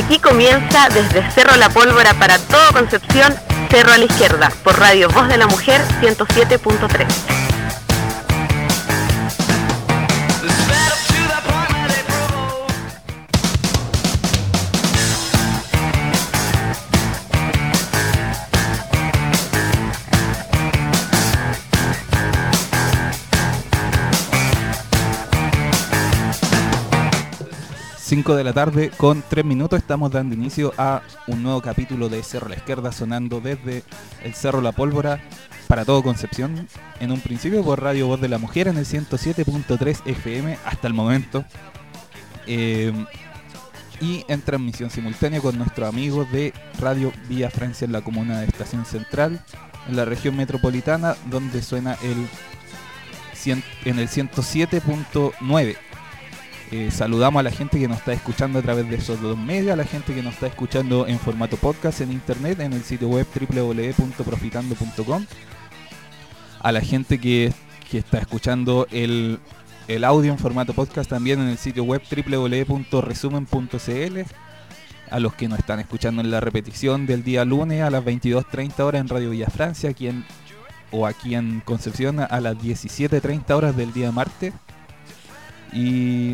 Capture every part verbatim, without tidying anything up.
Aquí comienza desde Cerro La Pólvora para todo Concepción, Cerro a la Izquierda, por Radio Voz de la Mujer ciento siete punto tres. cinco de la tarde con tres minutos, estamos dando inicio a un nuevo capítulo de Cerro a la Izquierda, sonando desde el Cerro La Pólvora para todo Concepción, en un principio por Radio Voz de la Mujer en el ciento siete punto tres F M hasta el momento, eh, y en transmisión simultánea con nuestros amigos de Radio Villa Francia en la comuna de Estación Central, en la región metropolitana, donde suena el cien, en el ciento siete punto nueve. Eh, saludamos a la gente que nos está escuchando a través de esos dos medios, a la gente que nos está escuchando en formato podcast en internet, en el sitio web doble u doble u doble u punto profitando punto com, a la gente que, que está escuchando el, el audio en formato podcast también en el sitio web doble u doble u doble u punto resumen punto c l, a los que nos están escuchando en la repetición del día lunes a las veintidós treinta horas en Radio Villa Francia, aquí en, o aquí en Concepción a las diecisiete treinta horas del día martes. Y...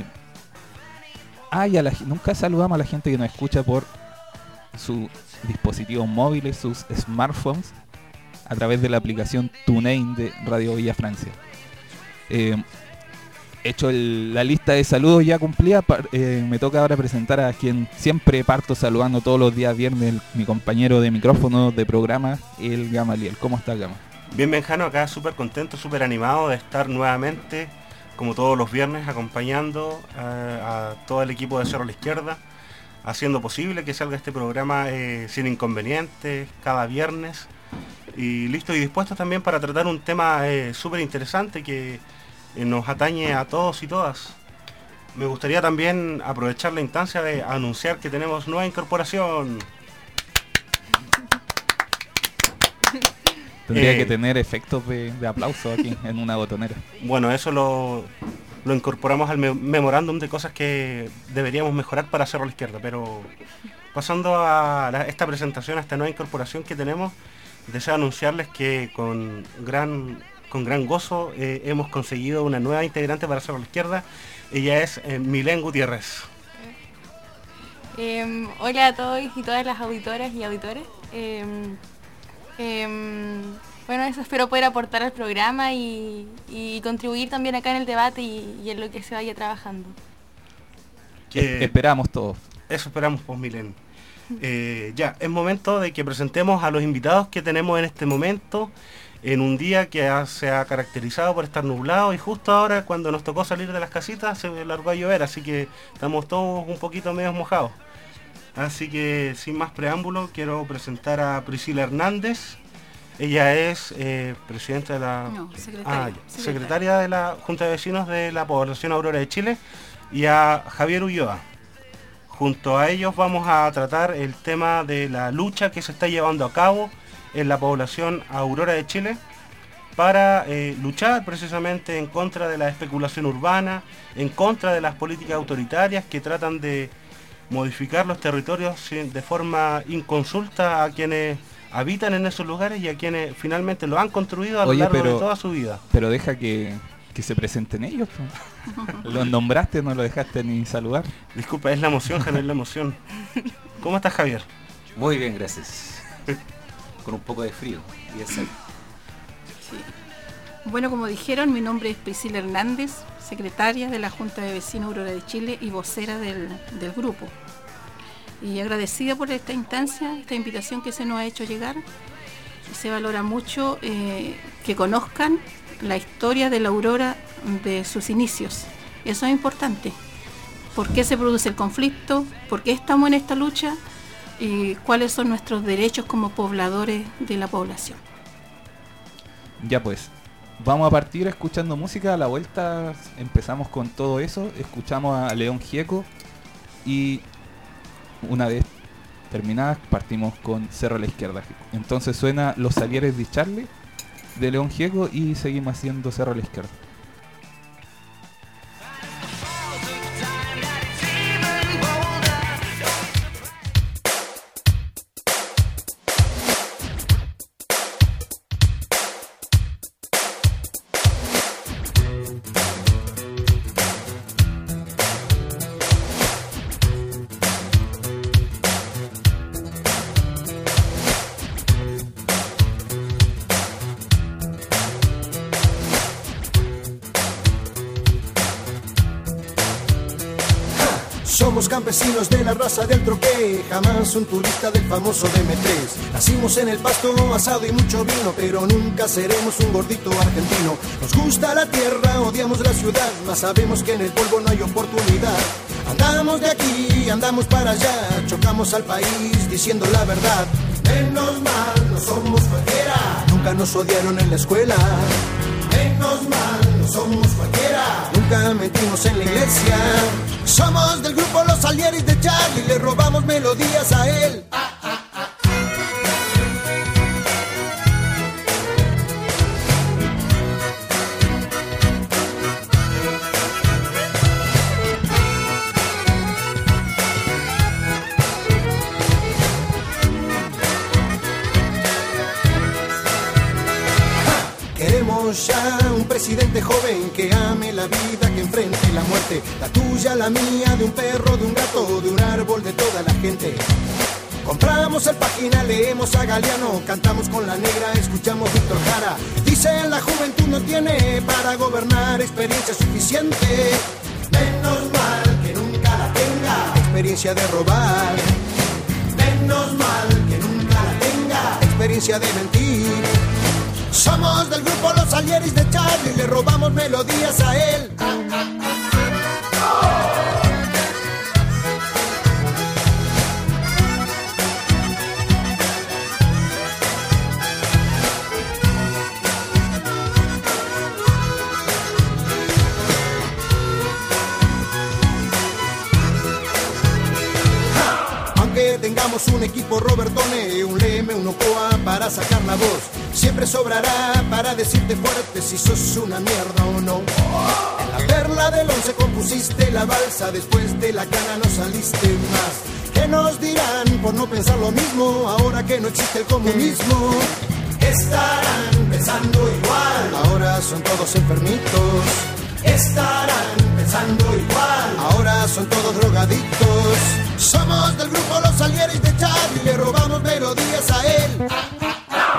Ah, y a la, nunca saludamos a la gente que nos escucha por sus dispositivos móviles, sus smartphones, a través de la aplicación TuneIn de Radio Villa Francia. Eh, hecho el, la lista de saludos ya cumplida, eh, me toca ahora presentar a quien siempre parto saludando todos los días viernes, el, mi compañero de micrófono de programa, el Gamaliel. ¿Cómo está, Gama? Bien, Benjano, acá súper contento, súper animado de estar nuevamente, como todos los viernes, acompañando eh, a todo el equipo de Cerro a la Izquierda, haciendo posible que salga este programa eh, sin inconvenientes, cada viernes, y listo y dispuesto también para tratar un tema eh, súper interesante que eh, nos atañe a todos y todas. Me gustaría también aprovechar la instancia de anunciar que tenemos nueva incorporación. Tendría eh, que tener efectos de, de aplauso aquí en una botonera. Bueno, eso lo, lo incorporamos al me memorándum de cosas que deberíamos mejorar para Cerro a la Izquierda. Pero pasando a la, esta presentación, a esta nueva incorporación que tenemos, deseo anunciarles que con gran, con gran gozo eh, hemos conseguido una nueva integrante para Cerro a la Izquierda. Ella es eh, Milén Gutiérrez. Eh, hola a todos y todas las auditoras y auditores. Eh, Eh, bueno, eso, espero poder aportar al programa y, y contribuir también acá en el debate y, y en lo que se vaya trabajando. Que esperamos todos. Eso esperamos, pues, Milén. Eh, ya, es momento de que presentemos a los invitados que tenemos en este momento, en un día que ha, se ha caracterizado por estar nublado, y justo ahora, cuando nos tocó salir de las casitas, se largó a llover, así que estamos todos un poquito medio mojados. Así que, sin más preámbulo, quiero presentar a Priscila Hernández. Ella es eh, presidenta de la... No, secretaria. Ah, secretaria. secretaria de la Junta de Vecinos de la Población Aurora de Chile, y a Javier Ulloa. Junto a ellos vamos a tratar el tema de la lucha que se está llevando a cabo en la Población Aurora de Chile para eh, luchar precisamente en contra de la especulación urbana, en contra de las políticas autoritarias que tratan de modificar los territorios de forma inconsulta a quienes habitan en esos lugares y a quienes finalmente lo han construido a lo Oye, largo pero, de toda su vida. Pero deja que, que se presenten ellos. Los nombraste, no lo dejaste ni saludar. Disculpa, es la emoción, Javier, es la emoción. ¿Cómo estás, Javier? Muy bien, gracias. Con un poco de frío y de sed. Sí. Bueno, como dijeron, mi nombre es Priscila Hernández, secretaria de la Junta de Vecinos Aurora de Chile y vocera del, del grupo. Y agradecida por esta instancia, esta invitación que se nos ha hecho llegar. Y se valora mucho eh, que conozcan la historia de la Aurora de sus inicios. Eso es importante. ¿Por qué se produce el conflicto? ¿Por qué estamos en esta lucha? Y cuáles son nuestros derechos como pobladores de la población. Ya pues, vamos a partir escuchando música. A la vuelta empezamos con todo eso. Escuchamos a León Gieco y una vez terminadas partimos con Cerro a la Izquierda. Entonces suena Los Salieres de Charlie de León Gieco y seguimos haciendo Cerro a la Izquierda. Somos campesinos de la raza del troqué, jamás un turista del famoso D M tres. Nacimos en el pasto, asado y mucho vino, pero nunca seremos un gordito argentino. Nos gusta la tierra, odiamos la ciudad, mas sabemos que en el polvo no hay oportunidad. Andamos de aquí, andamos para allá, chocamos al país diciendo la verdad. Menos mal, no somos cualquiera, nunca nos odiaron en la escuela. Menos mal, no somos cualquiera, nunca mentimos en la iglesia. Somos del grupo Los Salieris de Charlie, le robamos melodías a él. Ah, ah, ah. Queremos ya un presidente joven que ame la vida, que enfrente la muerte, la tuya, la mía, de un perro, de un gato, de un árbol, de toda la gente. Compramos el Página, leemos a Galeano, cantamos con la negra, escuchamos Víctor Jara. Dicen la juventud no tiene para gobernar experiencia suficiente. Menos mal que nunca la tenga, experiencia de robar. Menos mal que nunca la tenga, experiencia de mentir. Somos del grupo Los Salieris de Charlie, le robamos melodías a él. Ah, ah, ah. Aunque tengamos un equipo Robertone, un Leme, un Ocoa para sacar la voz, siempre sobrará para decirte fuerte si sos una mierda o no. En la perla del once compusiste la balsa, después de la cana no saliste más. ¿Qué nos dirán por no pensar lo mismo ahora que no existe el comunismo? Estarán pensando igual, ahora son todos enfermitos. Estarán pensando igual, ahora son todos drogadictos. Somos del grupo Los Salieris de Charlie, le robamos melodías a él. Ah, ah, ah.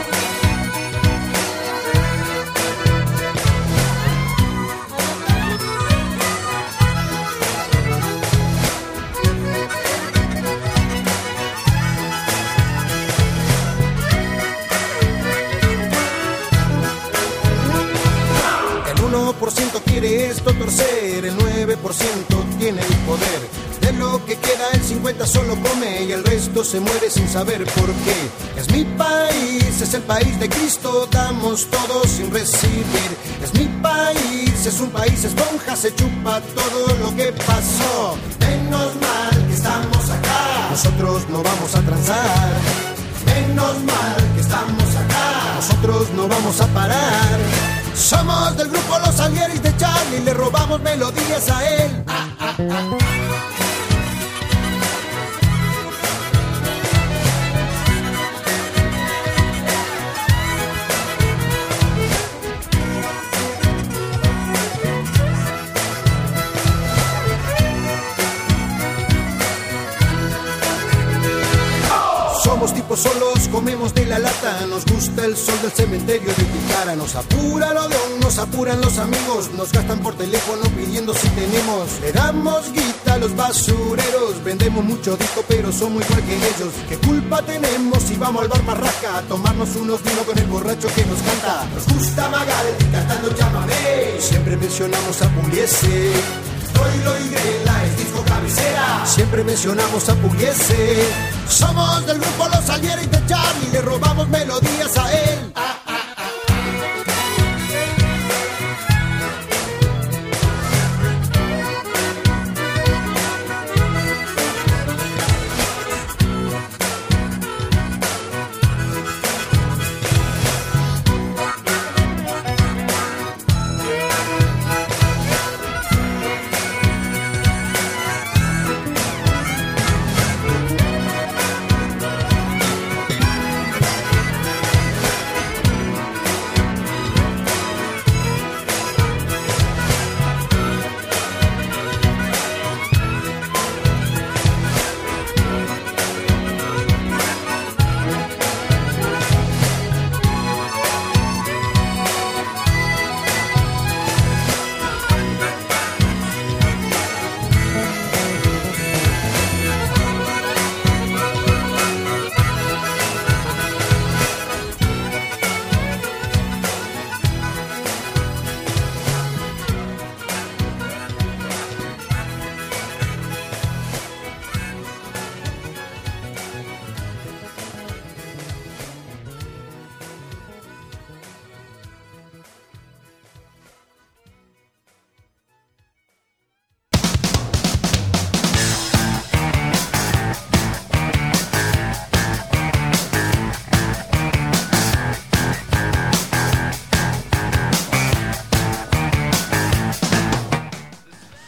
El uno por ciento quiere esto torcer, el nueve por ciento tiene el poder. De lo que queda el cincuenta por ciento solo come y el resto se muere sin saber por qué. Es mi país, es el país de Cristo, damos todo sin recibir. Es mi país, es un país esponja, se chupa todo lo que pasó. Menos mal que estamos acá, nosotros no vamos a transar. Menos mal que estamos acá, nosotros no vamos a parar. Somos del grupo Los Salieris de Charlie, le robamos melodías a él. Ah, ah, ah. Somos tipos solos, comemos de la lata, nos gusta el sol del cementerio de Ticara. Nos apura el odón, nos apuran los amigos, nos gastan por teléfono pidiendo si tenemos. Le damos guita a los basureros, vendemos mucho disco pero somos igual que ellos. ¿Qué culpa tenemos si vamos al bar Marraca a tomarnos unos vinos con el borracho que nos canta? Nos gusta Magal cantando Llámame, siempre mencionamos a Pugliese. Troilo y Grela es disco cabecera, siempre mencionamos a Pugliese. Somos del grupo Los Salieris de Charlie, le robamos melodías a él. Ah, ah, ah.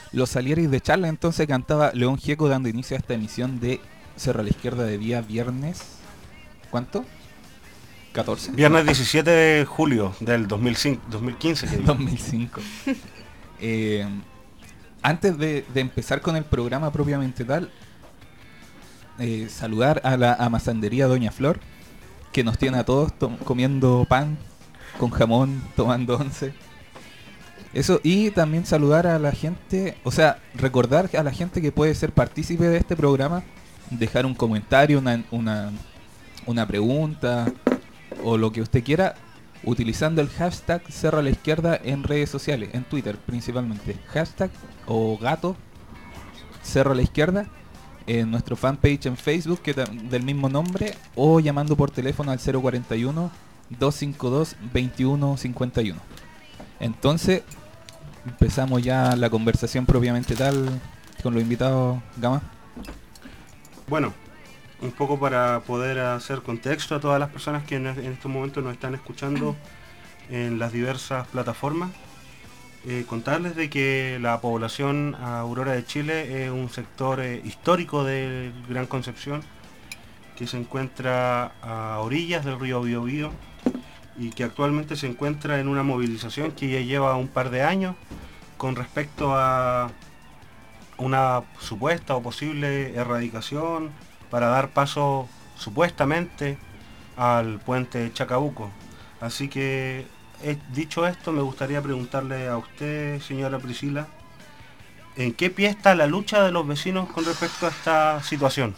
Los Salieris de Charla, entonces cantaba León Gieco, dando inicio a esta emisión de Cerro a la Izquierda de día viernes. ¿Cuánto? catorce. Viernes diecisiete de julio del dos mil cinco, dos mil quince. Que dos mil cinco. eh, antes de, de empezar con el programa propiamente tal, eh, saludar a la amasandería Doña Flor, que nos tiene a todos comiendo pan con jamón, tomando once. Eso, y también saludar a la gente, o sea, recordar a la gente que puede ser partícipe de este programa, dejar un comentario, una, una, una pregunta o lo que usted quiera, utilizando el hashtag Cerro a la Izquierda en redes sociales, en Twitter principalmente, hashtag o gato Cerro a la Izquierda, en nuestro fanpage en Facebook que del mismo nombre, o llamando por teléfono al cero cuarenta y uno, doscientos cincuenta y dos, veintiuno cincuenta y uno. Entonces empezamos ya la conversación propiamente tal con los invitados. Gama. Bueno, un poco para poder hacer contexto a todas las personas que en, en estos momentos nos están escuchando en las diversas plataformas, eh, contarles de que la población Aurora de Chile es un sector eh, histórico de Gran Concepción, que se encuentra a orillas del río Biobío y que actualmente se encuentra en una movilización que ya lleva un par de años con respecto a una supuesta o posible erradicación para dar paso supuestamente al puente Chacabuco. Así que, eh, dicho esto, me gustaría preguntarle a usted, señora Priscila, ¿en qué pie está la lucha de los vecinos con respecto a esta situación?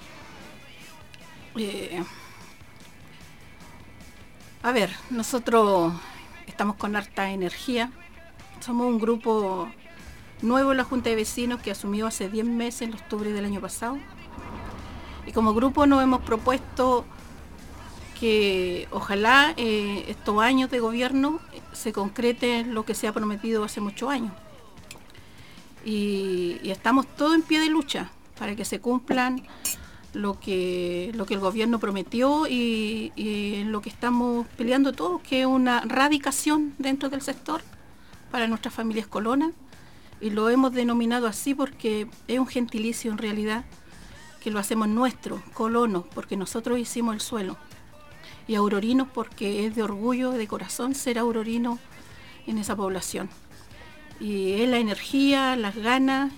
Eh, a ver, nosotros estamos con harta energía. Somos un grupo nuevo en la Junta de Vecinos que asumió hace diez meses, en octubre del año pasado. Y como grupo nos hemos propuesto que ojalá eh, estos años de gobierno se concrete lo que se ha prometido hace muchos años. Y, y estamos todos en pie de lucha para que se cumplan lo que, lo que el gobierno prometió y, y en lo que estamos peleando todos, que es una radicación dentro del sector para nuestras familias colonas. Y lo hemos denominado así porque es un gentilicio en realidad, que lo hacemos nuestro, colonos, porque nosotros hicimos el suelo, y aurorinos porque es de orgullo, de corazón ser aurorino en esa población. Y es la energía, las ganas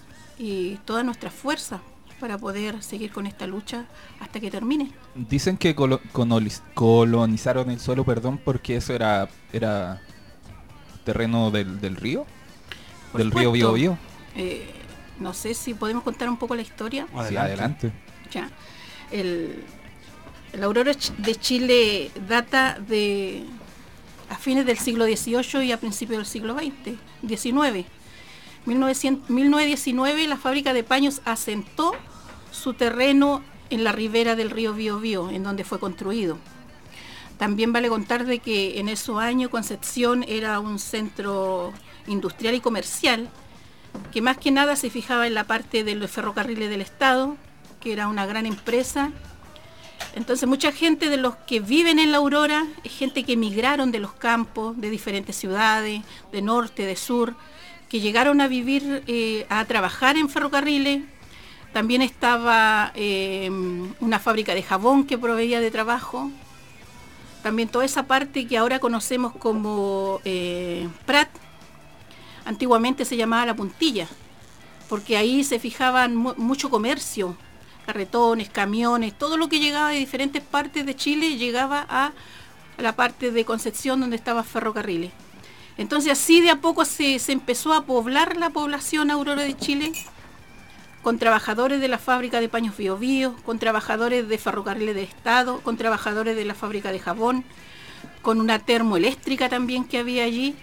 y toda nuestra fuerza para poder seguir con esta lucha hasta que termine. Dicen que colo- coloniz- colonizaron el suelo, perdón, porque eso era era terreno del, del río, Por del supuesto. río Biobío. Eh, no sé si podemos contar un poco la historia. Adelante. Sí, adelante. Ya. El, el Aurora de Chile data de a fines del siglo dieciocho y a principios del siglo veinte, diecinueve. mil novecientos diecinueve la fábrica de paños asentó su terreno en la ribera del río Biobío, en donde fue construido. También vale contar de que en esos años Concepción era un centro industrial y comercial, que más que nada se fijaba en la parte de los ferrocarriles del Estado, que era una gran empresa. Entonces mucha gente de los que viven en la Aurora es gente que emigraron de los campos, de diferentes ciudades, de norte, de sur, que llegaron a vivir, eh, a trabajar en ferrocarriles. También estaba eh, una fábrica de jabón que proveía de trabajo. También toda esa parte que ahora conocemos como eh, Prat, antiguamente se llamaba La Puntilla, porque ahí se fijaban mu- mucho comercio, carretones, camiones, todo lo que llegaba de diferentes partes de Chile llegaba a la parte de Concepción donde estaba ferrocarriles. Entonces así de a poco se, se empezó a poblar la población Aurora de Chile, con trabajadores de la fábrica de paños Biobío, con trabajadores de ferrocarriles de Estado, con trabajadores de la fábrica de jabón, con una termoeléctrica también que había allí.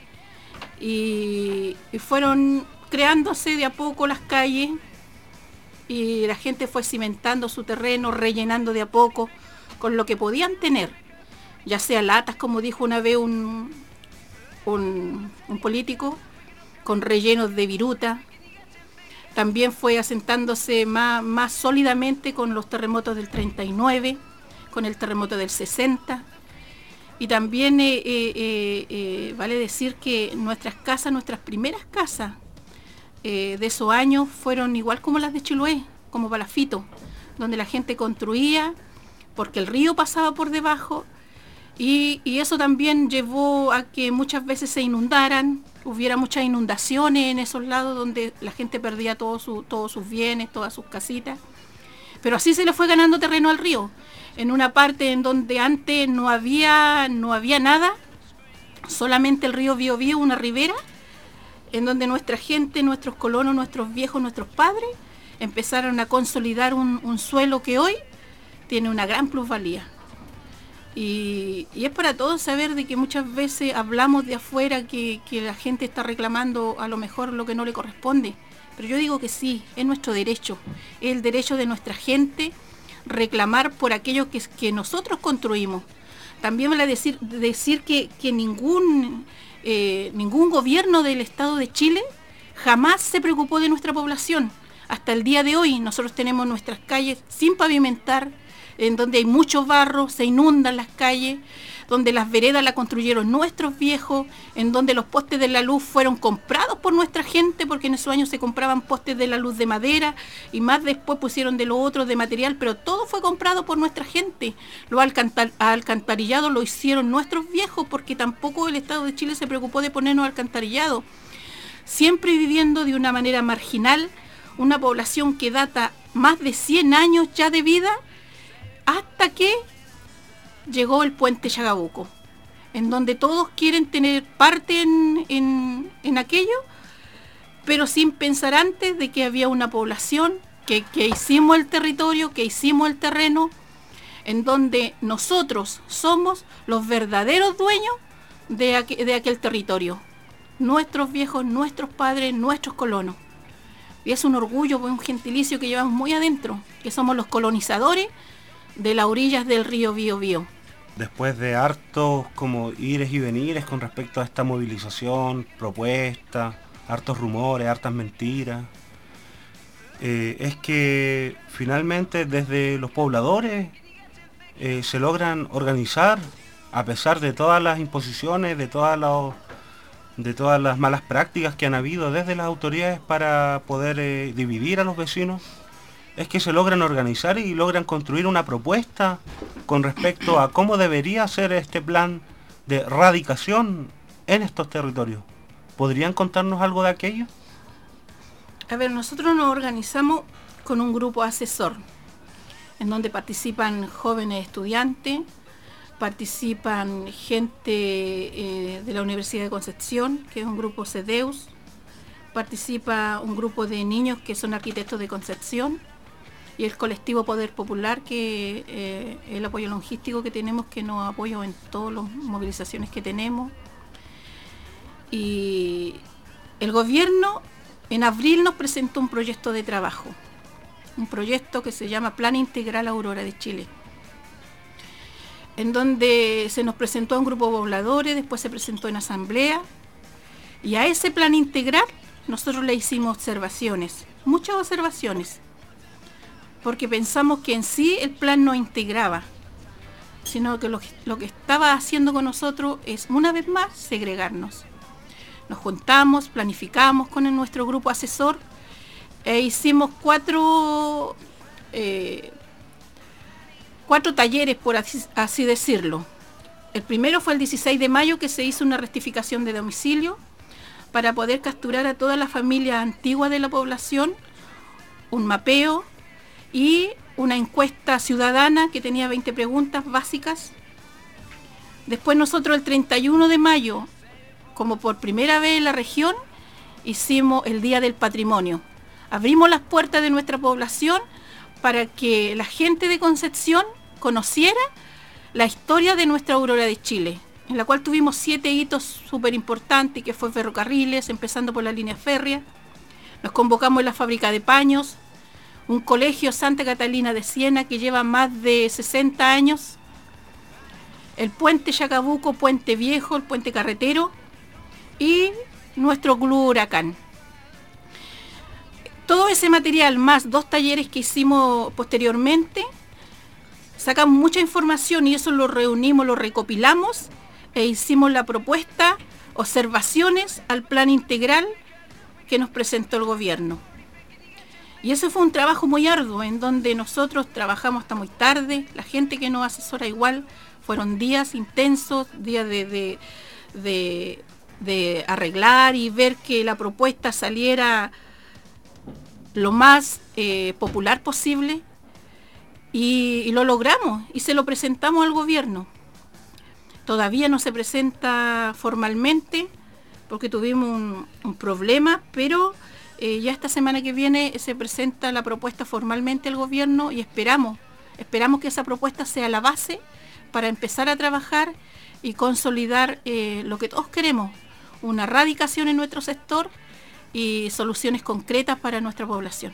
Y, y fueron creándose de a poco las calles y la gente fue cimentando su terreno, rellenando de a poco con lo que podían tener, ya sea latas, como dijo una vez un, un, un político, con rellenos de viruta. También fue asentándose más, más sólidamente con los terremotos del treinta y nueve, con el terremoto del sesenta. Y también eh, eh, eh, vale decir que nuestras casas, nuestras primeras casas, eh, de esos años fueron igual como las de Chiloé, como Palafito, donde la gente construía porque el río pasaba por debajo y, y eso también llevó a que muchas veces se inundaran, hubiera muchas inundaciones en esos lados donde la gente perdía todo su, todos sus bienes, todas sus casitas. Pero así se le fue ganando terreno al río, en una parte en donde antes no había, no había nada, solamente el río Biobío, una ribera, en donde nuestra gente, nuestros colonos, nuestros viejos, nuestros padres, empezaron a consolidar un, un suelo que hoy tiene una gran plusvalía. Y, y es para todos saber de que muchas veces hablamos de afuera que, que la gente está reclamando a lo mejor lo que no le corresponde. Pero yo digo que sí, es nuestro derecho, es el derecho de nuestra gente reclamar por aquello que, que nosotros construimos. También vale decir, decir que, que ningún, eh, ningún gobierno del Estado de Chile jamás se preocupó de nuestra población. Hasta el día de hoy nosotros tenemos nuestras calles sin pavimentar, en donde hay mucho barro, se inundan las calles, donde las veredas las construyeron nuestros viejos, en donde los postes de la luz fueron comprados por nuestra gente, porque en esos años se compraban postes de la luz de madera y más después pusieron de los otros de material, pero todo fue comprado por nuestra gente. Los alcantar- alcantarillados lo hicieron nuestros viejos, porque tampoco el Estado de Chile se preocupó de ponernos alcantarillados. Siempre viviendo de una manera marginal, una población que data más de cien años ya de vida, hasta que llegó el puente Chacabuco, en donde todos quieren tener parte en, en, en aquello, pero sin pensar antes de que había una población, que, que hicimos el territorio, que hicimos el terreno, en donde nosotros somos los verdaderos dueños de, aqu- de aquel territorio. Nuestros viejos, nuestros padres, nuestros colonos. Y es un orgullo, un gentilicio que llevamos muy adentro, que somos los colonizadores de las orillas del río Biobío. Después de hartos como ires y venires con respecto a esta movilización, propuesta, hartos rumores, hartas mentiras, eh, es que finalmente desde los pobladores eh, se logran organizar a pesar de todas las imposiciones, de todas las de todas las malas prácticas que han habido desde las autoridades para poder eh, dividir a los vecinos. Es que se logran organizar y logran construir una propuesta con respecto a cómo debería ser este plan de radicación en estos territorios. ¿Podrían contarnos algo de aquello? A ver, nosotros nos organizamos con un grupo asesor, en donde participan jóvenes estudiantes, participan gente eh, de la Universidad de Concepción, que es un grupo CEDEUS, participa un grupo de niños que son arquitectos de Concepción, y el colectivo Poder Popular, que eh, el apoyo logístico que tenemos, que nos apoya en todas las movilizaciones que tenemos. Y el gobierno en abril nos presentó un proyecto de trabajo, un proyecto que se llama Plan Integral Aurora de Chile, en donde se nos presentó a un grupo de pobladores, después se presentó en asamblea, y a ese plan integral nosotros le hicimos observaciones, muchas observaciones, porque pensamos que en sí el plan no integraba, sino que lo, lo que estaba haciendo con nosotros es, una vez más, segregarnos. Nos juntamos, planificamos con el, nuestro grupo asesor e hicimos cuatro, eh, cuatro talleres, por así, así decirlo. El primero fue el dieciséis de mayo, que se hizo una rectificación de domicilio para poder capturar a toda la familia antigua de la población, un mapeo y una encuesta ciudadana que tenía veinte preguntas básicas. Después nosotros el treinta y uno de mayo, como por primera vez en la región, hicimos el Día del Patrimonio. Abrimos las puertas de nuestra población para que la gente de Concepción conociera la historia de nuestra Aurora de Chile, en la cual tuvimos siete hitos súper importantes, que fue ferrocarriles, empezando por la línea férrea. Nos convocamos en la fábrica de paños, un colegio Santa Catalina de Siena que lleva más de sesenta años, el puente Chacabuco, puente viejo, el puente carretero y nuestro club Huracán. Todo ese material, más dos talleres que hicimos posteriormente, sacamos mucha información y eso lo reunimos, lo recopilamos e hicimos la propuesta, observaciones al plan integral que nos presentó el gobierno. Y ese fue un trabajo muy arduo, en donde nosotros trabajamos hasta muy tarde, la gente que nos asesora igual, fueron días intensos, días de, de, de, de arreglar y ver que la propuesta saliera lo más eh, popular posible, y, y lo logramos, y se lo presentamos al gobierno. Todavía no se presenta formalmente, porque tuvimos un, un problema, pero eh, ya esta semana que viene se presenta la propuesta formalmente al gobierno, y esperamos, esperamos que esa propuesta sea la base para empezar a trabajar y consolidar eh, lo que todos queremos, una erradicación en nuestro sector y soluciones concretas para nuestra población.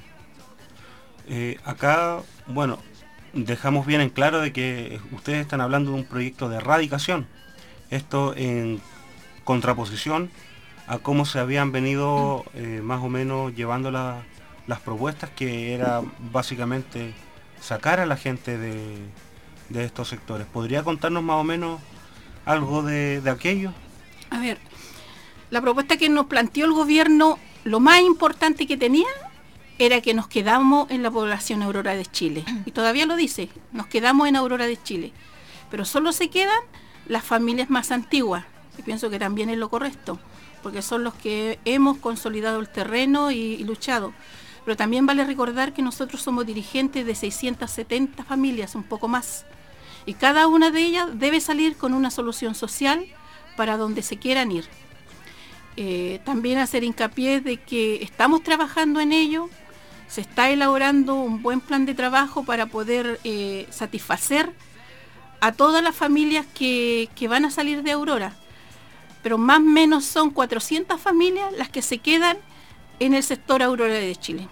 Eh, acá, bueno, dejamos bien en claro de que ustedes están hablando de un proyecto de erradicación, esto en contraposición a cómo se habían venido eh, más o menos llevando la, las propuestas, que era básicamente sacar a la gente de, de estos sectores. ¿Podría contarnos más o menos algo de, de aquello? A ver, la propuesta que nos planteó el gobierno, lo más importante que tenía era que nos quedamos en la población Aurora de Chile. Y todavía lo dice, nos quedamos en Aurora de Chile. Pero solo se quedan las familias más antiguas. Y pienso que también es lo correcto, porque son los que hemos consolidado el terreno y, y luchado. Pero también vale recordar que nosotros somos dirigentes de seiscientas setenta familias, un poco más. Y cada una de ellas debe salir con una solución social para donde se quieran ir. Eh, también hacer hincapié de que estamos trabajando en ello, se está elaborando un buen plan de trabajo para poder eh, satisfacer a todas las familias que, que van a salir de Aurora, pero más o menos son cuatrocientas familias las que se quedan en el sector Aurora de Chile.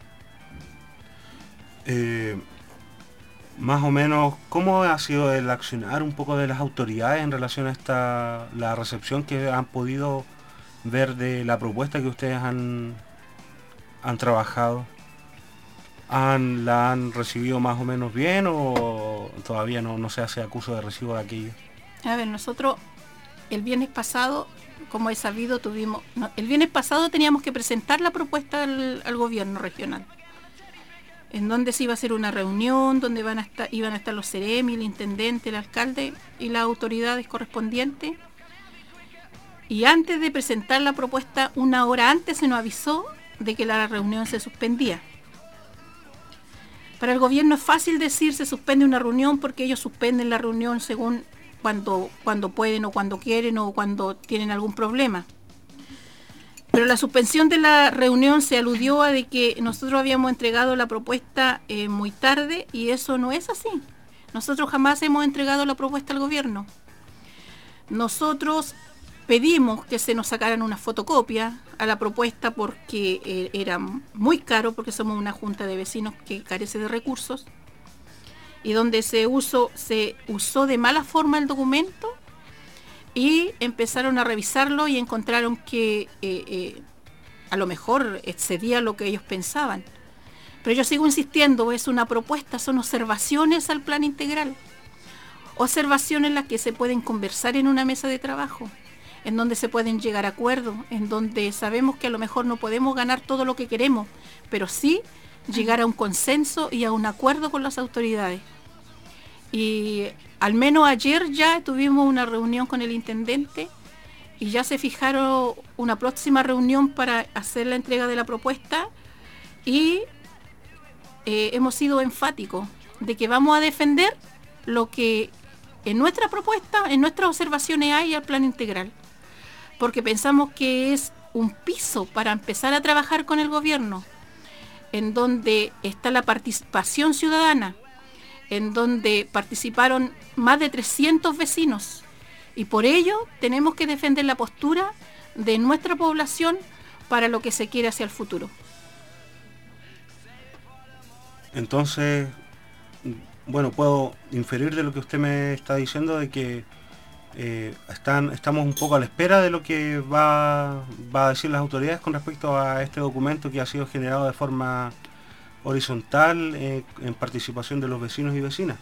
Eh, más o menos, ¿cómo ha sido el accionar un poco de las autoridades en relación a esta la recepción que han podido ver de la propuesta que ustedes han, han trabajado? ¿Han, ¿La han recibido más o menos bien o todavía no, no se hace acuso de recibo de aquello? A ver, nosotros el viernes pasado, como he sabido, tuvimos... No, el viernes pasado teníamos que presentar la propuesta al, al gobierno regional, en donde se iba a hacer una reunión, donde van a estar, iban a estar los CEREMI, el intendente, el alcalde y las autoridades correspondientes. Y antes de presentar la propuesta, una hora antes se nos avisó de que la reunión se suspendía. Para el gobierno es fácil decir se suspende una reunión, porque ellos suspenden la reunión según cuando, cuando pueden o cuando quieren o cuando tienen algún problema. Pero la suspensión de la reunión se aludió a de que nosotros habíamos entregado la propuesta eh, muy tarde, y eso no es así. Nosotros jamás hemos entregado la propuesta al gobierno. Nosotros pedimos que se nos sacaran una fotocopia a la propuesta porque eh, era muy caro, porque somos una junta de vecinos que carece de recursos, y donde se usó, se usó de mala forma el documento, y empezaron a revisarlo y encontraron que eh, eh, a lo mejor excedía lo que ellos pensaban. Pero yo sigo insistiendo, es una propuesta, son observaciones al plan integral, observaciones en las que se pueden conversar en una mesa de trabajo, en donde se pueden llegar a acuerdos, en donde sabemos que a lo mejor no podemos ganar todo lo que queremos, pero sí llegar a un consenso y a un acuerdo con las autoridades. Y al menos ayer ya tuvimos una reunión con el intendente y ya se fijaron una próxima reunión para hacer la entrega de la propuesta, y eh, hemos sido enfáticos de que vamos a defender lo que en nuestra propuesta, en nuestras observaciones hay al plan integral, porque pensamos que es un piso para empezar a trabajar con el gobierno, en donde está la participación ciudadana, en donde participaron más de trescientos vecinos, y por ello tenemos que defender la postura de nuestra población para lo que se quiere hacia el futuro. Entonces, bueno, puedo inferir de lo que usted me está diciendo de que eh, están, estamos un poco a la espera de lo que va, va a decir las autoridades con respecto a este documento que ha sido generado de forma horizontal eh, en participación de los vecinos y vecinas.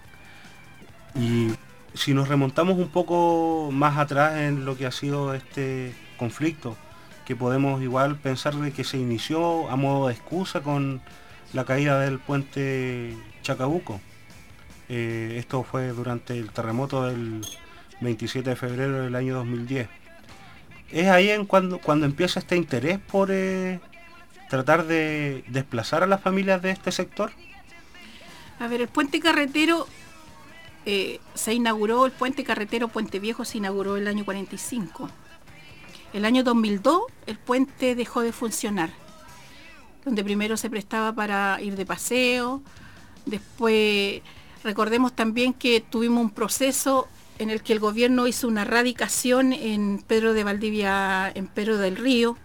Y si nos remontamos un poco más atrás en lo que ha sido este conflicto que podemos igual pensar de que se inició a modo de excusa con la caída del puente Chacabuco. Eh, esto fue durante el terremoto del veintisiete de febrero del año dos mil diez. Es ahí en cuando, cuando empieza este interés por eh, tratar de desplazar a las familias de este sector. A ver, el puente carretero eh, se inauguró, el puente carretero Puente Viejo se inauguró el año cuarenta y cinco. El año dos mil dos el puente dejó de funcionar, donde primero se prestaba para ir de paseo, después recordemos también que tuvimos un proceso en el que el gobierno hizo una radicación en Pedro de Valdivia, en Pedro del Río,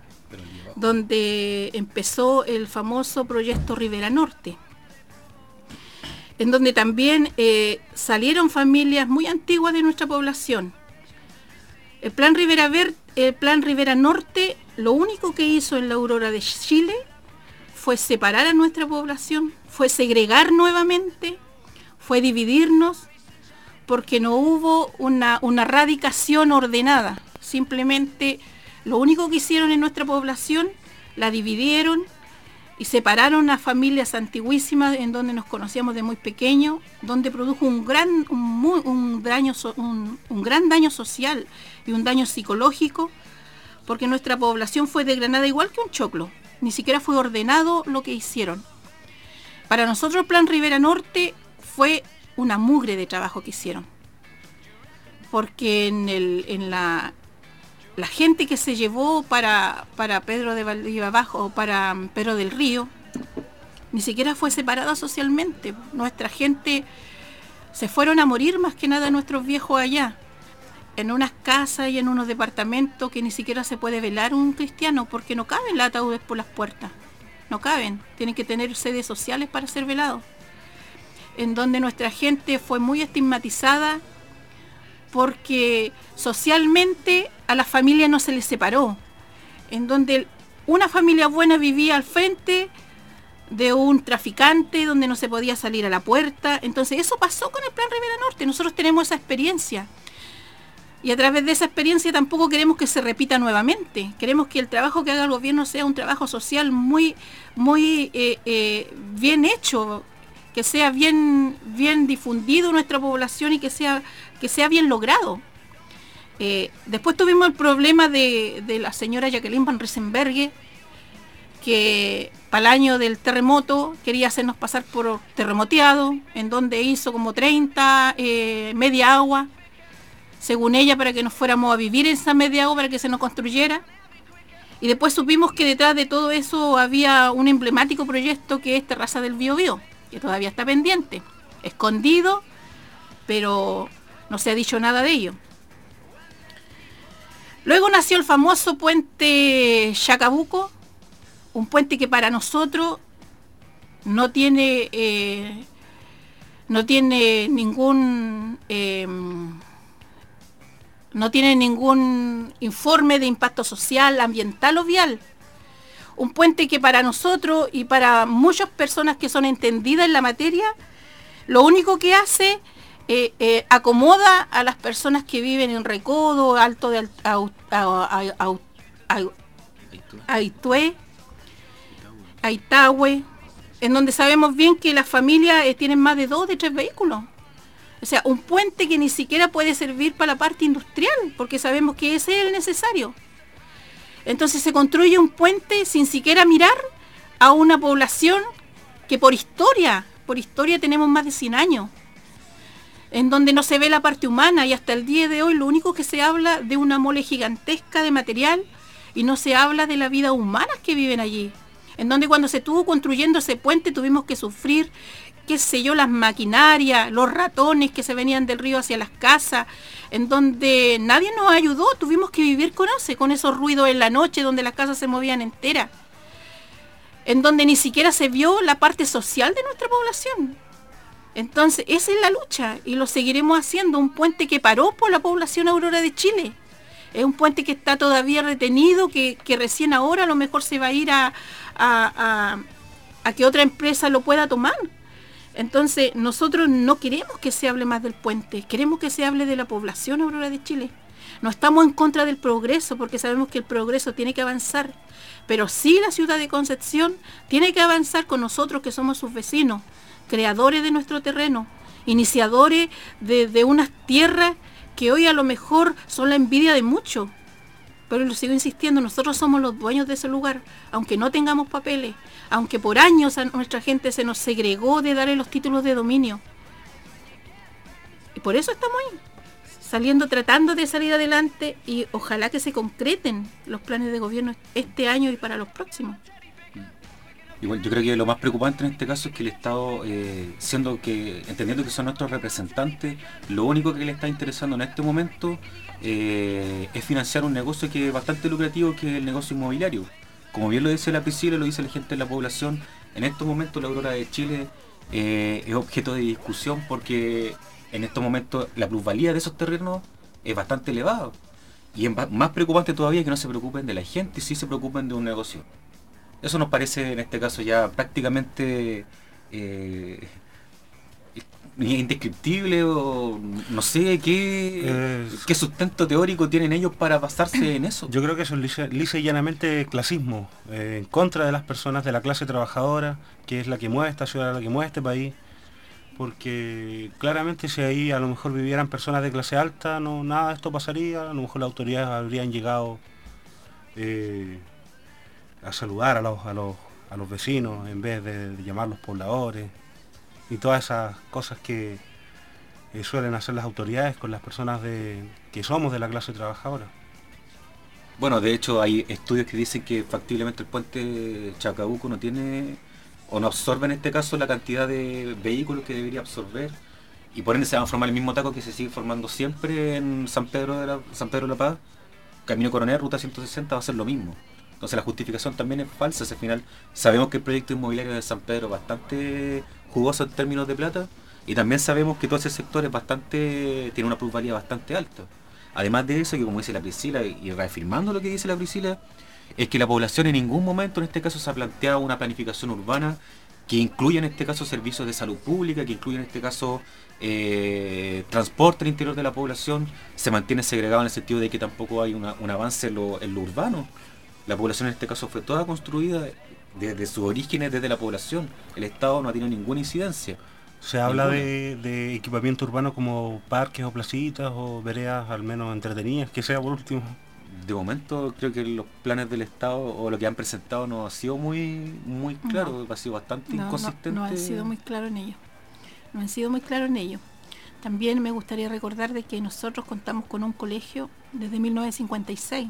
donde empezó el famoso proyecto Rivera Norte, en donde también eh, salieron familias muy antiguas de nuestra población. El plan Rivera Ver, el plan Rivera Norte, lo único que hizo en la Aurora de Chile fue separar a nuestra población, fue segregar nuevamente, fue dividirnos, porque no hubo una, una radicación ordenada. Simplemente lo único que hicieron en nuestra población, la dividieron y separaron a familias antiguísimas en donde nos conocíamos de muy pequeños, donde produjo un gran, un, muy, un, daño, un, un gran daño social y un daño psicológico, porque nuestra población fue desgranada igual que un choclo, ni siquiera fue ordenado lo que hicieron. Para nosotros el plan Rivera Norte fue una mugre de trabajo que hicieron, porque en, el, en la, la gente que se llevó para, para Pedro de Valdivia Abajo o para Pedro del Río, ni siquiera fue separada socialmente. Nuestra gente se fueron a morir más que nada nuestros viejos allá, en unas casas y en unos departamentos que ni siquiera se puede velar un cristiano, porque no caben los ataúdes por las puertas, no caben, tienen que tener sedes sociales para ser velados, en donde nuestra gente fue muy estigmatizada porque socialmente a la familia no se les separó, en donde una familia buena vivía al frente de un traficante, donde no se podía salir a la puerta. Entonces eso pasó con el plan Rivera Norte. Nosotros tenemos esa experiencia y a través de esa experiencia tampoco queremos que se repita nuevamente. Queremos que el trabajo que haga el gobierno sea un trabajo social muy, muy eh, eh, bien hecho, que sea bien, bien difundido en nuestra población y que sea, que sea bien logrado. Eh, después tuvimos el problema de, de la señora Jacqueline Van Riesenberghe, que para el año del terremoto quería hacernos pasar por terremoteado, en donde hizo como treinta eh, media agua, según ella, para que nos fuéramos a vivir en esa media agua, para que se nos construyera. Y después supimos que detrás de todo eso había un emblemático proyecto que es Terraza del Biobío, que todavía está pendiente, escondido, pero no se ha dicho nada de ello. Luego nació el famoso puente Chacabuco, un puente que para nosotros no tiene eh, no tiene ningún eh, no tiene ningún informe de impacto social, ambiental o vial. Un puente que para nosotros y para muchas personas que son entendidas en la materia, lo único que hace eh, eh, acomoda a las personas que viven en Recodo, Alto de Aitué, Aitahue, en donde sabemos bien que las familias eh, tienen más de dos, de tres vehículos. O sea, un puente que ni siquiera puede servir para la parte industrial, porque sabemos que ese es el necesario. Entonces se construye un puente sin siquiera mirar a una población que por historia, por historia tenemos más de cien años, en donde no se ve la parte humana, y hasta el día de hoy lo único que se habla de una mole gigantesca de material y no se habla de la vida humana que viven allí. En donde cuando se estuvo construyendo ese puente tuvimos que sufrir, qué sé yo, las maquinarias, los ratones que se venían del río hacia las casas, en donde nadie nos ayudó, tuvimos que vivir con ese, con esos ruidos en la noche, donde las casas se movían enteras, en donde ni siquiera se vio la parte social de nuestra población. Entonces, esa es la lucha, y lo seguiremos haciendo, un puente que paró por la población Aurora de Chile. Es un puente que está todavía retenido, que, que recién ahora a lo mejor se va a ir a, a, a, a que otra empresa lo pueda tomar. Entonces, nosotros no queremos que se hable más del puente, queremos que se hable de la población Aurora de Chile. No estamos en contra del progreso, porque sabemos que el progreso tiene que avanzar, pero sí la ciudad de Concepción tiene que avanzar con nosotros que somos sus vecinos, creadores de nuestro terreno, iniciadores de, de unas tierras que hoy a lo mejor son la envidia de muchos. Pero lo sigo insistiendo, nosotros somos los dueños de ese lugar, aunque no tengamos papeles, aunque por años a nuestra gente se nos segregó de darle los títulos de dominio. Y por eso estamos ahí, saliendo, tratando de salir adelante, y ojalá que se concreten los planes de gobierno este año y para los próximos. Igual yo creo que lo más preocupante en este caso es que el Estado, eh, siendo que, entendiendo que son nuestros representantes, lo único que le está interesando en este momento eh, es financiar un negocio que es bastante lucrativo, que es el negocio inmobiliario. Como bien lo dice la Priscila, lo dice la gente de la población, en estos momentos la Aurora de Chile eh, es objeto de discusión porque en estos momentos la plusvalía de esos terrenos es bastante elevada. Y es más preocupante todavía que no se preocupen de la gente, sí se preocupen de un negocio. Eso nos parece en este caso ya prácticamente eh, indescriptible, o no sé qué, eh, qué sustento teórico tienen ellos para basarse en eso. Yo creo que eso es lisa, lisa y llanamente clasismo, eh, en contra de las personas de la clase trabajadora, que es la que mueve esta ciudad, la que mueve este país, porque claramente si ahí a lo mejor vivieran personas de clase alta, no nada de esto pasaría, a lo mejor las autoridades habrían llegado eh, a saludar a los, a los a los vecinos en vez de, de llamarlos pobladores y todas esas cosas que eh, suelen hacer las autoridades con las personas de que somos de la clase trabajadora. Bueno, de hecho hay estudios que dicen que factiblemente el puente Chacabuco no tiene o no absorbe en este caso la cantidad de vehículos que debería absorber, y por ende se va a formar el mismo taco que se sigue formando siempre en San Pedro de la, San Pedro de la Paz, Camino Coronel, Ruta ciento sesenta, va a ser lo mismo. Entonces la justificación también es falsa. Al final sabemos que el proyecto inmobiliario de San Pedro es bastante jugoso en términos de plata, y también sabemos que todo ese sector es bastante, tiene una plusvalía bastante alta. Además de eso, que como dice la Priscila, y reafirmando lo que dice la Priscila, es que la población en ningún momento en este caso se ha planteado una planificación urbana que incluya en este caso servicios de salud pública, que incluya en este caso eh, transporte al interior de la población. Se mantiene segregado en el sentido de que tampoco hay una, un avance en lo, en lo urbano. La población en este caso fue toda construida desde sus orígenes, desde la población. El Estado no ha tenido ninguna incidencia. Se habla de, de equipamiento urbano como parques o placitas o veredas al menos entretenidas, que sea por último. De momento creo que los planes del Estado o lo que han presentado no ha sido muy muy claro, no. Ha sido bastante no, inconsistente. No, no han sido muy claros en ello. No han sido muy claros en ello. También me gustaría recordar de que nosotros contamos con un colegio desde mil novecientos cincuenta y seis.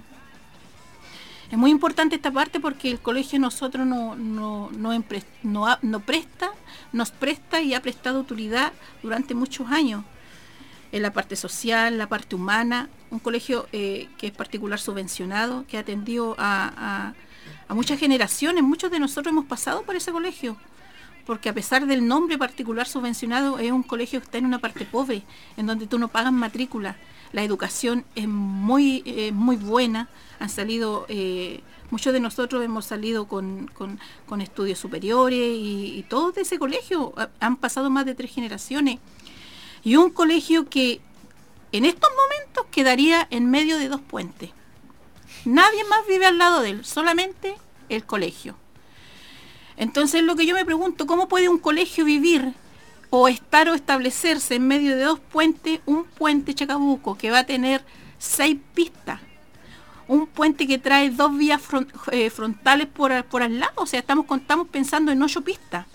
Es muy importante esta parte porque el colegio nosotros no, no, no, empre, no, no presta, nos presta y ha prestado utilidad durante muchos años. En la parte social, la parte humana, un colegio eh, que es particular subvencionado, que ha atendido a, a, a muchas generaciones. Muchos de nosotros hemos pasado por ese colegio, porque a pesar del nombre particular subvencionado, es un colegio que está en una parte pobre, en donde tú no pagas matrícula. La educación es muy, eh, muy buena. Han salido, eh, muchos de nosotros hemos salido con, con, con estudios superiores y, y todos de ese colegio han pasado más de tres generaciones. Y un colegio que en estos momentos quedaría en medio de dos puentes. Nadie más vive al lado de él, solamente el colegio. Entonces lo que yo me pregunto, ¿cómo puede un colegio vivir o estar o establecerse en medio de dos puentes? Un puente Chacabuco que va a tener seis pistas. Un puente que trae dos vías front, eh, frontales por, por al lado. O sea, estamos, estamos pensando en ocho pistas.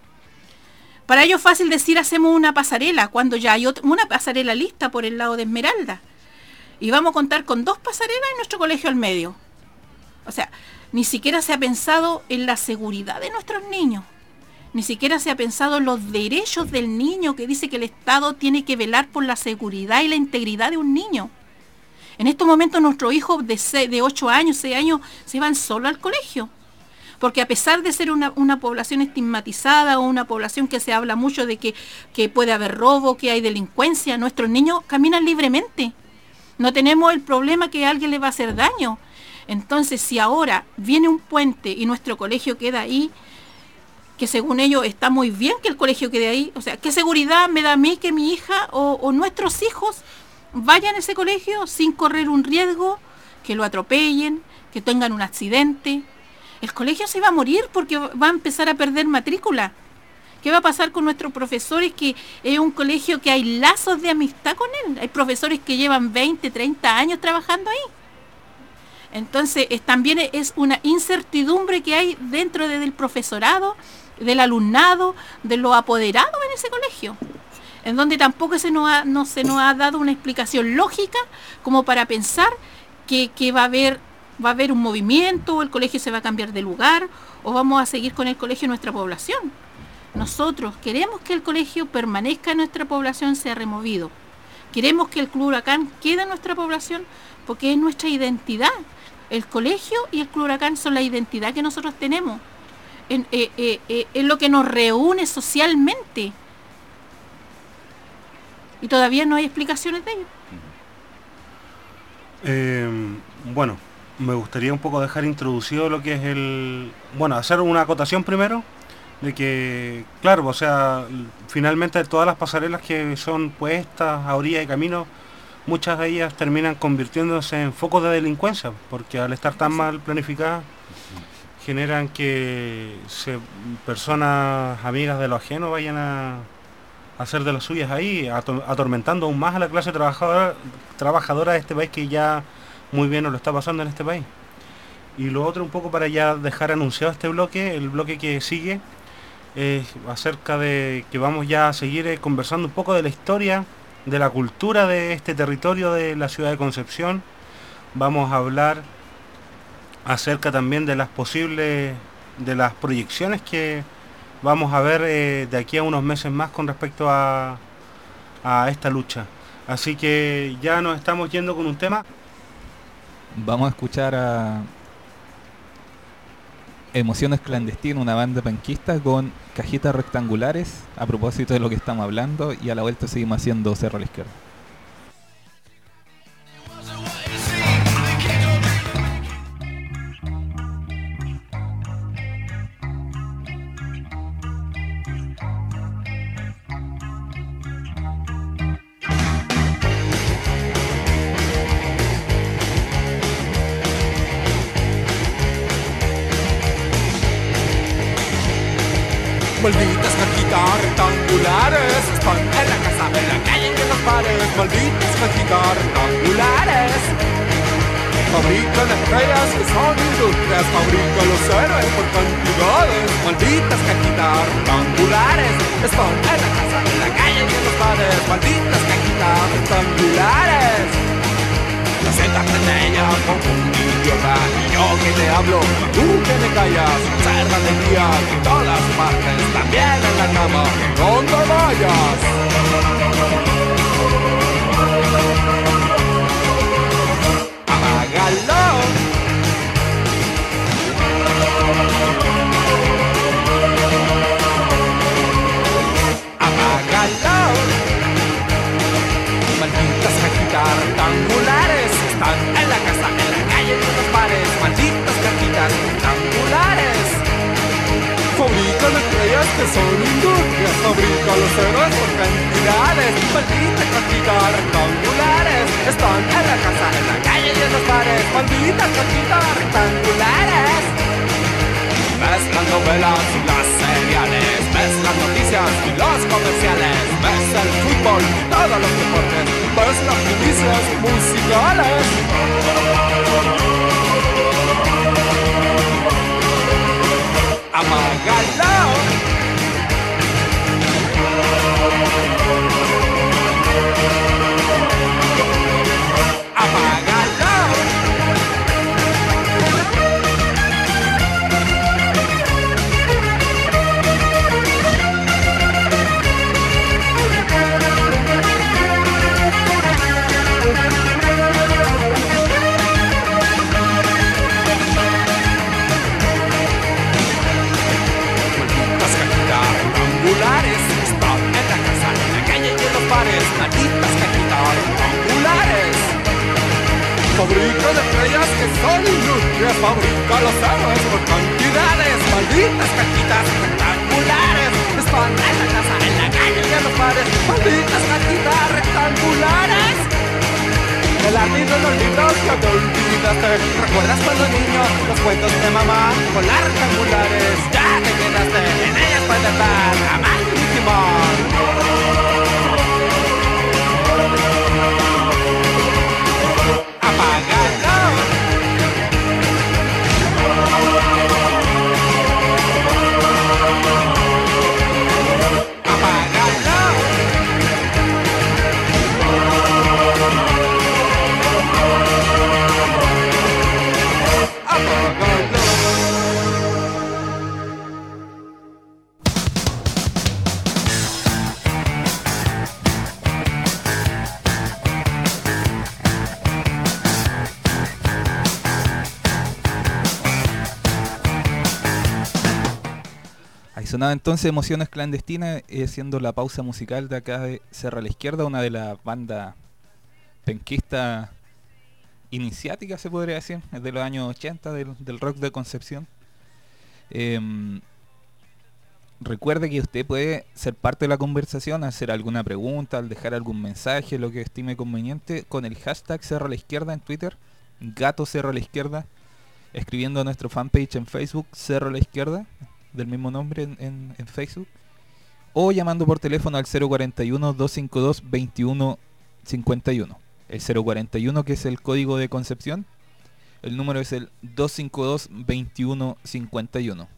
Para ello es fácil decir hacemos una pasarela, cuando ya hay otra, una pasarela lista por el lado de Esmeralda. Y vamos a contar con dos pasarelas en nuestro colegio al medio. O sea, ni siquiera se ha pensado en la seguridad de nuestros niños. Ni siquiera se ha pensado en los derechos del niño, que dice que el Estado tiene que velar por la seguridad y la integridad de un niño. En estos momentos nuestros hijos de, seis, de ocho años, seis años, se van solo al colegio. Porque a pesar de ser una, una población estigmatizada o una población que se habla mucho de que, que puede haber robo, que hay delincuencia, nuestros niños caminan libremente. No tenemos el problema que a alguien le va a hacer daño. Entonces, si ahora viene un puente y nuestro colegio queda ahí, que según ellos está muy bien que el colegio quede ahí, o sea, ¿qué seguridad me da a mí que mi hija o, o nuestros hijos vayan a ese colegio sin correr un riesgo, que lo atropellen, que tengan un accidente. El colegio se va a morir porque va a empezar a perder matrícula. ¿Qué va a pasar con nuestros profesores? Que es un colegio que hay lazos de amistad con él. Hay profesores que llevan veinte, treinta años trabajando ahí. Entonces, es, también es una incertidumbre que hay dentro de, del profesorado, del alumnado, de los apoderados en ese colegio, en donde tampoco se nos ha, no se nos ha dado una explicación lógica como para pensar que, que va a haber, va a haber un movimiento, o el colegio se va a cambiar de lugar, o vamos a seguir con el colegio en nuestra población. Nosotros queremos que el colegio permanezca en nuestra población, sea removido. Queremos que el Club Huracán quede en nuestra población porque es nuestra identidad. El colegio y el Club Huracán son la identidad que nosotros tenemos. En, eh, eh, eh, es lo que nos reúne socialmente. Y todavía no hay explicaciones de ello. Eh, bueno, me gustaría un poco dejar introducido lo que es el... Bueno, hacer una acotación primero. De que, claro, o sea, finalmente todas las pasarelas que son puestas a orilla de camino, muchas de ellas terminan convirtiéndose en focos de delincuencia, porque al estar tan mal planificadas, generan que se, personas amigas de lo ajeno vayan a, a hacer de las suyas ahí, ator, atormentando aún más a la clase trabajadora, trabajadora de este país, que ya muy bien nos lo está pasando en este país. Y lo otro, un poco para ya dejar anunciado este bloque, el bloque que sigue, Eh, acerca de que vamos ya a seguir eh, conversando un poco de la historia, de la cultura de este territorio de la ciudad de Concepción. Vamos a hablar acerca también de las posibles, de las proyecciones que vamos a ver eh, de aquí a unos meses más con respecto a, a esta lucha. Así que ya nos estamos yendo con un tema. Vamos a escuchar a Emociones Clandestinas, una banda panquista con Cajitas Rectangulares, a propósito de lo que estamos hablando, y a la vuelta seguimos haciendo Cerro a la Izquierda. Malditas cajitas rectangulares están en la casa, en la calle y en los bares. Malditas cajitas rectangulares fabrican estrellas que son industrias, fabrican los héroes por cantidades. Malditas cajitas rectangulares están en la casa, en la calle y en los bares. Malditas cajitas rectangulares. La seta prende ella como un idiota, y yo que te hablo, tú que me callas. Observa de día en todas partes, también en la cama, donde vayas. Apágalo. Apágalo. Malditas cajitas rectangulares están en la casa, en la calle y en los bares. Malditas cajitas rectangulares fabrican estrellas que son industrias, fabrican los héroes por cantidades. Malditas cajitas rectangulares están en la casa, en la calle y en los bares. Malditas cajitas rectangulares. Ves las novelas y las seriales, ves las noticias y los comerciales, ves el fútbol y todos los deportes, ves las noticias musicales. Apágalo. Apágalo. Están en la casa, en la calle y en los bares. Malditas cajitas rectangulares fabrican estrellas que son industrias, fabrican los héroes por cantidades. Malditas cajitas rectangulares están en la casa, en la calle y en los bares. Malditas cajitas rectangulares revelar libros, los libros que te olvidaste. ¿Recuerdas cuando niño los cuentos de mamá con las rectangulares? Ya te quedaste, en ellas puedes estar a más de un timón. Sonaba entonces Emociones Clandestinas, eh, siendo la pausa musical de acá de Cerro a la Izquierda, una de las bandas penquistas iniciáticas, se podría decir, de los años ochenta del, del rock de Concepción. Eh, recuerde que usted puede ser parte de la conversación, hacer alguna pregunta, dejar algún mensaje, lo que estime conveniente, con el hashtag Cerro a la Izquierda en Twitter, Gato Cerro a la Izquierda, escribiendo a nuestro fanpage en Facebook, Cerro a la Izquierda, del mismo nombre en, en, en Facebook, o llamando por teléfono al cero cuarenta y uno, doscientos cincuenta y dos, veintiuno cincuenta y uno. El cero cuarenta y uno, que es el código de Concepción, el número es el doscientos cincuenta y dos, veintiuno cincuenta y uno.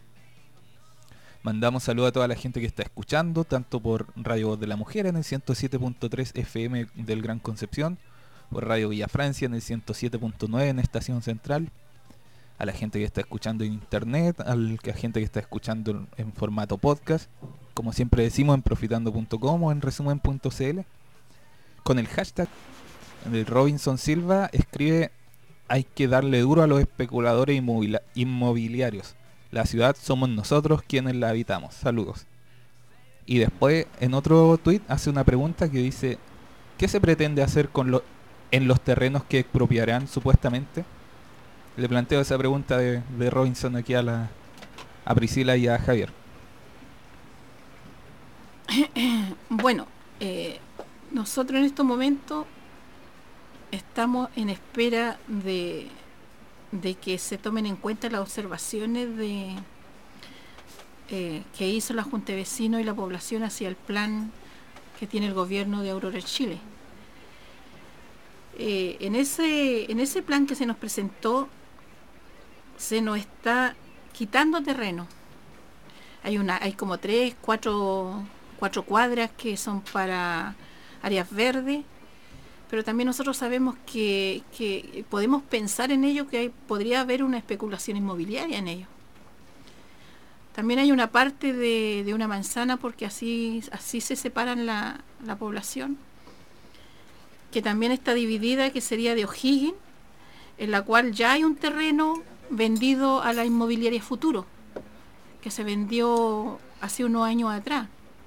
Mandamos saludos a toda la gente que está escuchando, tanto por Radio Voz de la Mujer en el ciento siete punto tres F M del Gran Concepción, por Radio Villa Francia en el ciento siete punto nueve en Estación Central, a la gente que está escuchando en internet, a la gente que está escuchando en formato podcast, como siempre decimos, en profitando punto com o en resumen punto c l. Con el hashtag de Robinson Silva escribe: hay que darle duro a los especuladores inmovili- inmobiliarios. La ciudad somos nosotros quienes la habitamos. Saludos. Y después en otro tweet hace una pregunta que dice: ¿qué se pretende hacer con lo- en los terrenos que expropiarán supuestamente? Le planteo esa pregunta de, de Robinson aquí a la a Priscila y a Javier. Bueno, eh, nosotros en estos momentos estamos en espera de, de que se tomen en cuenta las observaciones de eh, que hizo la Junta de Vecinos y la población hacia el plan que tiene el gobierno de Aurora Chile. Eh, en ese, en ese plan que se nos presentó, se nos está quitando terreno. Hay una, hay como tres, cuatro, cuatro cuadras que son para áreas verdes, pero también nosotros sabemos que, que podemos pensar en ello, que hay, podría haber una especulación inmobiliaria en ello. También hay una parte de, de una manzana, porque así, así se separan la, la población, que también está dividida, que sería de O'Higgins, en la cual ya hay un terreno vendido a la inmobiliaria Futuro, que se vendió hace unos años atrás.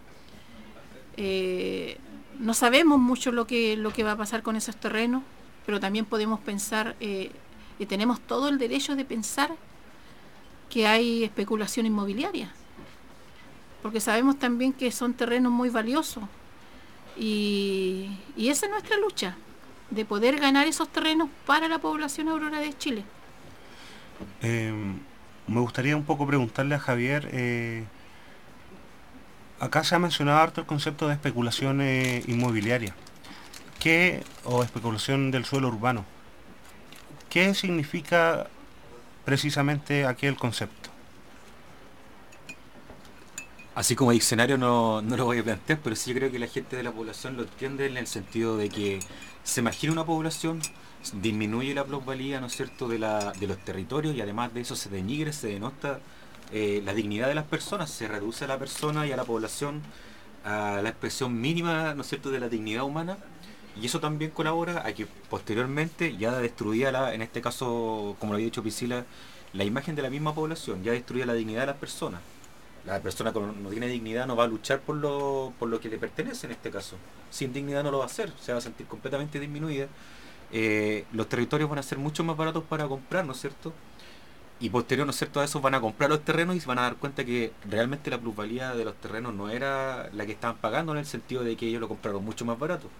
Eh, no sabemos mucho lo que, lo que va a pasar con esos terrenos, pero también podemos pensar, eh, y tenemos todo el derecho de pensar que hay especulación inmobiliaria, porque sabemos también que son terrenos muy valiosos, y, y esa es nuestra lucha, de poder ganar esos terrenos para la población Aurora de Chile. Eh, me gustaría un poco preguntarle a Javier, eh, acá se ha mencionado harto el concepto de especulación eh, inmobiliaria, ¿qué, o especulación del suelo urbano? ¿Qué significa precisamente aquel concepto? Así como diccionario no, no lo voy a plantear, pero sí yo creo que la gente de la población lo entiende en el sentido de que se imagina una población, disminuye la plusvalía, ¿no es cierto?, de, la, de los territorios, y además de eso se denigre, se denota eh, la dignidad de las personas, se reduce a la persona y a la población a la expresión mínima, ¿no es cierto?, de la dignidad humana, y eso también colabora a que posteriormente, ya destruida la, en este caso, como lo había dicho Priscila, la imagen de la misma población, ya destruye la dignidad de las personas. La persona que no tiene dignidad no va a luchar por lo, por lo que le pertenece en este caso. Sin dignidad no lo va a hacer, se va a sentir completamente disminuida. Eh, los territorios van a ser mucho más baratos para comprar, ¿no es cierto? Y posterior, ¿no es cierto?, a eso van a comprar los terrenos y se van a dar cuenta que realmente la plusvalía de los terrenos no era la que estaban pagando, en el sentido de que ellos lo compraron mucho más barato.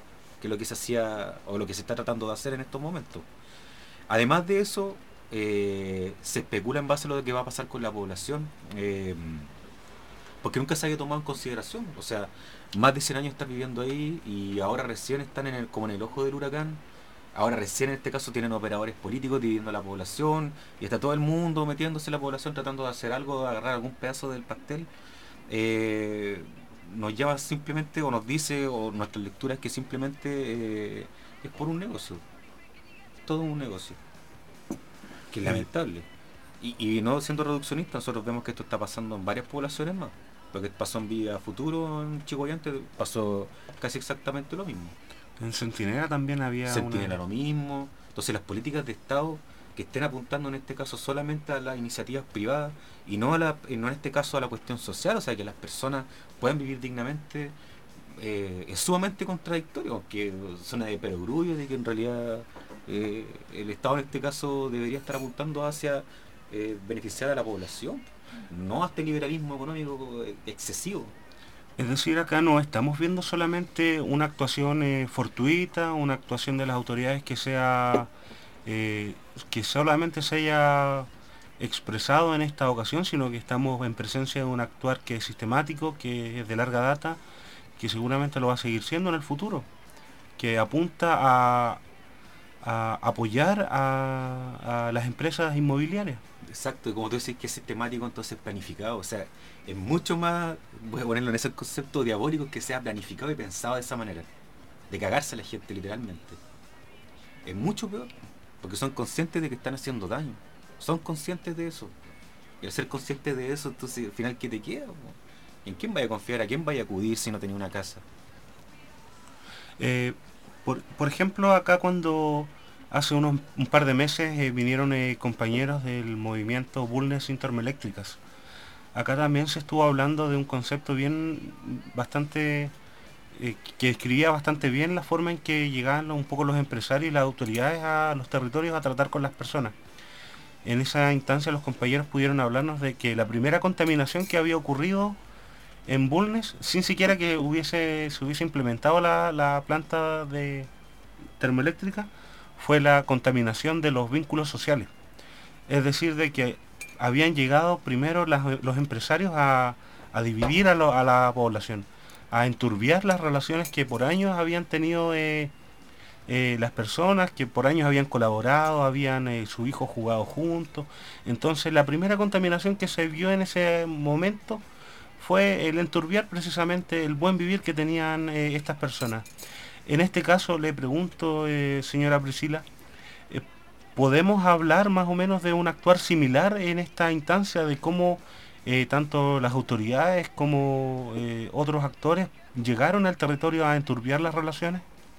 que es lo que se hacía o lo que se está tratando de hacer en estos momentos. Además de eso, eh, se especula en base a lo que va a pasar con la población, eh, porque nunca se había tomado en consideración. O sea, más de cien años están viviendo ahí y ahora recién están en el, como en el ojo del huracán. Ahora recién en este caso tienen operadores políticos dividiendo la población y está todo el mundo metiéndose en la población tratando de hacer algo, de agarrar algún pedazo del pastel. Eh, nos lleva simplemente, o nos dice, o nuestra lectura es que simplemente eh, es por un negocio. Todo un negocio. Que es lamentable. Y, y no siendo reduccionista, nosotros vemos que esto está pasando en varias poblaciones más. Porque pasó en Villa Futuro, en Chihuayante, pasó casi exactamente lo mismo. En Centinela también había Centinela una... lo mismo. Entonces las políticas de Estado que estén apuntando en este caso solamente a las iniciativas privadas y no a la, y no en este caso a la cuestión social, o sea, que las personas puedan vivir dignamente, eh, es sumamente contradictorio, que suena de perogrullo de que en realidad eh, el Estado en este caso debería estar apuntando hacia eh, beneficiar a la población, no a este liberalismo económico excesivo. Es decir, acá no estamos viendo solamente una actuación eh, fortuita, una actuación de las autoridades que sea eh, que solamente se haya expresado en esta ocasión, sino que estamos en presencia de un actuar que es sistemático, que es de larga data, que seguramente lo va a seguir siendo en el futuro, que apunta a, a apoyar a, a las empresas inmobiliarias. Exacto, y como tú decís que es sistemático, entonces planificado, o sea, es mucho más, voy a ponerlo en ese concepto diabólico, que sea planificado y pensado de esa manera, de cagarse a la gente literalmente. Es mucho peor, porque son conscientes de que están haciendo daño, son conscientes de eso, y al ser conscientes de eso, entonces al final, ¿qué te queda? ¿En quién vaya a confiar? ¿A quién vaya a acudir si no tenía una casa? Eh, por, por ejemplo, acá cuando hace unos un par de meses eh, vinieron eh, compañeros del movimiento Bulnes sin termoeléctricas. Acá también se estuvo hablando de un concepto bien, bastante, eh, que describía bastante bien la forma en que llegaban un poco los empresarios y las autoridades a los territorios a tratar con las personas. En esa instancia los compañeros pudieron hablarnos de que la primera contaminación que había ocurrido en Bulnes, sin siquiera que hubiese se hubiese implementado la, la planta de termoeléctrica, fue la contaminación de los vínculos sociales. Es decir, de que habían llegado primero las, los empresarios a, a dividir a, lo, a la población, a enturbiar las relaciones que por años habían tenido eh, eh, las personas, que por años habían colaborado, habían eh, su hijo jugado juntos. Entonces la primera contaminación que se vio en ese momento fue el enturbiar precisamente el buen vivir que tenían eh, estas personas. En este caso le pregunto, eh, señora Priscila, eh, ¿podemos hablar más o menos de un actuar similar en esta instancia de cómo eh, tanto las autoridades como eh, otros actores llegaron al territorio a enturbiar las relaciones?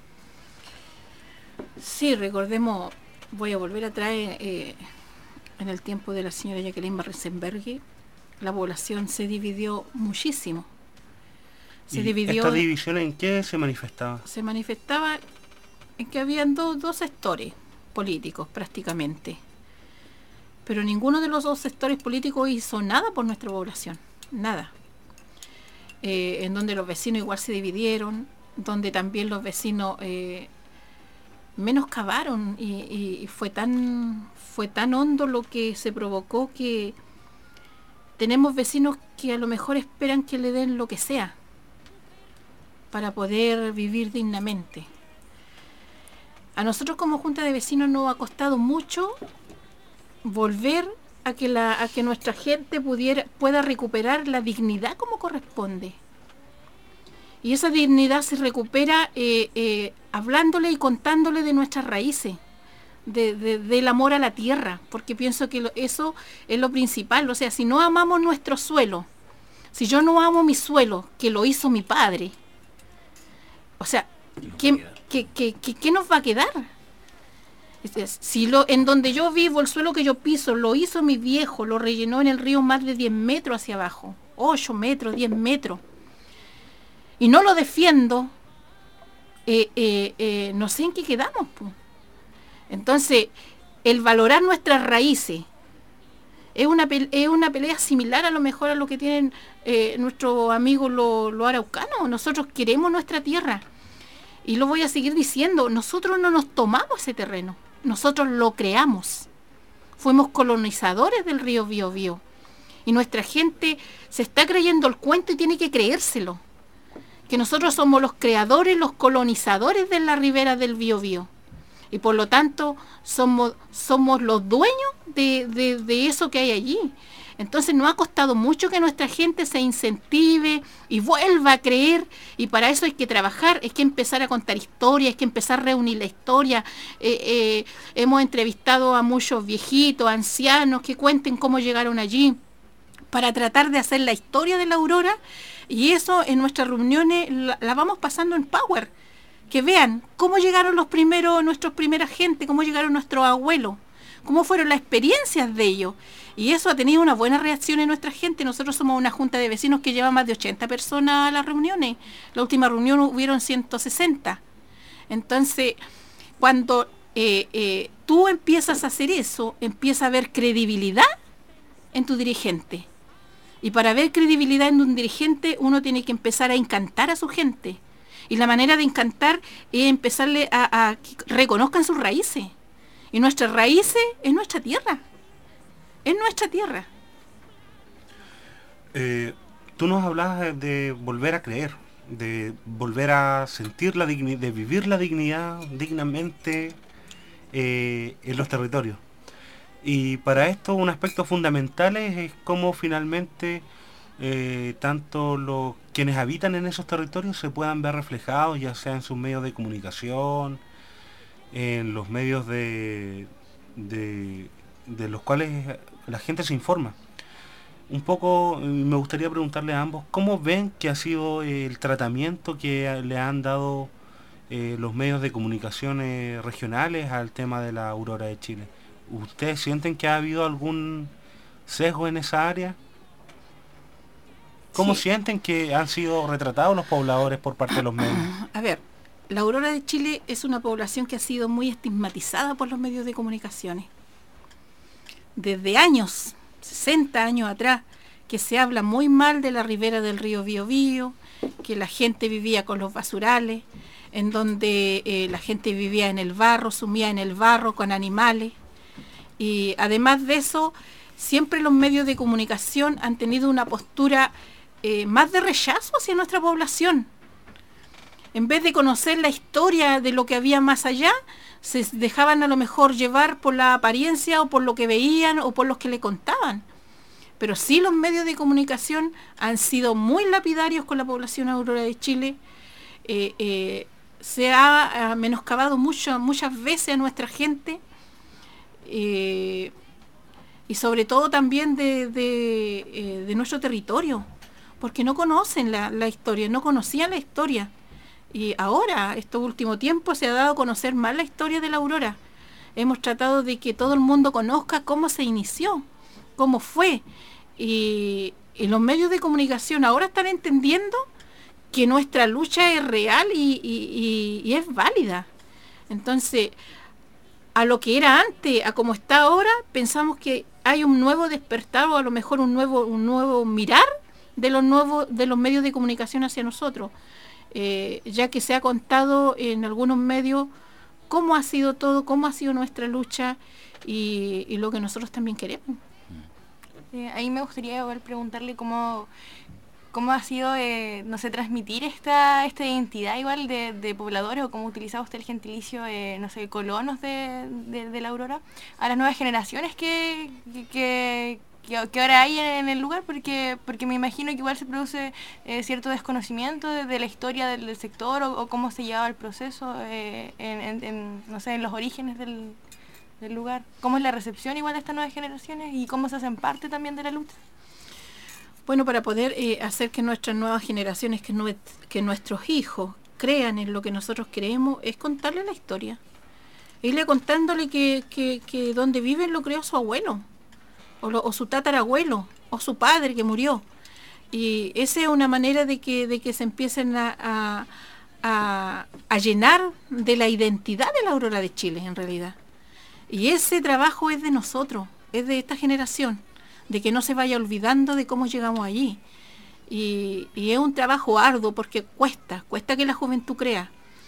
Sí, recordemos, voy a volver atrás eh, en el tiempo de la señora Jacqueline Barresenberg, la población se dividió muchísimo. Se ¿Y dividió, esta división en qué se manifestaba? Se manifestaba en que habían do, dos sectores políticos prácticamente, pero ninguno de los dos sectores políticos hizo nada por nuestra población, nada. Eh, en donde los vecinos igual se dividieron, donde también los vecinos eh, menoscabaron y, y, y fue tan fue tan hondo lo que se provocó que tenemos vecinos que a lo mejor esperan que le den lo que sea para poder vivir dignamente. A nosotros como Junta de Vecinos nos ha costado mucho volver a que la a que nuestra gente pudiera pueda recuperar la dignidad como corresponde. Y esa dignidad se recupera eh, eh, hablándole y contándole de nuestras raíces, de, de, del amor a la tierra, porque pienso que lo, eso es lo principal. O sea, si no amamos nuestro suelo, si yo no amo mi suelo, que lo hizo mi padre, o sea, ¿qué, qué, qué, qué, qué nos va a quedar? Si lo, en donde yo vivo, el suelo que yo piso, lo hizo mi viejo, lo rellenó en el río más de diez metros hacia abajo, ocho metros, diez metros, y no lo defiendo, eh, eh, eh, no sé en qué quedamos, pues. Entonces, el valorar nuestras raíces es una, es una pelea similar a lo mejor a lo que tienen eh, nuestros amigos los, los araucanos. Nosotros queremos nuestra tierra. Y lo voy a seguir diciendo, nosotros no nos tomamos ese terreno, nosotros lo creamos. Fuimos colonizadores del río Biobío. Y nuestra gente se está creyendo el cuento y tiene que creérselo. Que nosotros somos los creadores, los colonizadores de la ribera del Biobío. Y por lo tanto somos, somos los dueños de, de, de eso que hay allí. Entonces nos ha costado mucho que nuestra gente se incentive y vuelva a creer, y para eso hay que trabajar, hay que empezar a contar historias, hay que empezar a reunir la historia. Eh, eh, hemos entrevistado a muchos viejitos, ancianos, que cuenten cómo llegaron allí, para tratar de hacer la historia de la Aurora, y eso en nuestras reuniones la, la vamos pasando en Power, que vean cómo llegaron los primeros, nuestros primeras gente, cómo llegaron nuestros abuelos, cómo fueron las experiencias de ellos. Y eso ha tenido una buena reacción en nuestra gente. Nosotros somos una junta de vecinos que lleva más de ochenta personas a las reuniones. La última reunión hubieron ciento sesenta. Entonces, cuando eh, eh, tú empiezas a hacer eso, empieza a haber credibilidad en tu dirigente. Y para ver credibilidad en un dirigente, uno tiene que empezar a encantar a su gente. Y la manera de encantar es empezarle a, a que reconozcan sus raíces. Y nuestras raíces es nuestra tierra. Es nuestra tierra. Eh, tú nos hablabas de volver a creer, de volver a sentir la dignidad, de vivir la dignidad dignamente eh, en los territorios. Y para esto un aspecto fundamental es cómo finalmente eh, tanto los quienes habitan en esos territorios se puedan ver reflejados, ya sea en sus medios de comunicación, en los medios de, de, de los cuales la gente se informa. Un poco me gustaría preguntarle a ambos, ¿cómo ven que ha sido el tratamiento que le han dado eh, los medios de comunicación eh, regionales al tema de la Aurora de Chile? ¿Ustedes sienten que ha habido algún sesgo en esa área? ¿Cómo sí. sienten que han sido retratados los pobladores por parte de los medios? A ver, la Aurora de Chile es una población que ha sido muy estigmatizada por los medios de comunicaciones. Desde años, sesenta años atrás, que se habla muy mal de la ribera del río Biobío, que la gente vivía con los basurales, en donde eh, la gente vivía en el barro, sumía en el barro con animales. Y además de eso, siempre los medios de comunicación han tenido una postura eh, más de rechazo hacia nuestra población. En vez de conocer la historia de lo que había más allá, se dejaban a lo mejor llevar por la apariencia o por lo que veían o por los que le contaban. Pero sí, los medios de comunicación han sido muy lapidarios con la población Aurora de Chile. Eh, eh, se ha, ha menoscabado mucho, muchas veces a nuestra gente, eh, y sobre todo también de, de, eh, de nuestro territorio, porque no conocen la, la historia, no conocían la historia. Y ahora, estos últimos tiempos, se ha dado a conocer más la historia de la Aurora. Hemos tratado de que todo el mundo conozca cómo se inició, cómo fue. Y, y los medios de comunicación ahora están entendiendo que nuestra lucha es real y, y, y, y es válida. Entonces, a lo que era antes, a como está ahora, pensamos que hay un nuevo despertar o a lo mejor un nuevo, un nuevo mirar de los, nuevos, de los medios de comunicación hacia nosotros. Eh, ya que se ha contado en algunos medios cómo ha sido todo, cómo ha sido nuestra lucha y, y lo que nosotros también queremos. Eh, ahí me gustaría igual preguntarle cómo, cómo ha sido, eh, no sé, transmitir esta, esta identidad igual de, de pobladores, o cómo utilizaba usted el gentilicio, eh, no sé, colonos de, de, de la Aurora, a las nuevas generaciones que... que, que Que, que ahora hay en el lugar, porque porque me imagino que igual se produce eh, cierto desconocimiento de, de la historia del, del sector o, o cómo se llevaba el proceso eh, en, en, en, no sé, en los orígenes del, del lugar. ¿Cómo es la recepción igual de estas nuevas generaciones y cómo se hacen parte también de la lucha? Bueno, para poder eh, hacer que nuestras nuevas generaciones, que, nuet, que nuestros hijos crean en lo que nosotros creemos, es contarle la historia. Irle contándole que, que, que donde viven lo creó su abuelo. O, lo, o su tatarabuelo, o su padre que murió. Y esa es una manera de que, de que se empiecen a, a, a, a llenar de la identidad de la Aurora de Chile, en realidad. Y ese trabajo es de nosotros, es de esta generación, de que no se vaya olvidando de cómo llegamos allí. Y, y es un trabajo arduo porque cuesta, cuesta que la juventud crea.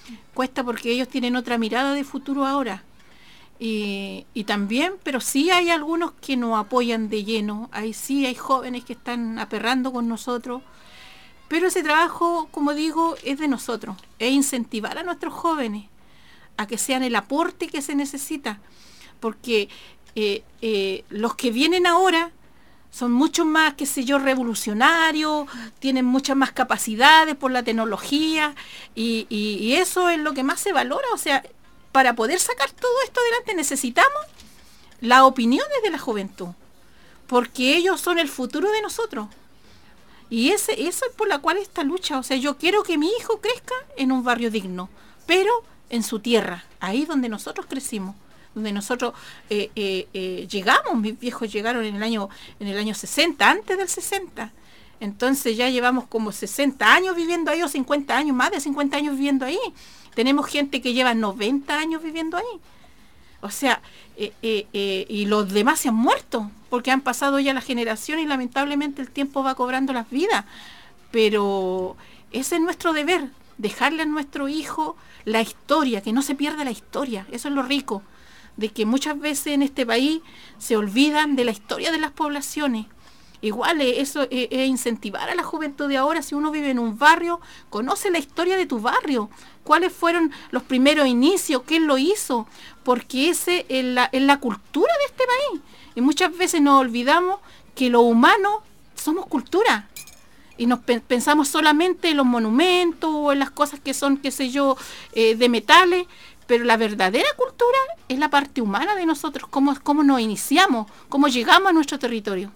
Cuesta porque ellos tienen otra mirada de futuro ahora. Y, y también, pero sí hay algunos que nos apoyan de lleno. Ahí sí hay jóvenes que están aperrando con nosotros. Pero ese trabajo, como digo, es de nosotros. Es incentivar a nuestros jóvenes a que sean el aporte que se necesita. Porque eh, eh, los que vienen ahora son mucho más, qué sé yo, revolucionarios, tienen muchas más capacidades por la tecnología, y, y, y eso es lo que más se valora. O sea, para poder sacar todo esto adelante necesitamos las opiniones de la juventud, porque ellos son el futuro de nosotros. Y ese, eso es por la cual esta lucha. O sea, yo quiero que mi hijo crezca en un barrio digno, pero en su tierra, ahí donde nosotros crecimos, donde nosotros eh, eh, eh, llegamos. Mis viejos llegaron en el año en el año sesenta, antes del sesenta. Entonces ya llevamos como sesenta años viviendo ahí, o cincuenta años, más de cincuenta años viviendo ahí. Tenemos gente que lleva noventa años viviendo ahí. O sea, eh, eh, eh, y los demás se han muerto, porque han pasado ya la generación y lamentablemente el tiempo va cobrando las vidas. Pero ese es nuestro deber, dejarle a nuestro hijo la historia, que no se pierda la historia. Eso es lo rico, de que muchas veces en este país se olvidan de la historia de las poblaciones. Igual eso es, es incentivar a la juventud de ahora. Si uno vive en un barrio, conoce la historia de tu barrio, cuáles fueron los primeros inicios, quién lo hizo, porque ese es la, es la cultura de este país. Y muchas veces nos olvidamos que los humanos somos cultura, y nos pe- pensamos solamente en los monumentos o en las cosas que son, qué sé yo, eh, de metales. Pero la verdadera cultura es la parte humana de nosotros, cómo, cómo nos iniciamos, cómo llegamos a nuestro territorio.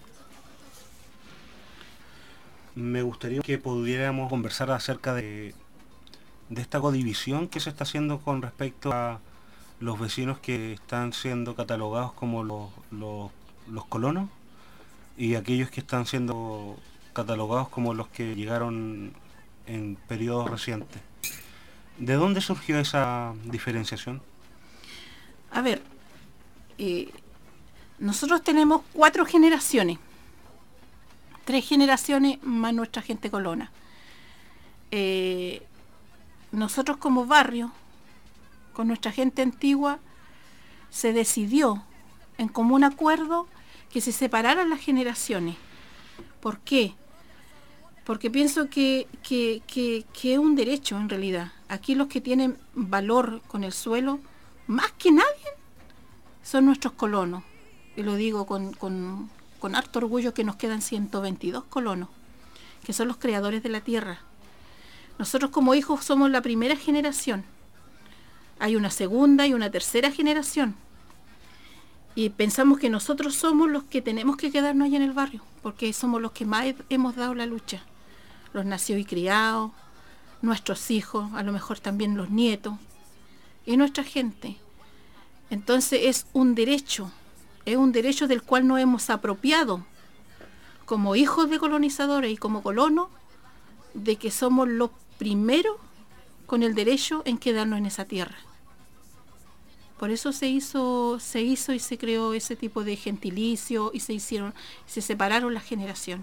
Me gustaría que pudiéramos conversar acerca de, de esta codivisión que se está haciendo con respecto a los vecinos que están siendo catalogados como los, los, los colonos, y aquellos que están siendo catalogados como los que llegaron en periodos recientes. ¿De dónde surgió esa diferenciación? A ver, eh, nosotros tenemos cuatro generaciones, tres generaciones más nuestra gente colona. Eh, nosotros como barrio, con nuestra gente antigua, se decidió en común acuerdo que se separaran las generaciones. ¿Por qué? Porque pienso que, que, que, que es un derecho en realidad. Aquí los que tienen valor con el suelo, más que nadie, son nuestros colonos. Y lo digo con, con, con harto orgullo, que nos quedan ciento veintidós colonos, que son los creadores de la tierra. Nosotros como hijos somos la primera generación. Hay una segunda y una tercera generación. Y pensamos que nosotros somos los que tenemos que quedarnos allá en el barrio, porque somos los que más hemos dado la lucha. Los nacidos y criados, nuestros hijos, a lo mejor también los nietos, y nuestra gente. Entonces es un derecho, es un derecho del cual nos hemos apropiado como hijos de colonizadores y como colonos, de que somos los primeros con el derecho en quedarnos en esa tierra. Por eso se hizo, se hizo y se creó ese tipo de gentilicio, y se hicieron, se separaron las generaciones.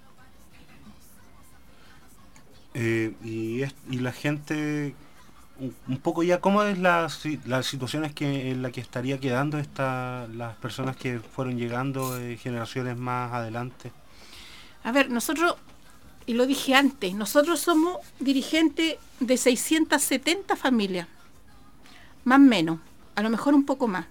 Eh, y, es, y la gente, un, un poco ya, ¿cómo es la, las situaciones que, en la que estaría quedando esta, las personas que fueron llegando de generaciones más adelante? A ver, nosotros, y lo dije antes, nosotros somos dirigentes de seiscientas setenta familias, más o menos, a lo mejor un poco más.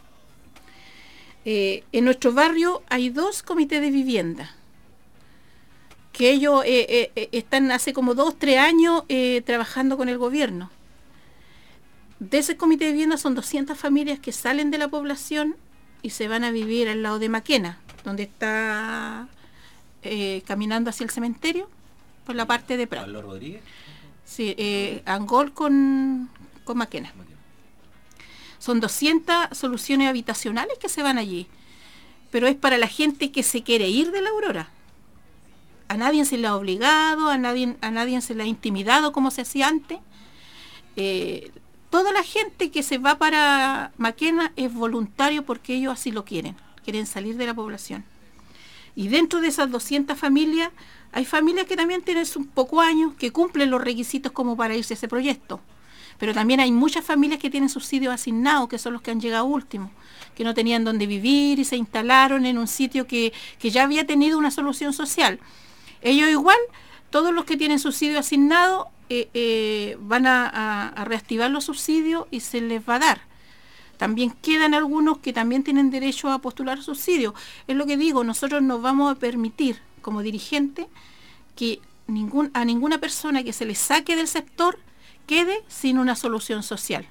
Eh, en nuestro barrio hay dos comités de vivienda, que ellos eh, eh, están hace como dos, tres años eh, trabajando con el gobierno. De ese comité de vivienda son doscientas familias que salen de la población y se van a vivir al lado de Maquena, donde está eh, caminando hacia el cementerio, por la parte de Prado. ¿Pablo Rodríguez? Sí, eh, Angol con, con Maquena. Son doscientas soluciones habitacionales que se van allí, pero es para la gente que se quiere ir de la Aurora. A nadie se le ha obligado, a nadie, a nadie se le ha intimidado como se hacía antes. Eh, toda la gente que se va para Maquena es voluntario porque ellos así lo quieren, quieren salir de la población. Y dentro de esas doscientas familias, hay familias que también tienen un poco años, que cumplen los requisitos como para irse a ese proyecto. Pero también hay muchas familias que tienen subsidios asignados, que son los que han llegado últimos, que no tenían dónde vivir y se instalaron en un sitio que, que ya había tenido una solución social. Ellos igual, todos los que tienen subsidio asignado, eh, eh, van a, a, a reactivar los subsidios y se les va a dar. También quedan algunos que también tienen derecho a postular subsidios. Es lo que digo, nosotros nos vamos a permitir, como dirigente, que ningún, a ninguna persona que se le saque del sector quede sin una solución social.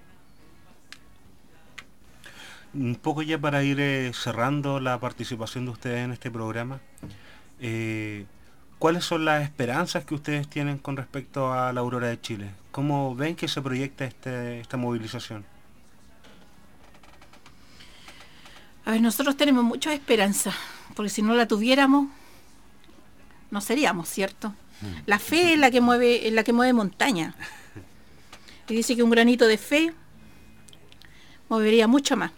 Un poco ya para ir eh, cerrando la participación de ustedes en este programa, eh, ¿cuáles son las esperanzas que ustedes tienen con respecto a la Aurora de Chile? ¿Cómo ven que se proyecta este, esta movilización? A ver, nosotros tenemos mucha esperanza, porque si no la tuviéramos, no seríamos, ¿cierto? La fe es la que mueve, es la que mueve montaña. Y dice que un granito de fe movería mucho más.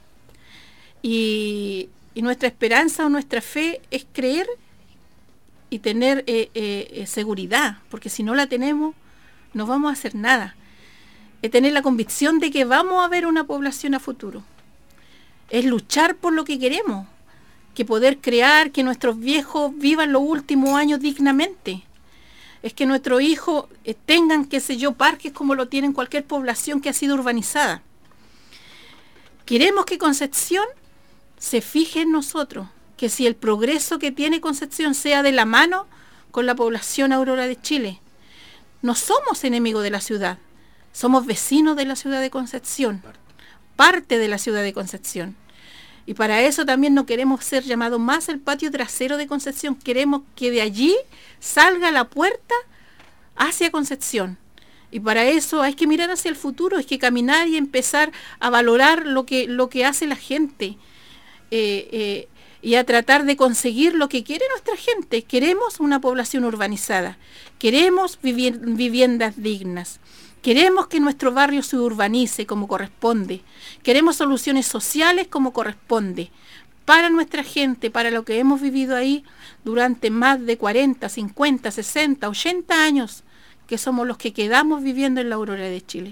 Y, y nuestra esperanza o nuestra fe es creer y tener eh, eh, seguridad, porque si no la tenemos, no vamos a hacer nada. Es tener la convicción de que vamos a ver una población a futuro. Es luchar por lo que queremos, que poder crear, que nuestros viejos vivan los últimos años dignamente. Es que nuestros hijos eh, tengan, qué sé yo, parques como lo tienen cualquier población que ha sido urbanizada. Queremos que Concepción se fije en nosotros, que si el progreso que tiene Concepción sea de la mano con la población Aurora de Chile. No somos enemigos de la ciudad, somos vecinos de la ciudad de Concepción, parte de la ciudad de Concepción. Y para eso también no queremos ser llamados más el patio trasero de Concepción, queremos que de allí salga la puerta hacia Concepción. Y para eso hay que mirar hacia el futuro, hay que caminar y empezar a valorar lo que, lo que hace la gente. Eh, eh, y a tratar de conseguir lo que quiere nuestra gente. Queremos una población urbanizada, queremos vivir, viviendas dignas, queremos que nuestro barrio se urbanice como corresponde, queremos soluciones sociales como corresponde, para nuestra gente, para lo que hemos vivido ahí durante más de cuarenta, cincuenta, sesenta, ochenta años, que somos los que quedamos viviendo en la Aurora de Chile.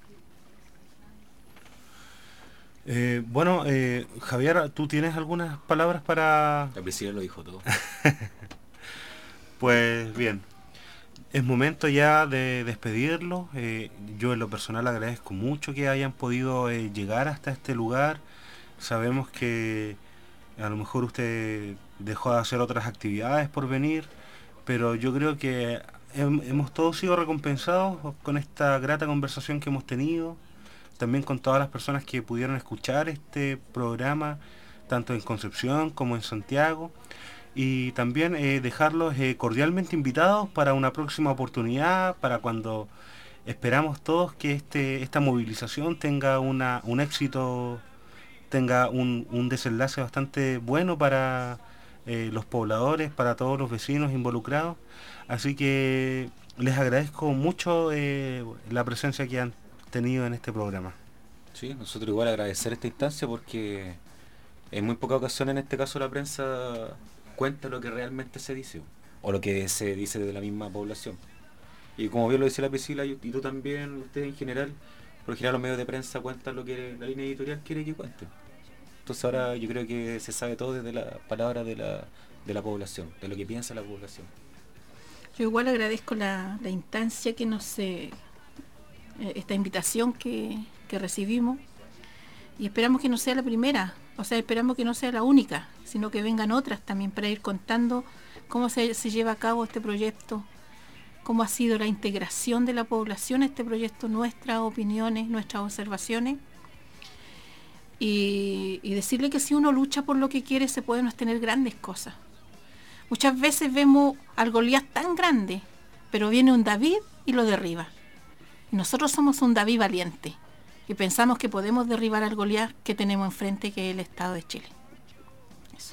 Eh, bueno, eh, Javier, ¿tú tienes algunas palabras para...? La Priscila lo dijo todo. Pues bien, es momento ya de despedirlo. Eh, yo en lo personal agradezco mucho que hayan podido eh, llegar hasta este lugar. Sabemos que a lo mejor usted dejó de hacer otras actividades por venir, pero yo creo que hem- hemos todos sido recompensados con esta grata conversación que hemos tenido. También con todas las personas que pudieron escuchar este programa, tanto en Concepción como en Santiago. Y también eh, dejarlos eh, cordialmente invitados para una próxima oportunidad, para cuando esperamos todos que este, esta movilización tenga una, un éxito, tenga un, un desenlace bastante bueno para eh, los pobladores, para todos los vecinos involucrados. Así que les agradezco mucho eh, la presencia que han tenido en este programa. Sí, nosotros igual agradecer esta instancia porque en muy pocas ocasiones, en este caso la prensa cuenta lo que realmente se dice o lo que se dice de la misma población. Y como bien lo decía la Priscila y tú también, ustedes en general, por lo general los medios de prensa cuentan lo que la línea editorial quiere que cuente. Entonces ahora yo creo que se sabe todo desde la palabra de la, de la población, de lo que piensa la población. Yo igual agradezco la, la instancia que nos... Eh, esta invitación que, que recibimos y esperamos que no sea la primera, o sea, esperamos que no sea la única, sino que vengan otras también para ir contando cómo se, se lleva a cabo este proyecto, cómo ha sido la integración de la población a este proyecto, nuestras opiniones, nuestras observaciones y, y decirle que si uno lucha por lo que quiere se pueden obtener grandes cosas. Muchas veces vemos al Goliat tan grande, pero viene un David y lo derriba. Nosotros somos un David valiente y pensamos que podemos derribar al Goliat que tenemos enfrente, que es el Estado de Chile. Eso.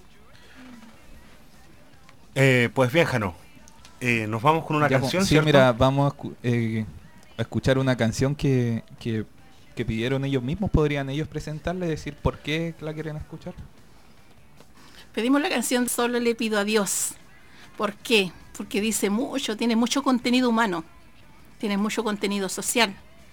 Eh, pues bien, Jano, eh, nos vamos con una Ya, canción, sí, ¿cierto? mira, vamos a, escu- eh, a escuchar una canción que, que, que pidieron ellos mismos. ¿Podrían ellos presentarle, decir por qué la quieren escuchar? Pedimos la canción Solo le pido a Dios. ¿Por qué? Porque dice mucho, tiene mucho contenido humano, tiene mucho contenido social.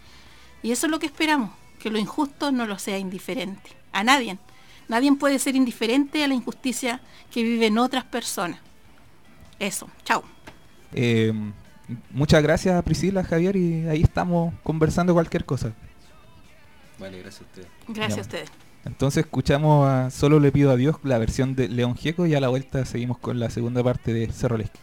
Y eso es lo que esperamos, que lo injusto no lo sea indiferente. A nadie. Nadie puede ser indiferente a la injusticia que viven otras personas. Eso, chao. Eh, muchas gracias, Priscila, Javier, y ahí estamos conversando cualquier cosa. Vale, gracias a ustedes. Gracias Ya. a ustedes. Entonces escuchamos a Solo le pido a Dios, la versión de León Gieco, y a la vuelta seguimos con la segunda parte de Cerro Lesque.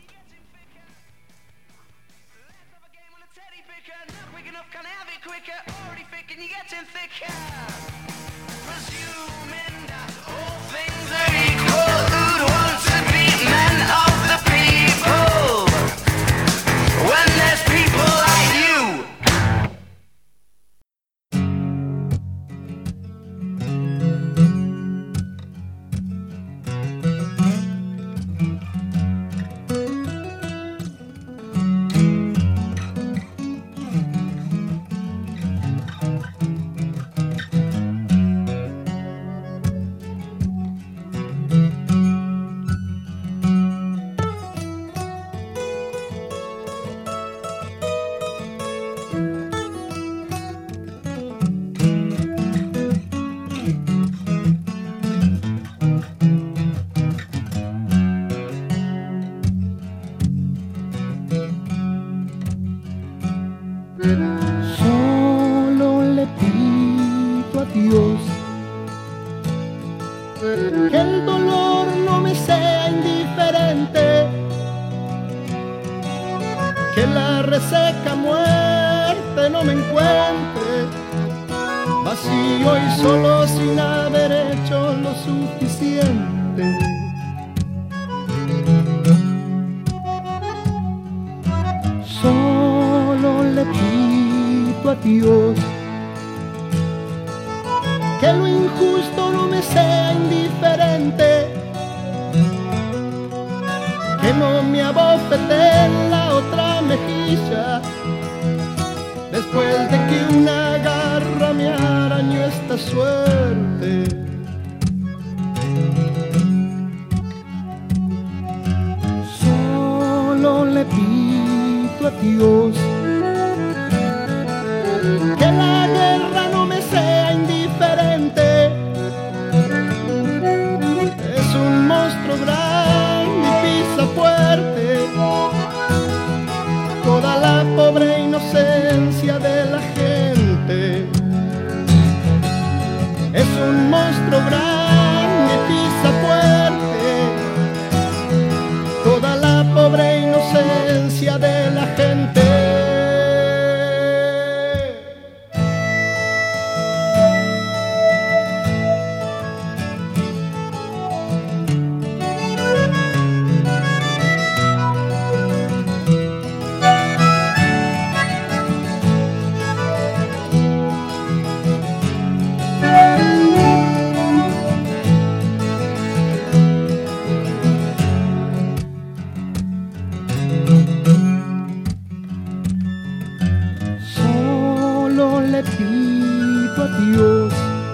Solo le pido a Dios que el dolor no me sea indiferente, que la reseca muerte no me encuentre vacío y solo sin haber hecho lo suficiente. Solo le pido a Dios que lo injusto no me sea indiferente, que no me abofete en la otra mejilla después de que una garra me arañó esta suerte. Solo le pido a Dios que la guerra no me sea indiferente. Es un monstruo grande y pisa fuerte toda la pobre inocencia de la gente. Es un monstruo grande y pisa fuerte toda la pobre inocencia de la gente. Solo le pido a Dios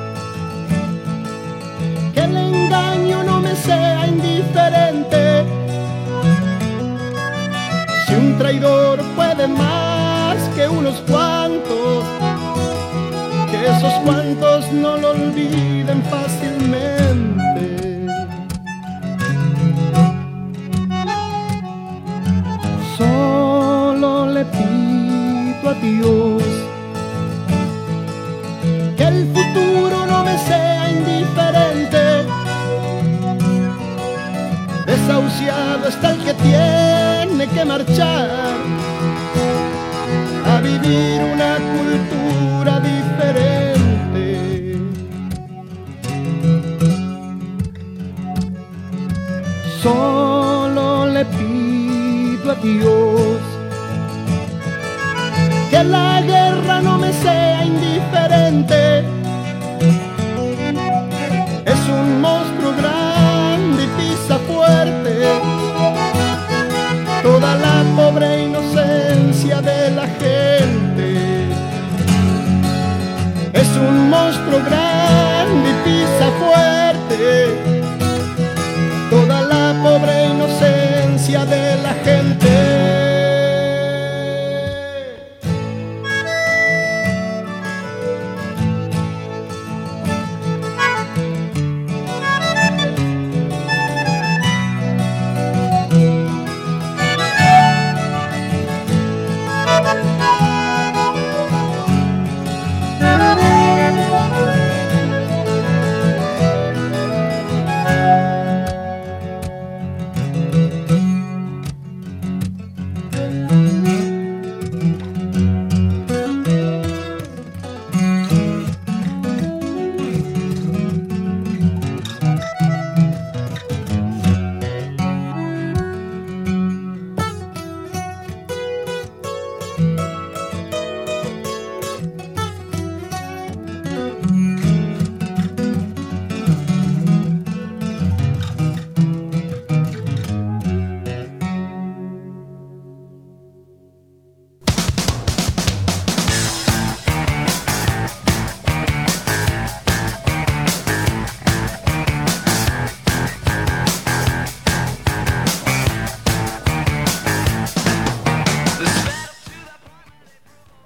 que el engaño no me sea indiferente. Si un traidor puede más que unos cuantos, que esos cuantos no lo olviden fácilmente. Solo le pido a Dios que el futuro no me sea indiferente. Desahuciado está el que tiene que marchar a vivir una cultura diferente. Solo le pido a Dios que la guerra no me sea indiferente. Es un monstruo grande y pisa fuerte toda la pobre inocencia de la gente. Es un monstruo grande y pisa fuerte toda la pobre inocencia de la gente.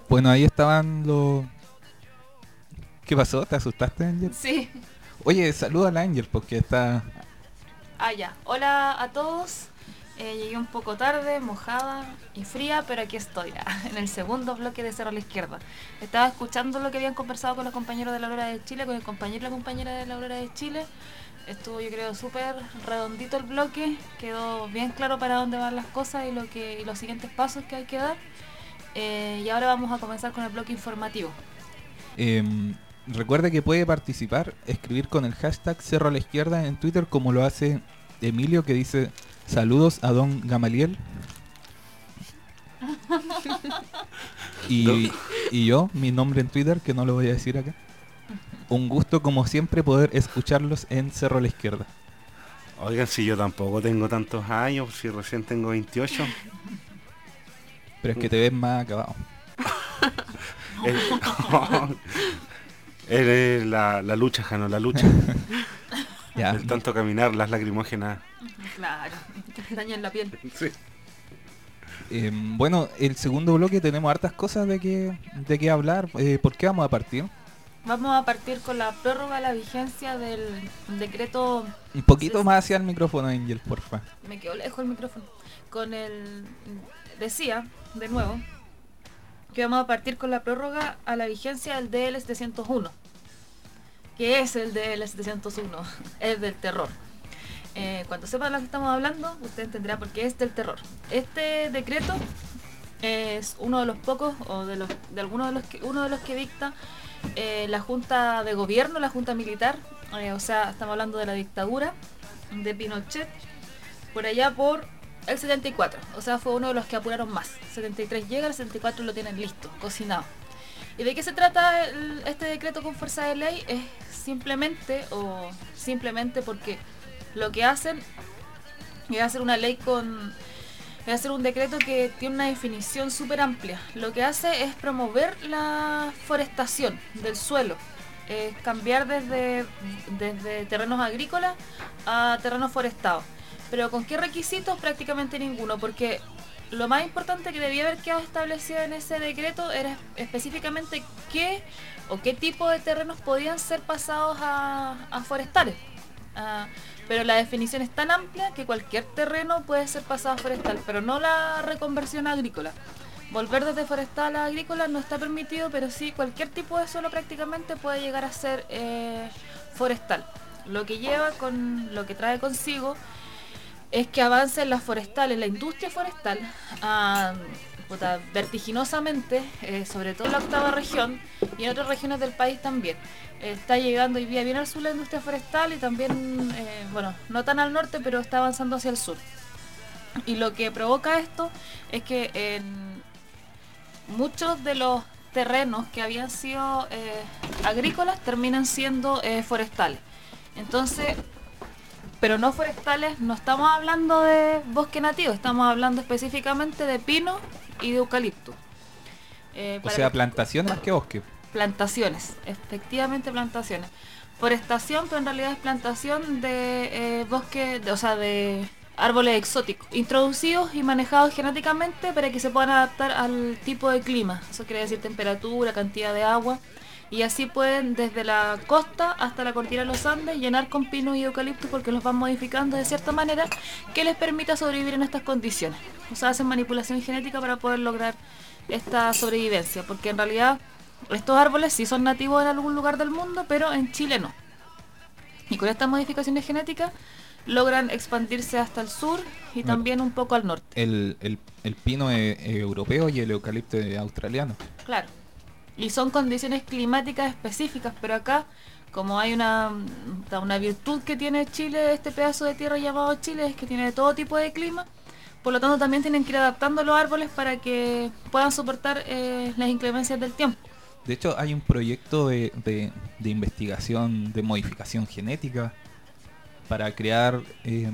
Bueno, ahí estaban los... ¿Qué pasó? ¿Te asustaste, Ángel? Sí. Oye, saluda a la Ángel porque está... Ah, ya. Hola a todos. Eh, llegué un poco tarde, mojada y fría, pero aquí estoy, en el segundo bloque de Cerro a la Izquierda. Estaba escuchando lo que habían conversado con los compañeros de la Aurora de Chile, con el compañero y la compañera de la Aurora de Chile. Estuvo, yo creo, súper redondito el bloque, quedó bien claro para dónde van las cosas y, lo que, y los siguientes pasos que hay que dar. Eh, y ahora vamos a comenzar con el bloque informativo. Eh, recuerde que puede participar, escribir con el hashtag Cerro a la Izquierda en Twitter, como lo hace Emilio, que dice... Saludos a don Gamaliel. y, y yo, mi nombre en Twitter, que no lo voy a decir acá. Un gusto como siempre poder escucharlos en Cerro a la Izquierda. Oigan, si yo tampoco tengo tantos años, si recién tengo veintiocho. Pero es que te ves más acabado. Es la, la lucha, Jano, la lucha. Ya. El tanto caminar, las lacrimógenas. Claro, te dañan la piel. Sí. Eh, bueno, el segundo bloque tenemos hartas cosas de que, de que hablar. Eh, ¿Por qué vamos a partir? Vamos a partir con la prórroga a la vigencia del decreto... Un poquito más hacia el micrófono, Ángel, porfa. Me quedó lejos el micrófono. Con el... Decía, de nuevo, que vamos a partir con la prórroga a la vigencia del D L setecientos uno. ¿Qué es el D L setecientos uno? Es del terror. Eh, cuando sepan lo que estamos hablando, usted entenderá por qué es del terror. Este decreto es uno de los pocos, o de los de algunos de los que, uno de los que dicta eh, la Junta de Gobierno, la Junta Militar, eh, o sea, estamos hablando de la dictadura de Pinochet, por allá por el setenta y cuatro, o sea, fue uno de los que apuraron más. setenta y tres llega, el setenta y cuatro lo tienen listo, cocinado. ¿Y de qué se trata el, este decreto con fuerza de ley? Es simplemente, o simplemente porque lo que hacen es hacer una ley con... es hacer un decreto que tiene una definición súper amplia. Lo que hace es promover la forestación del suelo. Es cambiar desde, desde terrenos agrícolas a terrenos forestados. Pero ¿con qué requisitos? Prácticamente ninguno, porque... Lo más importante que debía haber quedado establecido en ese decreto era específicamente qué o qué tipo de terrenos podían ser pasados a, a forestales. Uh, pero la definición es tan amplia que cualquier terreno puede ser pasado a forestal, pero no la reconversión agrícola. Volver desde forestal a agrícola no está permitido, pero sí cualquier tipo de suelo prácticamente puede llegar a ser eh, forestal. Lo que lleva con, lo que trae consigo es que avance en las forestales, la industria forestal, uh, puta, vertiginosamente, eh, sobre todo en la octava región y en otras regiones del país también. Eh, está llegando hoy día bien al sur la industria forestal y también, eh, bueno, no tan al norte, pero está avanzando hacia el sur. Y lo que provoca esto es que en muchos de los terrenos que habían sido eh, agrícolas terminan siendo eh, forestales. Entonces... Pero no forestales, no estamos hablando de bosque nativo, estamos hablando específicamente de pino y de eucalipto. Eh, o sea, plantaciones más que bosque. Plantaciones, efectivamente plantaciones. Forestación, pero en realidad es plantación de eh, bosque, de, o sea, de árboles exóticos, introducidos y manejados genéticamente para que se puedan adaptar al tipo de clima. Eso quiere decir temperatura, cantidad de agua. Y así pueden desde la costa hasta la cordillera de los Andes llenar con pino y eucalipto porque los van modificando de cierta manera que les permita sobrevivir en estas condiciones. O sea, hacen manipulación genética para poder lograr esta sobrevivencia, porque en realidad estos árboles sí son nativos en algún lugar del mundo, pero en Chile no. Y con estas modificaciones genéticas logran expandirse hasta el sur y no, también un poco al norte. El, el, el pino es, es europeo y el eucalipto es australiano. Claro. Y son condiciones climáticas específicas, pero acá, como hay una, una virtud que tiene Chile, este pedazo de tierra llamado Chile, es que tiene todo tipo de clima, por lo tanto también tienen que ir adaptando los árboles para que puedan soportar eh, las inclemencias del tiempo. De hecho, hay un proyecto de, de, de investigación de modificación genética para crear eh,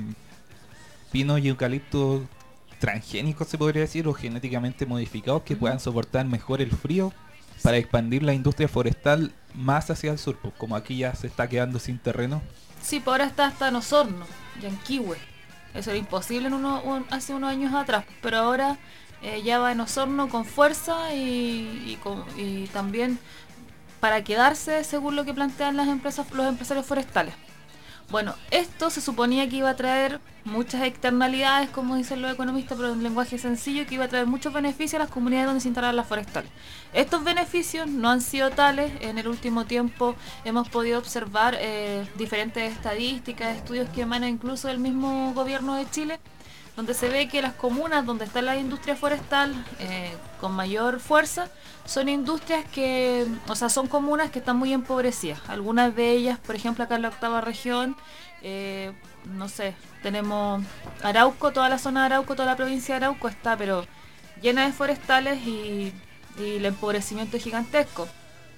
pino y eucalipto transgénicos, se podría decir, o genéticamente modificados que uh-huh. puedan soportar mejor el frío, para expandir la industria forestal más hacia el sur, pues como aquí ya se está quedando sin terreno. Sí, pues ahora está hasta en Osorno, Yanquihue. Eso era imposible en uno, un, hace unos años atrás, pero ahora eh, ya va en Osorno con fuerza y, y, con, y también para quedarse según lo que plantean las empresas, los empresarios forestales. Bueno, esto se suponía que iba a traer muchas externalidades, como dicen los economistas, pero en lenguaje sencillo, que iba a traer muchos beneficios a las comunidades donde se instalaran las forestales. Estos beneficios no han sido tales. En el último tiempo hemos podido observar eh, diferentes estadísticas, estudios que emanan incluso del mismo gobierno de Chile, donde se ve que las comunas donde está la industria forestal eh, con mayor fuerza son industrias que, o sea, son comunas que están muy empobrecidas. Algunas de ellas, por ejemplo, acá en la octava región, eh, no sé, tenemos Arauco, toda la zona de Arauco, toda la provincia de Arauco está, pero llena de forestales y, y el empobrecimiento es gigantesco.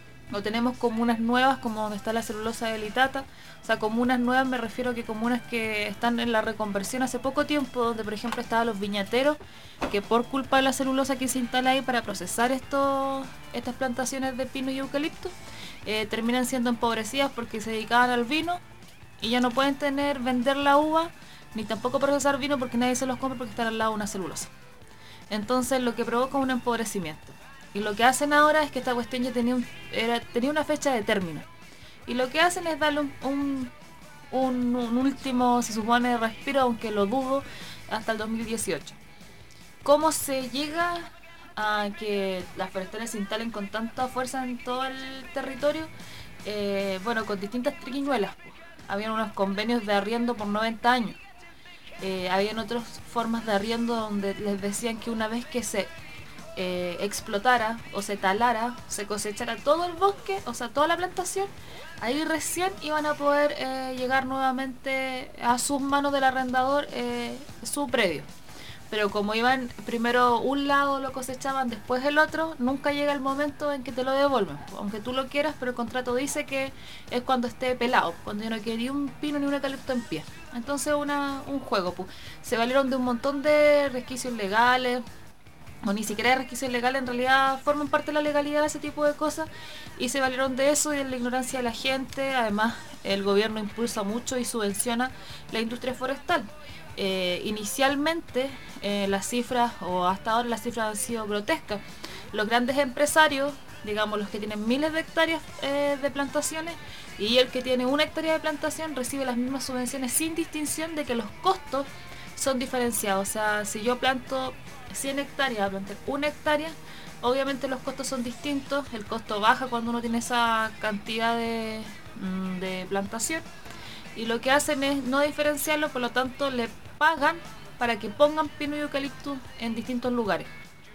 O tenemos comunas nuevas como donde está la celulosa de Litata. O sea, comunas nuevas me refiero a que comunas que están en la reconversión hace poco tiempo, donde por ejemplo estaban los viñateros, que por culpa de la celulosa que se instala ahí para procesar estos, estas plantaciones de pino y eucalipto, eh, terminan siendo empobrecidas porque se dedicaban al vino y ya no pueden tener, vender la uva, ni tampoco procesar vino porque nadie se los compra porque están al lado de una celulosa. Entonces lo que provoca un empobrecimiento. Y lo que hacen ahora es que esta cuestión ya tenía, un, era, tenía una fecha de término. Y lo que hacen es darle un, un, un, un último, se supone, respiro, aunque lo dudo, hasta el dos mil dieciocho. ¿Cómo se llega a que las forestales se instalen con tanta fuerza en todo el territorio? Eh, bueno, con distintas triquiñuelas. Habían unos convenios de arriendo por noventa años. Eh, habían otras formas de arriendo donde les decían que una vez que se Eh, explotara o se talara, se cosechara todo el bosque, o sea, toda la plantación, ahí recién iban a poder eh, llegar nuevamente a sus manos del arrendador eh, su predio. Pero como iban primero un lado lo cosechaban, después el otro, nunca llega el momento en que te lo devuelven, aunque tú lo quieras, pero el contrato dice que es cuando esté pelado, cuando ya no quede ni un pino ni un eucalipto en pie. Entonces una, un juego, pues. Se valieron de un montón de resquicios legales, o ni siquiera de resquicios legales, en realidad forman parte de la legalidad ese tipo de cosas, y se valieron de eso y de la ignorancia de la gente. Además, el gobierno impulsa mucho y subvenciona la industria forestal. Eh, inicialmente, eh, las cifras, o hasta ahora las cifras han sido grotescas. Los grandes empresarios, digamos los que tienen miles de hectáreas eh, de plantaciones, y el que tiene una hectárea de plantación recibe las mismas subvenciones sin distinción de que los costos son diferenciados. O sea, si yo planto cien hectáreas, plantar una hectárea, obviamente los costos son distintos. El costo baja cuando uno tiene esa cantidad de, de plantación, y lo que hacen es no diferenciarlo, por lo tanto le pagan para que pongan pino y eucalipto en distintos lugares.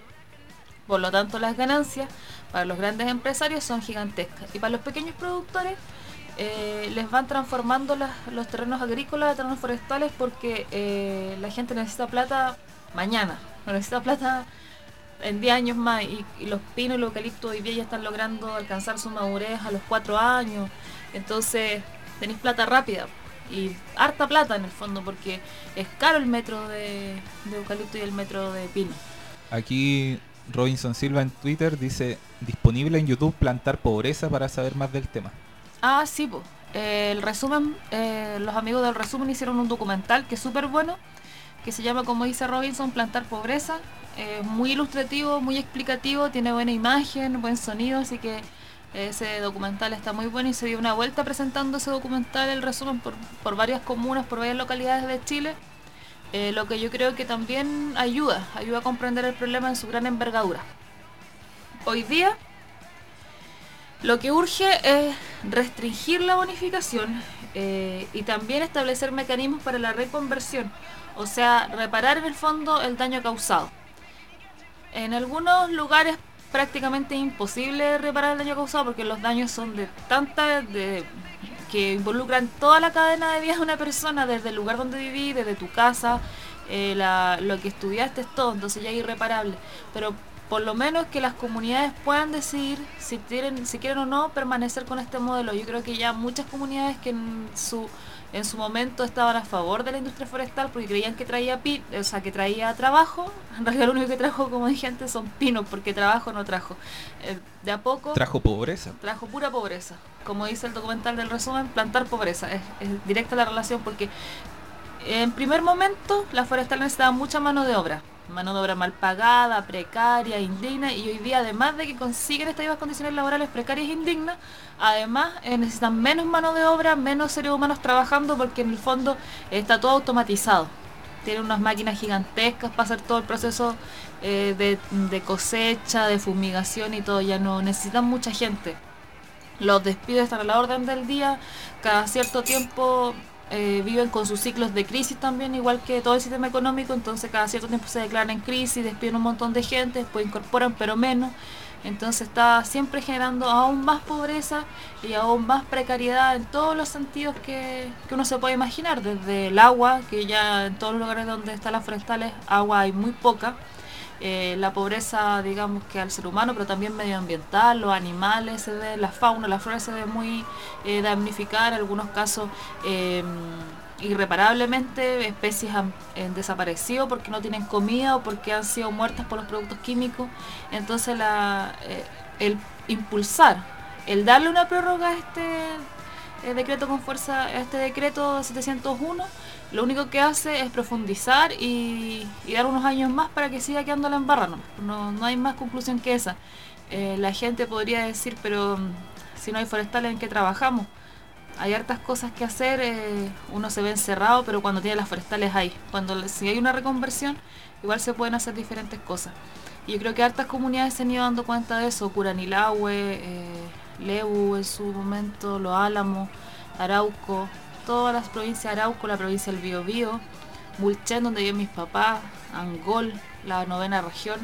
Por lo tanto, las ganancias para los grandes empresarios son gigantescas, y para los pequeños productores eh, les van transformando las, los terrenos agrícolas a terrenos forestales, porque eh, la gente necesita plata mañana, necesita plata en diez años más, y, y los pinos y los eucaliptos hoy día ya están logrando alcanzar su madurez a los cuatro años. Entonces tenéis plata rápida y harta plata en el fondo, porque es caro el metro de, de eucalipto y el metro de pino. Aquí Robinson Silva en Twitter dice: disponible en YouTube Plantar Pobreza, para saber más del tema. Ah, sí, pues. Eh, el resumen, eh, los amigos del resumen hicieron un documental que es súper bueno, que se llama, como dice Robinson, Plantar Pobreza. Eh, muy ilustrativo, muy explicativo, tiene buena imagen, buen sonido, así que ese documental está muy bueno, y se dio una vuelta presentando ese documental, el resumen, por, por varias comunas, por varias localidades de Chile, eh, lo que yo creo que también ayuda, ayuda a comprender el problema en su gran envergadura. Hoy día lo que urge es restringir la bonificación eh, y también establecer mecanismos para la reconversión, o sea, reparar en el fondo el daño causado. En algunos lugares prácticamente imposible reparar el daño causado, porque los daños son de tanta, de, que involucran toda la cadena de vida de una persona, desde el lugar donde viví, desde tu casa, eh, la, lo que estudiaste, es todo, entonces ya es irreparable. Pero por lo menos que las comunidades puedan decidir si quieren, si quieren o no permanecer con este modelo. Yo creo que ya muchas comunidades que en su en su momento estaban a favor de la industria forestal porque creían que traía pi, o sea, que traía trabajo. En realidad lo único que trajo, como dije antes, son pinos, porque trabajo no trajo. Eh, de a poco trajo pobreza. Trajo pura pobreza. Como dice el documental del resumen, plantar pobreza. Es, es directa la relación, porque en primer momento la forestal necesitaba mucha mano de obra, mano de obra mal pagada, precaria, indigna, y hoy día, además de que consiguen estas mismas condiciones laborales precarias e indignas, además eh, necesitan menos mano de obra, menos seres humanos trabajando, porque en el fondo eh, está todo automatizado. Tienen unas máquinas gigantescas para hacer todo el proceso eh, de, de cosecha, de fumigación y todo, ya no necesitan mucha gente. Los despidos están a la orden del día, cada cierto tiempo eh, viven con sus ciclos de crisis también, igual que todo el sistema económico, entonces cada cierto tiempo se declaran en crisis, despiden un montón de gente, después incorporan pero menos, entonces está siempre generando aún más pobreza y aún más precariedad en todos los sentidos que, que uno se puede imaginar, desde el agua, que ya en todos los lugares donde están las forestales, agua hay muy poca. Eh, la pobreza, digamos que al ser humano, pero también medioambiental, los animales, se ve, la fauna, la flora se ve muy eh, damnificada, en algunos casos eh, irreparablemente, especies han eh, desaparecido porque no tienen comida o porque han sido muertas por los productos químicos. Entonces la, eh, el impulsar, el darle una prórroga a este eh, decreto con fuerza, a este decreto setecientos uno, lo único que hace es profundizar y, y dar unos años más para que siga quedando la embarra. No, no, no hay más conclusión que esa. Eh, la gente podría decir, pero si no hay forestales, ¿en qué trabajamos? Hay hartas cosas que hacer, eh, uno se ve encerrado, pero cuando tiene las forestales hay. Cuando si hay una reconversión, igual se pueden hacer diferentes cosas. Y yo creo que hartas comunidades se han ido dando cuenta de eso. Curanilahue, eh, Lebu en su momento, Los Álamos, Arauco, todas las provincias de Arauco, la provincia del Biobío, Mulchen, donde viven mis papás, Angol, la novena región.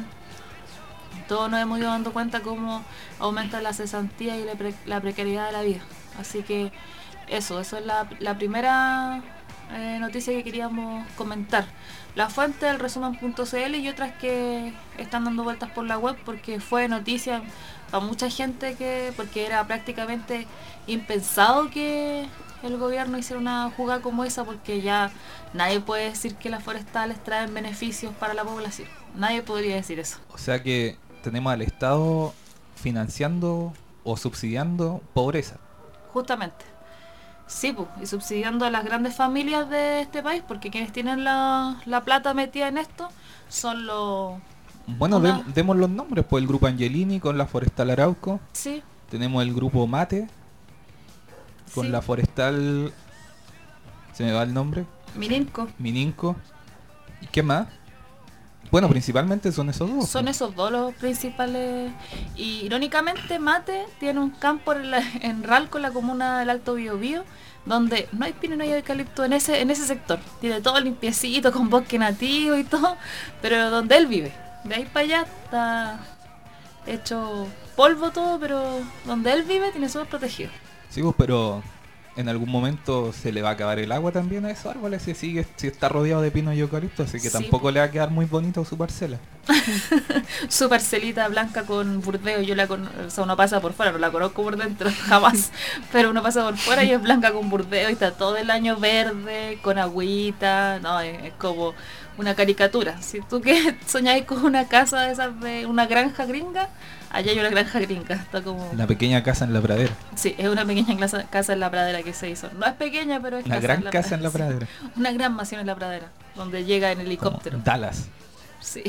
Todos nos hemos ido dando cuenta cómo aumenta la cesantía y la, pre la precariedad de la vida. Así que eso, eso es la, la primera eh, noticia que queríamos comentar. La fuente del resumen punto c l y otras que están dando vueltas por la web, porque fue noticia para mucha gente, que porque era prácticamente impensado que el gobierno hiciera una jugada como esa, porque ya nadie puede decir que las forestales traen beneficios para la población. Nadie podría decir eso. O sea que tenemos al Estado financiando o subsidiando pobreza. Justamente. Sí, pues, y subsidiando a las grandes familias de este país, porque quienes tienen la, la plata metida en esto son los... Bueno, una... de, demos los nombres, pues el grupo Angelini con la Forestal Arauco. Sí. Tenemos el grupo Mate con sí. la Forestal... ¿Se me va el nombre? Mininco. Mininco. ¿Y qué más? Bueno, principalmente son esos dos. Son esos dos los principales. Y irónicamente Mate tiene un campo en, la, en Ralco, en la comuna del Alto Biobío, donde no hay pino, no hay eucalipto en ese, en ese sector. Tiene todo limpiecito, con bosque nativo y todo, pero donde él vive. De ahí para allá está hecho polvo todo, pero donde él vive tiene súper protegido. Sí, pues, pero en algún momento se le va a acabar el agua también a esos árboles si sigue, si está rodeado de pino y eucalipto, así que sí, tampoco le va a quedar muy bonito su parcela. Su parcelita blanca con burdeo, yo la con, o sea, uno pasa por fuera, no la conozco por dentro jamás, pero uno pasa por fuera y es blanca con burdeo y está todo el año verde, con agüita, no, es, es como una caricatura. Si tú que soñáis con una casa de esas, de una granja gringa, allá hay una granja gringa, está como... Una pequeña casa en la pradera. Sí, es una pequeña casa, casa en la pradera que se hizo. No es pequeña, pero es una casa gran en la casa en la pradera. Sí. Una gran mansión en la pradera, donde llega en helicóptero. Como Dallas. Sí.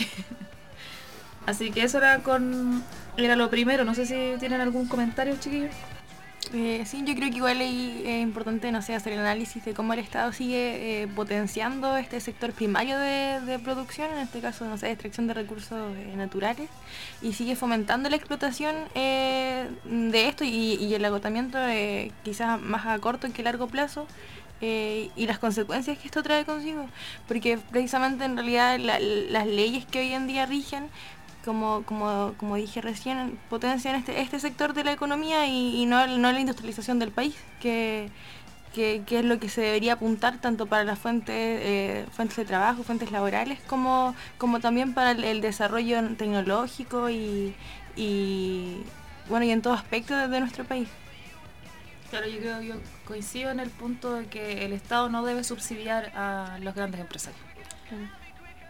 Así que eso era con... Era lo primero, no sé si tienen algún comentario, chiquillos. Eh, sí, yo creo que igual es eh, importante, no sé, hacer el análisis de cómo el Estado sigue eh, potenciando este sector primario de, de producción, en este caso, no sé, extracción de recursos eh, naturales, y sigue fomentando la explotación eh, de esto y, y el agotamiento eh, quizás más a corto que largo plazo, eh, y las consecuencias que esto trae consigo, porque precisamente en realidad la, las leyes que hoy en día rigen, como como como dije recién, potencian este este sector de la economía y, y no, no la industrialización del país, que, que, que es lo que se debería apuntar tanto para las fuentes eh, fuentes de trabajo, fuentes laborales, como como también para el, el desarrollo tecnológico y, y bueno, y en todo aspecto de, de nuestro país. Claro, yo creo, yo coincido en el punto de que el Estado no debe subsidiar a los grandes empresarios.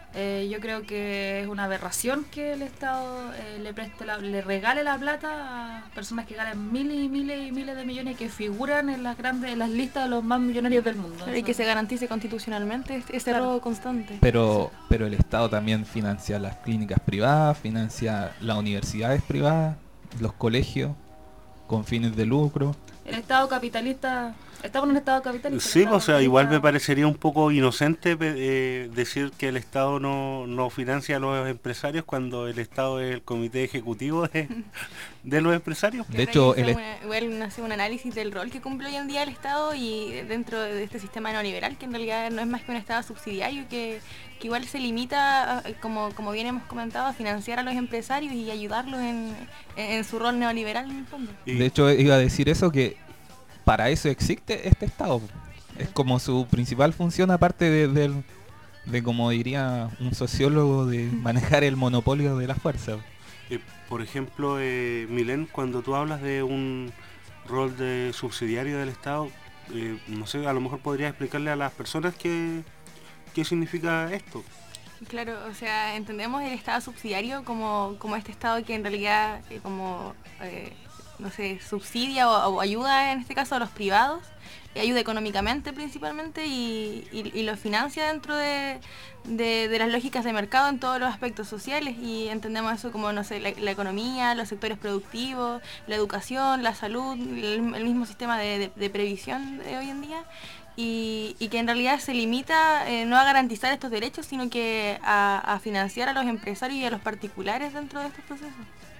Eh, yo creo que es una aberración que el Estado eh, le preste la, le regale la plata a personas que ganan miles y miles y miles de millones y que figuran en las grandes, en las listas de los más millonarios del mundo. Claro, y que se garantice constitucionalmente este, ese Claro. robo constante. Pero, pero el Estado también financia las clínicas privadas, financia las universidades privadas, los colegios con fines de lucro. El Estado capitalista, estamos en un Estado capitalista. Sí, el Estado o sea, igual me capitalista- parecería un poco inocente eh, decir que el Estado no, no financia a los empresarios cuando el Estado es el comité ejecutivo de, de los empresarios. De hecho, el Hacemos est- una- igual hace un análisis del rol que cumple hoy en día el Estado y dentro de este sistema neoliberal, que en realidad no es más que un Estado subsidiario que, que igual se limita, a- como, como bien hemos comentado, a financiar a los empresarios y ayudarlos en, en, en su rol neoliberal en el fondo. Y- De hecho, iba a decir eso, que para eso existe este Estado. Es como su principal función, aparte de, del- de, como diría un sociólogo, de manejar el monopolio de la fuerza. Eh, por ejemplo, eh, Milén, cuando tú hablas de un rol de subsidiario del Estado, eh, no sé, a lo mejor podrías explicarle a las personas qué, qué significa esto. Claro, o sea, entendemos el Estado subsidiario como, como este Estado que en realidad eh, como, eh, no sé, subsidia o, o ayuda en este caso a los privados, y ayuda económicamente principalmente y, y, y lo financia dentro de, de, de las lógicas de mercado en todos los aspectos sociales y entendemos eso como, no sé, la, la economía, los sectores productivos, la educación, la salud, el, el mismo sistema de, de, de previsión de hoy en día. Y, y que en realidad se limita eh, no a garantizar estos derechos, sino que a, a financiar a los empresarios y a los particulares dentro de estos procesos.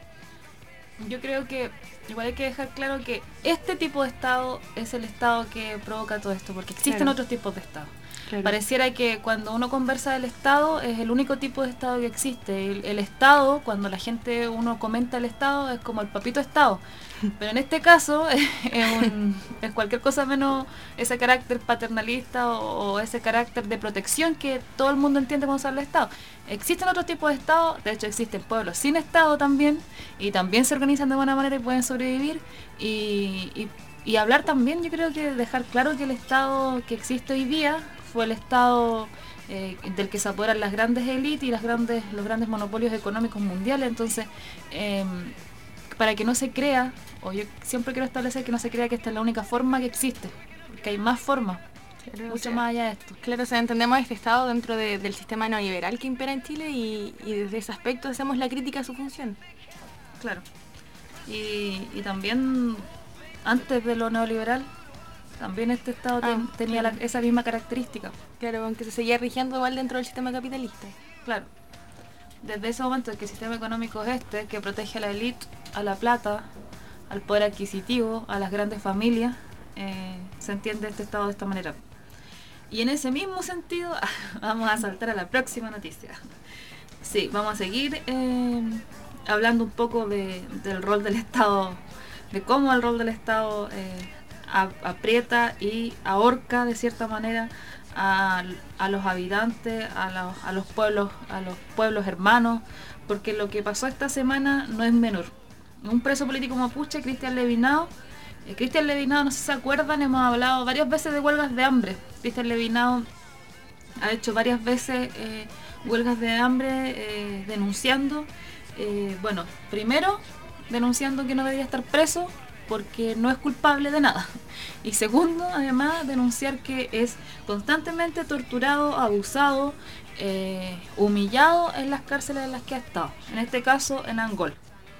Yo creo que igual hay que dejar claro que este tipo de Estado es el Estado que provoca todo esto, porque existen Claro. otros tipos de Estado. Claro. Pareciera que cuando uno conversa del Estado es el único tipo de Estado que existe. El, el Estado, cuando la gente, uno comenta el Estado, es como el papito Estado. Pero en este caso es, un, es cualquier cosa menos ese carácter paternalista o, o ese carácter de protección que todo el mundo entiende cuando se habla de Estado. Existen otros tipos de Estado, de hecho existen pueblos sin Estado también, y también se organizan de buena manera y pueden sobrevivir. Y, y, y hablar también, yo creo que dejar claro que el Estado que existe hoy día fue el Estado eh, del que se apoderan las grandes élites y las grandes, los grandes monopolios económicos mundiales. Entonces, eh, para que no se crea, o yo siempre quiero establecer que no se crea que esta es la única forma que existe, porque hay más formas, Claro, mucho o sea, más allá de esto. Claro, o sea, entendemos este Estado dentro de- del sistema neoliberal que impera en Chile y, y desde ese aspecto hacemos la crítica a su función. Claro. Y, y también, antes de lo neoliberal, también este Estado Ah, ten- tenía la- claro. esa misma característica. Claro, aunque se seguía rigiendo igual dentro del sistema capitalista. Claro. Desde ese momento en que el sistema económico es este, que protege a la élite, a la plata, al poder adquisitivo, a las grandes familias, eh, se entiende este Estado de esta manera. Y en ese mismo sentido, vamos a saltar a la próxima noticia. Sí, vamos a seguir eh, hablando un poco de, del rol del Estado, de cómo el rol del Estado eh, a- aprieta y ahorca de cierta manera a, a los habitantes, a los, a los pueblos, a los pueblos hermanos, porque lo que pasó esta semana no es menor. Un preso político mapuche, Cristian Levinao, eh, Cristian Levinao, no sé si se acuerdan, hemos hablado varias veces de huelgas de hambre. Cristian Levinao ha hecho varias veces eh, huelgas de hambre eh, denunciando, eh, bueno, primero denunciando que no debería estar preso porque no es culpable de nada. Y segundo, además, denunciar que es constantemente torturado, abusado, eh, humillado en las cárceles en las que ha estado. En este caso, en Angol.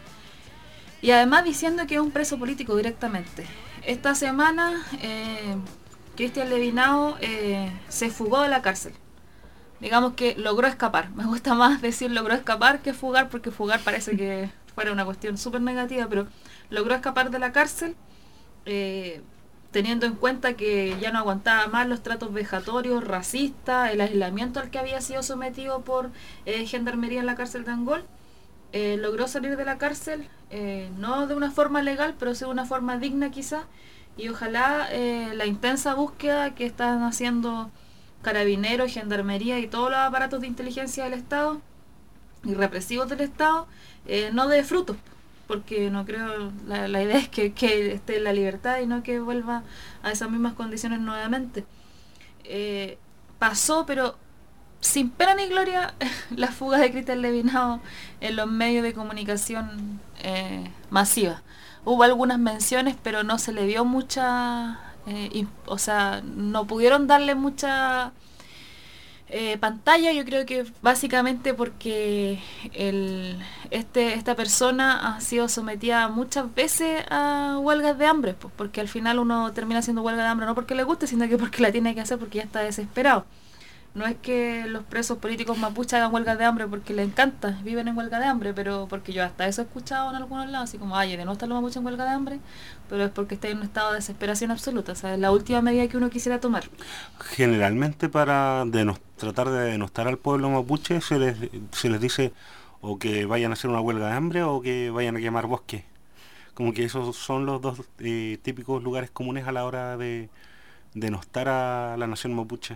Y además diciendo que es un preso político directamente. Esta semana, eh, Cristian Levinao eh, se fugó de la cárcel. Digamos que logró escapar. Me gusta más decir logró escapar que fugar, porque fugar parece que fuera una cuestión súper negativa, pero logró escapar de la cárcel, eh, teniendo en cuenta que ya no aguantaba más los tratos vejatorios, racistas, el aislamiento al que había sido sometido por eh, gendarmería en la cárcel de Angol. Eh, logró salir de la cárcel, eh, no de una forma legal, pero sí de una forma digna quizá, y ojalá eh, la intensa búsqueda que están haciendo carabineros, gendarmería y todos los aparatos de inteligencia del Estado y represivos del Estado eh, no dé frutos, porque no creo, la, la idea es que, que esté en la libertad y no que vuelva a esas mismas condiciones nuevamente. Eh, pasó, pero sin pena ni gloria la fuga de Cristian Levinao en los medios de comunicación eh, masiva. Hubo algunas menciones, pero no se le dio mucha, eh, o sea, no pudieron darle mucha eh, pantalla. Yo creo que básicamente porque el, este, esta persona ha sido sometida muchas veces a huelgas de hambre, pues, porque al final uno termina haciendo huelga de hambre no porque le guste, sino que porque la tiene que hacer porque ya está desesperado. No es que los presos políticos mapuches hagan huelga de hambre porque les encanta, viven en huelga de hambre, pero porque yo hasta eso he escuchado en algunos lados, así como, ay, de no están los mapuches en huelga de hambre, pero es porque está en un estado de desesperación absoluta, o sea, es la última medida que uno quisiera tomar. Generalmente para denos, tratar de denostar al pueblo mapuche se les, se les dice o que vayan a hacer una huelga de hambre o que vayan a quemar bosque. Como que esos son los dos eh, típicos lugares comunes a la hora de denostar a la nación mapuche.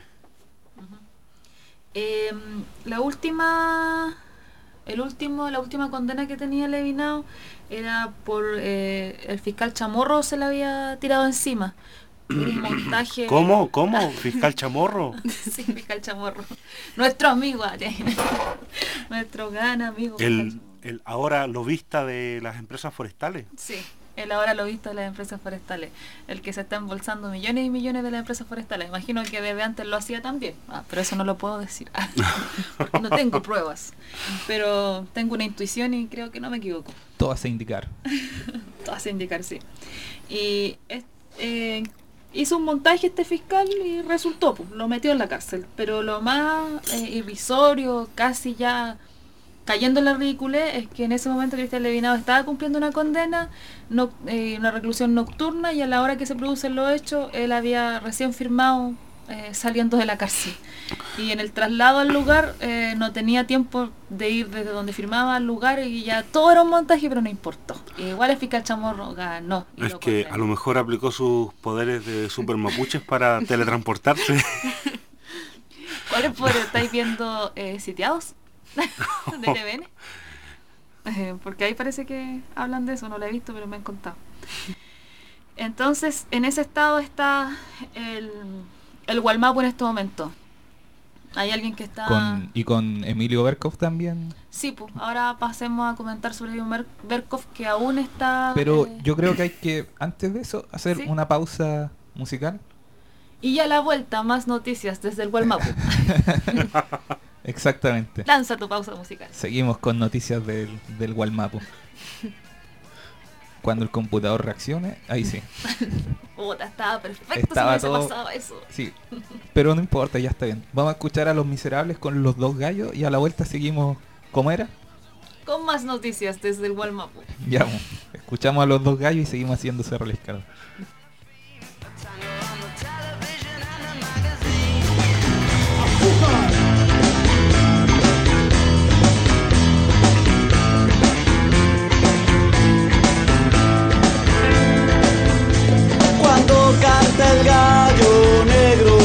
Eh, la última el último la última condena que tenía Levinao era por eh, el fiscal Chamorro, se le había tirado encima un montaje. ¿Cómo? ¿Cómo? ¿Fiscal Chamorro? Sí, fiscal Chamorro, nuestro amigo nuestro gran amigo el, el ahora lobista de las empresas forestales. Sí, el ahora lobista de las empresas forestales, el que se está embolsando millones y millones de las empresas forestales. Imagino que desde antes lo hacía también, ah, pero eso no lo puedo decir, porque no tengo pruebas, pero tengo una intuición y creo que no me equivoco. Todo hace indicar. Todo hace indicar, sí. Y eh, hizo un montaje este fiscal y resultó, pues, lo metió en la cárcel, pero lo más eh, irrisorio, casi ya cayendo en la ridiculez, es que en ese momento Cristian Levinao estaba cumpliendo una condena, no, eh, una reclusión nocturna, y a la hora que se producen los hechos, él había recién firmado eh, saliendo de la cárcel. Y en el traslado al lugar eh, no tenía tiempo de ir desde donde firmaba al lugar y ya todo era un montaje, pero no importó. Igual el fiscal Chamorro ganó. Es que a lo mejor aplicó sus poderes de super mapuches para teletransportarse. ¿Cuáles poderes estáis viendo eh, sitiados? De T V N, eh, porque ahí parece que hablan de eso, no lo he visto, pero me han contado. Entonces, en ese estado está el, el Gualmapu en este momento. Hay alguien que está... Con, y con Emilio Berkov también. Sí, pues, ahora pasemos a comentar sobre Emilio Berkov, que aún está... Pero eh... yo creo que hay que, antes de eso, hacer ¿sí? una pausa musical. Y a la vuelta, más noticias desde el Gualmapu. Exactamente. Lanza tu pausa musical. Seguimos con noticias del, del Gualmapu. Cuando el computador reaccione, ahí sí. Puta, estaba perfecto. Estaba si no todo... pasado eso. Sí, pero no importa, ya está bien. Vamos a escuchar a Los Miserables con Los Dos Gallos y a la vuelta seguimos. ¿Cómo era? Con más noticias desde el Gualmapu. Ya, bueno, escuchamos a Los Dos Gallos y seguimos haciendo Cerro la Izquierda. Cuando canta el gallo negro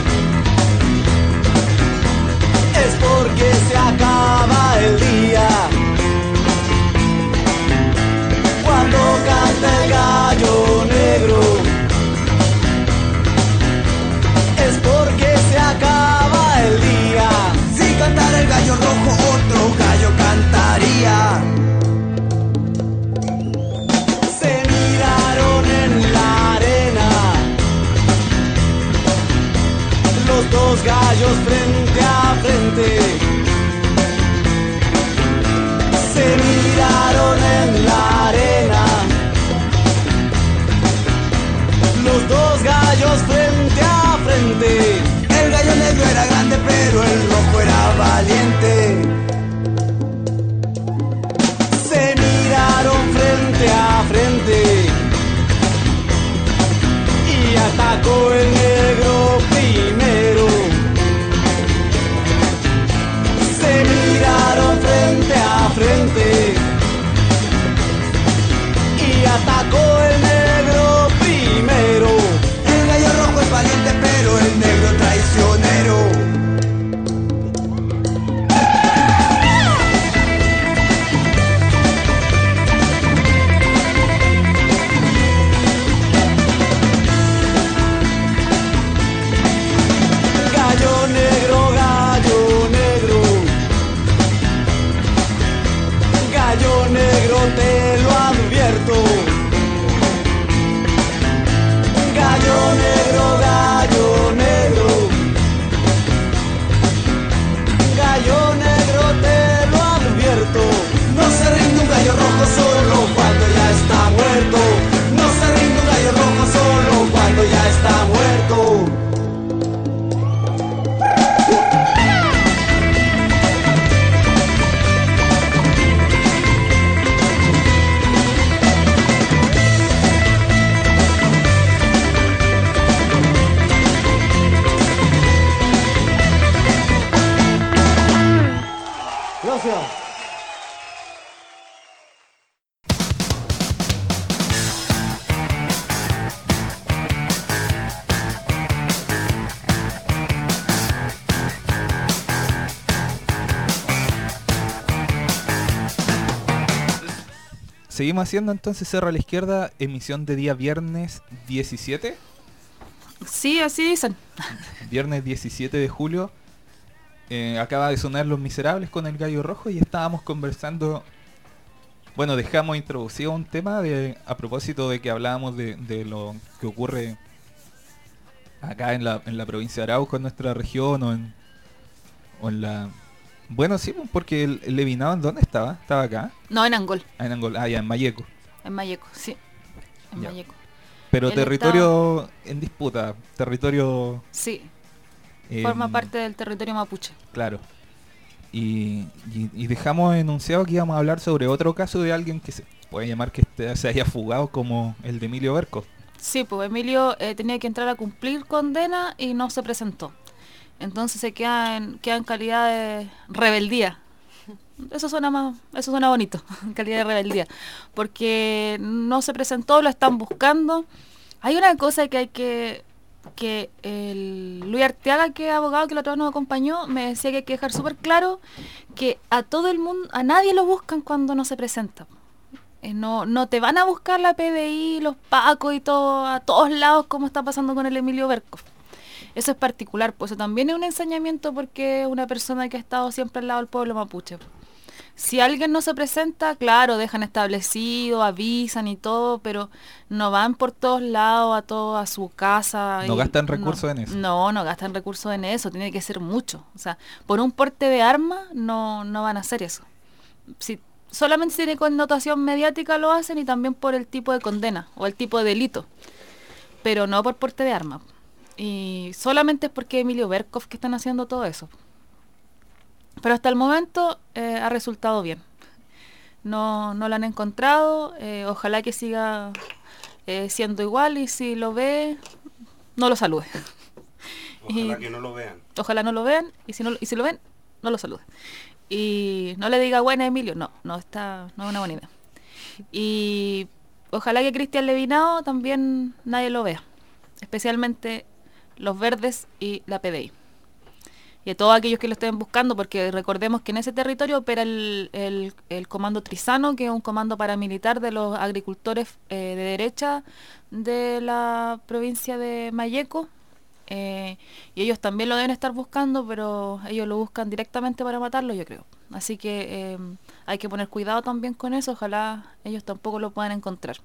es porque se acaba el día. Cuando canta el gallo negro seguimos haciendo entonces Cerro a la Izquierda, emisión de día viernes diecisiete. Sí, así dicen. Viernes diecisiete de julio. Eh, acaba de sonar Los Miserables con el Gallo Rojo y estábamos conversando. Bueno, dejamos introducido un tema de, a propósito de que hablábamos de, de lo que ocurre acá en la, en la provincia de Arauco, en nuestra región, o en, o en la... Bueno, sí, porque el, el Levinado, ¿en dónde estaba? ¿Estaba acá? No, en Angol. Ah, en Angol, ah, ya, en Mayeco. En Mayeco, sí. En Ya. Mayeco. Pero Él territorio en disputa, territorio... Sí, eh, forma parte del territorio mapuche. Claro. Y, y, y dejamos enunciado que íbamos a hablar sobre otro caso de alguien que se puede llamar que este, se haya fugado, como el de Emilio Berco. Sí, pues Emilio eh, tenía que entrar a cumplir condena y no se presentó. Entonces se queda en, queda en calidad de rebeldía. Eso suena más, eso suena bonito, en calidad de rebeldía. Porque no se presentó, lo están buscando. Hay una cosa que hay que... que el Luis Arteaga, que es abogado que la otra vez nos acompañó, me decía que hay que dejar súper claro que a todo el mundo, a nadie lo buscan cuando no se presenta. Eh, no, no te van a buscar la P D I, los pacos y todo, a todos lados, como está pasando con el Emilio Berco. Eso es particular, pues eso también es un ensañamiento, porque es una persona que ha estado siempre al lado del pueblo mapuche. Si alguien no se presenta, claro, dejan establecido, avisan y todo, pero no van por todos lados, a todo, a su casa. No y gastan recursos no, en eso. No, no gastan recursos en eso, tiene que ser mucho. O sea, por un porte de arma no, no van a hacer eso. Si solamente tiene connotación mediática lo hacen, y también por el tipo de condena o el tipo de delito, pero no por porte de arma. Y solamente es porque Emilio Berkov que están haciendo todo eso. Pero hasta el momento eh, ha resultado bien. No, no lo han encontrado. Eh, ojalá que siga eh, siendo igual, y si lo ve, no lo salude. Ojalá y, que no lo vean. Ojalá no lo vean, y si, no, y si lo ven, no lo salude. Y no le diga buena Emilio, no, no, está, no es una buena idea. Y ojalá que Cristian Levinado también nadie lo vea. Especialmente los verdes y la P D I. Y a todos aquellos que lo estén buscando, porque recordemos que en ese territorio opera el, el, el Comando Trizano, que es un comando paramilitar de los agricultores eh, de derecha de la provincia de Mayeco, eh, y ellos también lo deben estar buscando, pero ellos lo buscan directamente para matarlo, yo creo. Así que eh, hay que poner cuidado también con eso, ojalá ellos tampoco lo puedan encontrar.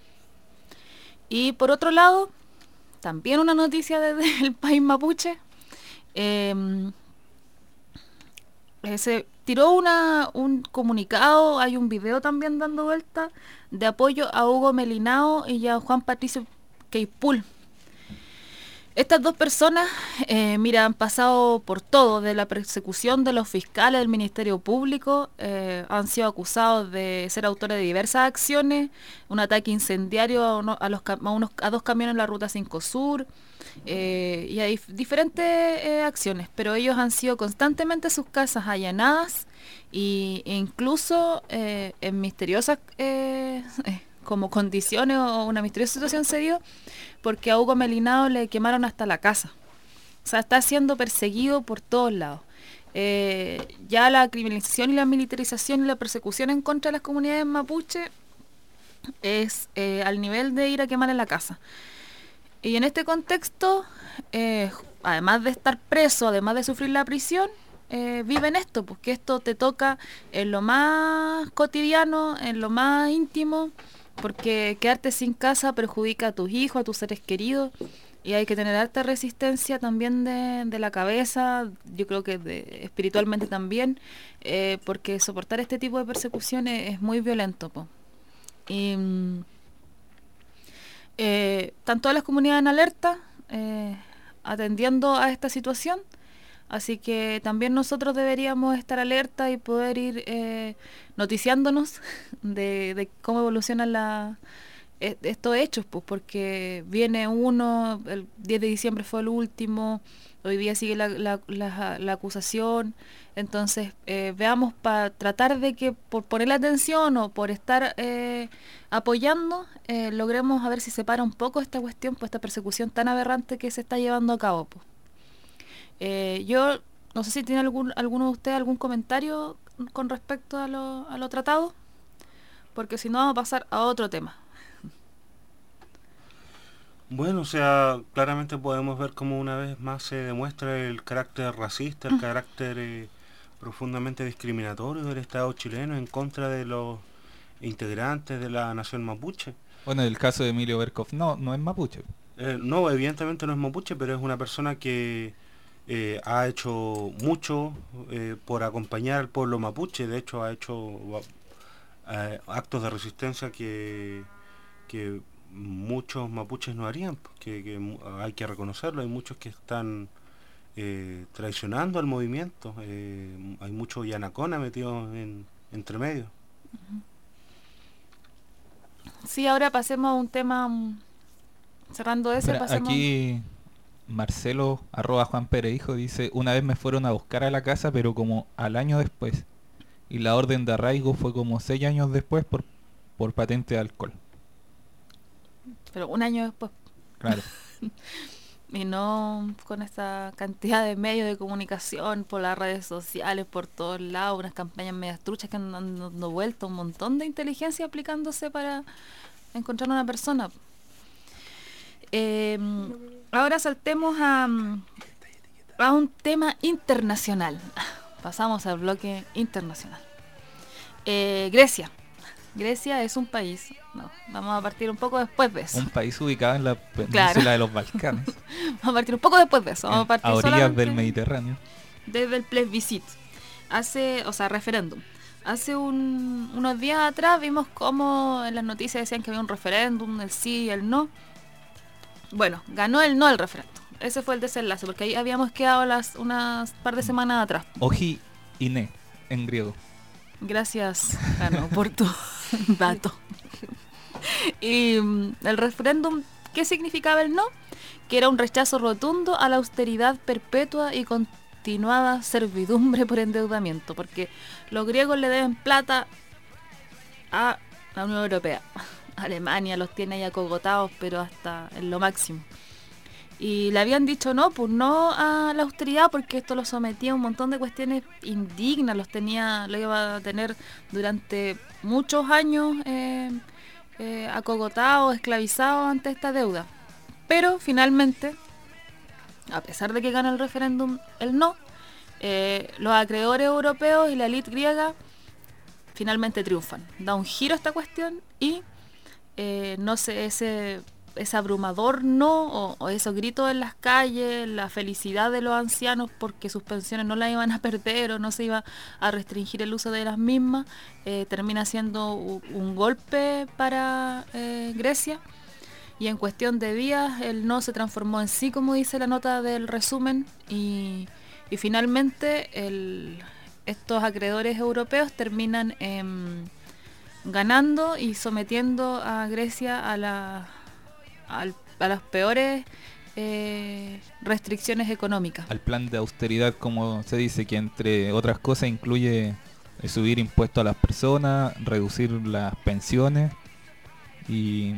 Y por otro lado, también una noticia desde el país mapuche. Eh, eh, se tiró una, un comunicado, hay un video también dando vuelta, de apoyo a Hugo Melinao y a Juan Patricio Queipul. Estas dos personas, eh, mira, han pasado por todo, de la persecución de los fiscales del Ministerio Público, eh, han sido acusados de ser autores de diversas acciones, un ataque incendiario a, uno, a, los, a, unos, a dos camiones en la Ruta cinco Sur, eh, y hay diferentes eh, acciones, pero ellos han sido constantemente sus casas allanadas, y, e incluso eh, en misteriosas eh, como condiciones o una misteriosa situación se dio, porque a Hugo Melinao le quemaron hasta la casa. O sea, está siendo perseguido por todos lados. Eh, ya la criminalización y la militarización y la persecución en contra de las comunidades mapuche es eh, al nivel de ir a quemar en la casa. Y en este contexto, eh, además de estar preso, además de sufrir la prisión, eh, viven esto, porque esto te toca en lo más cotidiano, en lo más íntimo, porque quedarte sin casa perjudica a tus hijos, a tus seres queridos, y hay que tener alta resistencia también de, de la cabeza, yo creo que de, espiritualmente también, eh, porque soportar este tipo de persecuciones es muy violento, po. Y eh, están todas las comunidades en alerta, eh, atendiendo a esta situación, así que también nosotros deberíamos estar alerta y poder ir eh, noticiándonos de, de cómo evolucionan la, estos hechos, pues, porque viene uno, el diez de diciembre fue el último, hoy día sigue la, la, la, la acusación, entonces eh, veamos para tratar de que por ponerle atención o por estar eh, apoyando, eh, logremos a ver si se para un poco esta cuestión, pues esta persecución tan aberrante que se está llevando a cabo, pues. Eh, yo no sé si tiene algún alguno de ustedes algún comentario con respecto a lo, a lo tratado, porque si no vamos a pasar a otro tema. Bueno, o sea, claramente podemos ver cómo una vez más se demuestra el carácter racista, el carácter eh, profundamente discriminatorio del Estado chileno en contra de los integrantes de la nación mapuche. Bueno, el caso de Emilio Berkhoff no, no es mapuche. Eh, no, evidentemente no es mapuche, pero es una persona que eh, ha hecho mucho eh, por acompañar al pueblo mapuche. De hecho, ha hecho eh, actos de resistencia que, que muchos mapuches no harían, que, que hay que reconocerlo. Hay muchos que están eh, traicionando al movimiento. Eh, hay mucho yanacona metido en, entre medio. Sí, ahora pasemos a un tema, um, cerrando ese, Mira, pasemos... aquí Marcelo, arroba Juan Pérez Hijo, dice: una vez me fueron a buscar a la casa, pero como al año después. Y la orden de arraigo fue como seis años después por, por patente de alcohol. Pero un año después. Claro. Y no con esta cantidad de medios de comunicación, por las redes sociales, por todos lados, unas campañas medias truchas que han dado vuelta, un montón de inteligencia aplicándose para encontrar a una persona. Eh, ahora saltemos a, a un tema internacional. Pasamos al bloque internacional. Eh, Grecia. Grecia es un país, no, vamos a partir un poco después de eso. Un país ubicado en la península Claro. de los Balcanes. Vamos a partir un poco después de eso. Vamos a partir a orillas solamente del Mediterráneo. desde el plebiscito. Hace, o sea, referéndum. Hace un, unos días atrás vimos cómo en las noticias decían que había un referéndum, el sí y el no. Bueno, ganó el no el referéndum. Ese fue el desenlace, porque ahí habíamos quedado las unas par de semanas atrás. Oji Iné, en griego. Gracias, Jano, por tu dato. Y mm, el referéndum, ¿qué significaba el no? Que era un rechazo rotundo a la austeridad perpetua y continuada servidumbre por endeudamiento, porque los griegos le deben plata a la Unión Europea. Alemania los tiene ahí acogotados, pero hasta en lo máximo. Y le habían dicho no, pues no a la austeridad, porque esto los sometía a un montón de cuestiones indignas, los tenía, lo iba a tener durante muchos años eh, eh, acogotados, esclavizados ante esta deuda. Pero finalmente, a pesar de que gana el referéndum el no, eh, los acreedores europeos y la élite griega finalmente triunfan. Da un giro a esta cuestión y eh, no sé, ese... ese abrumador no, o, o esos gritos en las calles, la felicidad de los ancianos porque sus pensiones no las iban a perder o no se iba a restringir el uso de las mismas, eh, termina siendo un, un golpe para eh, Grecia, y en cuestión de días el no se transformó en sí, como dice la nota del resumen, y, y finalmente el, estos acreedores europeos terminan eh, ganando y sometiendo a Grecia a la Al, a las peores eh, restricciones económicas. Al plan de austeridad, como se dice, que entre otras cosas incluye eh, subir impuestos a las personas, reducir las pensiones y,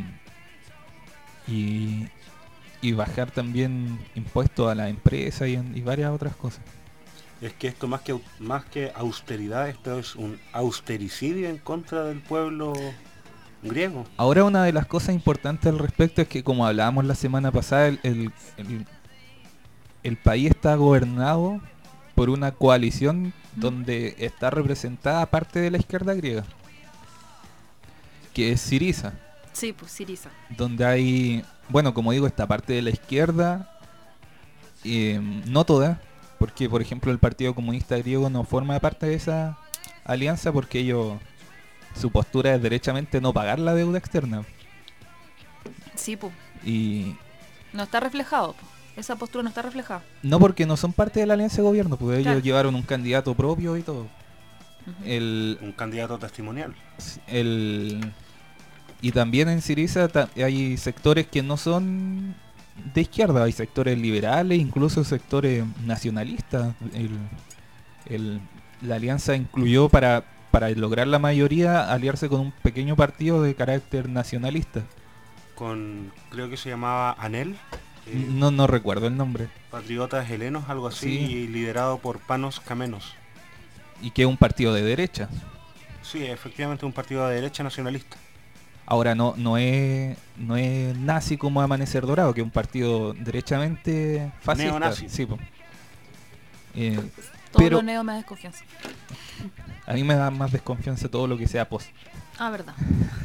y, y bajar también impuestos a las empresas y, y varias otras cosas. Es que esto más que más que austeridad, esto es un austericidio en contra del pueblo griego. Ahora, una de las cosas importantes al respecto es que, como hablábamos la semana pasada, el, el, el, el país está gobernado por una coalición mm. donde está representada parte de la izquierda griega, que es Syriza. Sí, pues Syriza. Donde hay, bueno, como digo, esta parte de la izquierda, eh, no toda, porque por ejemplo el Partido Comunista Griego no forma parte de esa alianza porque ellos... su postura es derechamente no pagar la deuda externa. Sí, pues. Y no está reflejado, po. Esa postura no está reflejada. No, porque no son parte de la alianza de gobierno, porque ellos claro. llevaron un candidato propio y todo. Uh-huh. el, un candidato testimonial. El, y también en Syriza ta, hay sectores que no son de izquierda, hay sectores liberales, incluso sectores nacionalistas. El, el, la alianza incluyó para... para lograr la mayoría, aliarse con un pequeño partido de carácter nacionalista. Con, creo que se llamaba ANEL. Eh, no no recuerdo el nombre. Patriotas helenos, algo así, sí. Y liderado por Panos Kamenos. Y que es un partido de derecha. Sí, efectivamente un partido de derecha nacionalista. Ahora no no es no es nazi como Amanecer Dorado, que es un partido derechamente fascista. Neonazi. Sí, po. Eh, Todo pero lo neo me da desconfianza. a mí me da más desconfianza todo lo que sea post. Ah, verdad.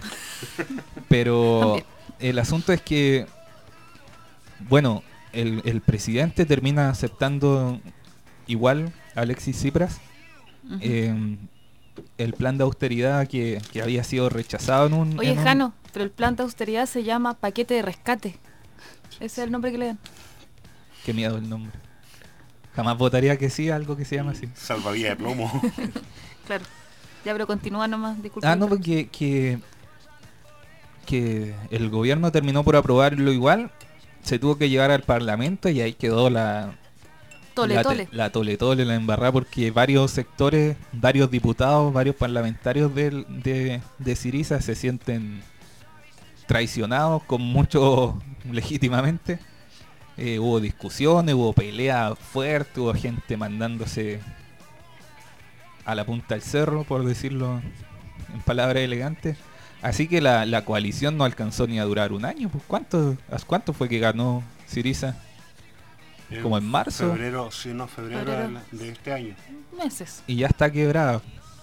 Pero También. el asunto es que, bueno, el, el presidente termina aceptando igual a Alexis Tsipras Ujú. eh, el plan de austeridad que, que había sido rechazado en un... Oye, en un- Jano, pero el plan de austeridad se llama paquete de rescate. Ese es el nombre que le dan. Qué miedo el nombre. Jamás votaría que sí a algo que se llama así. Salvavidas de plomo. Claro. Ya, pero continúa nomás, disculpa. Ah, no, porque que, que el gobierno terminó por aprobarlo igual, se tuvo que llevar al parlamento y ahí quedó la... Tole, la, tole. te- la tole tole, la embarrada, porque varios sectores, varios diputados, varios parlamentarios del- de, de Syriza se sienten traicionados, con mucho legítimamente. Eh, hubo discusiones, hubo peleas fuertes, hubo gente mandándose a la punta del cerro, por decirlo en palabras elegantes. Así que la, la coalición no alcanzó ni a durar un año. Pues, ¿cuánto, ¿Cuánto fue que ganó Syriza? Como en marzo. Febrero, sí, no, febrero, Febrero. de- de este año. Meses. Y ya está quebrada.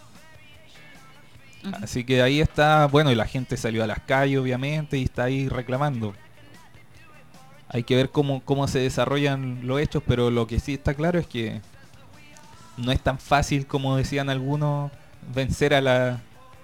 Ujú. Así que ahí está, bueno, y la gente salió a las calles obviamente y está ahí reclamando. Hay que ver cómo, cómo se desarrollan los hechos, pero lo que sí está claro es que no es tan fácil como decían algunos vencer a la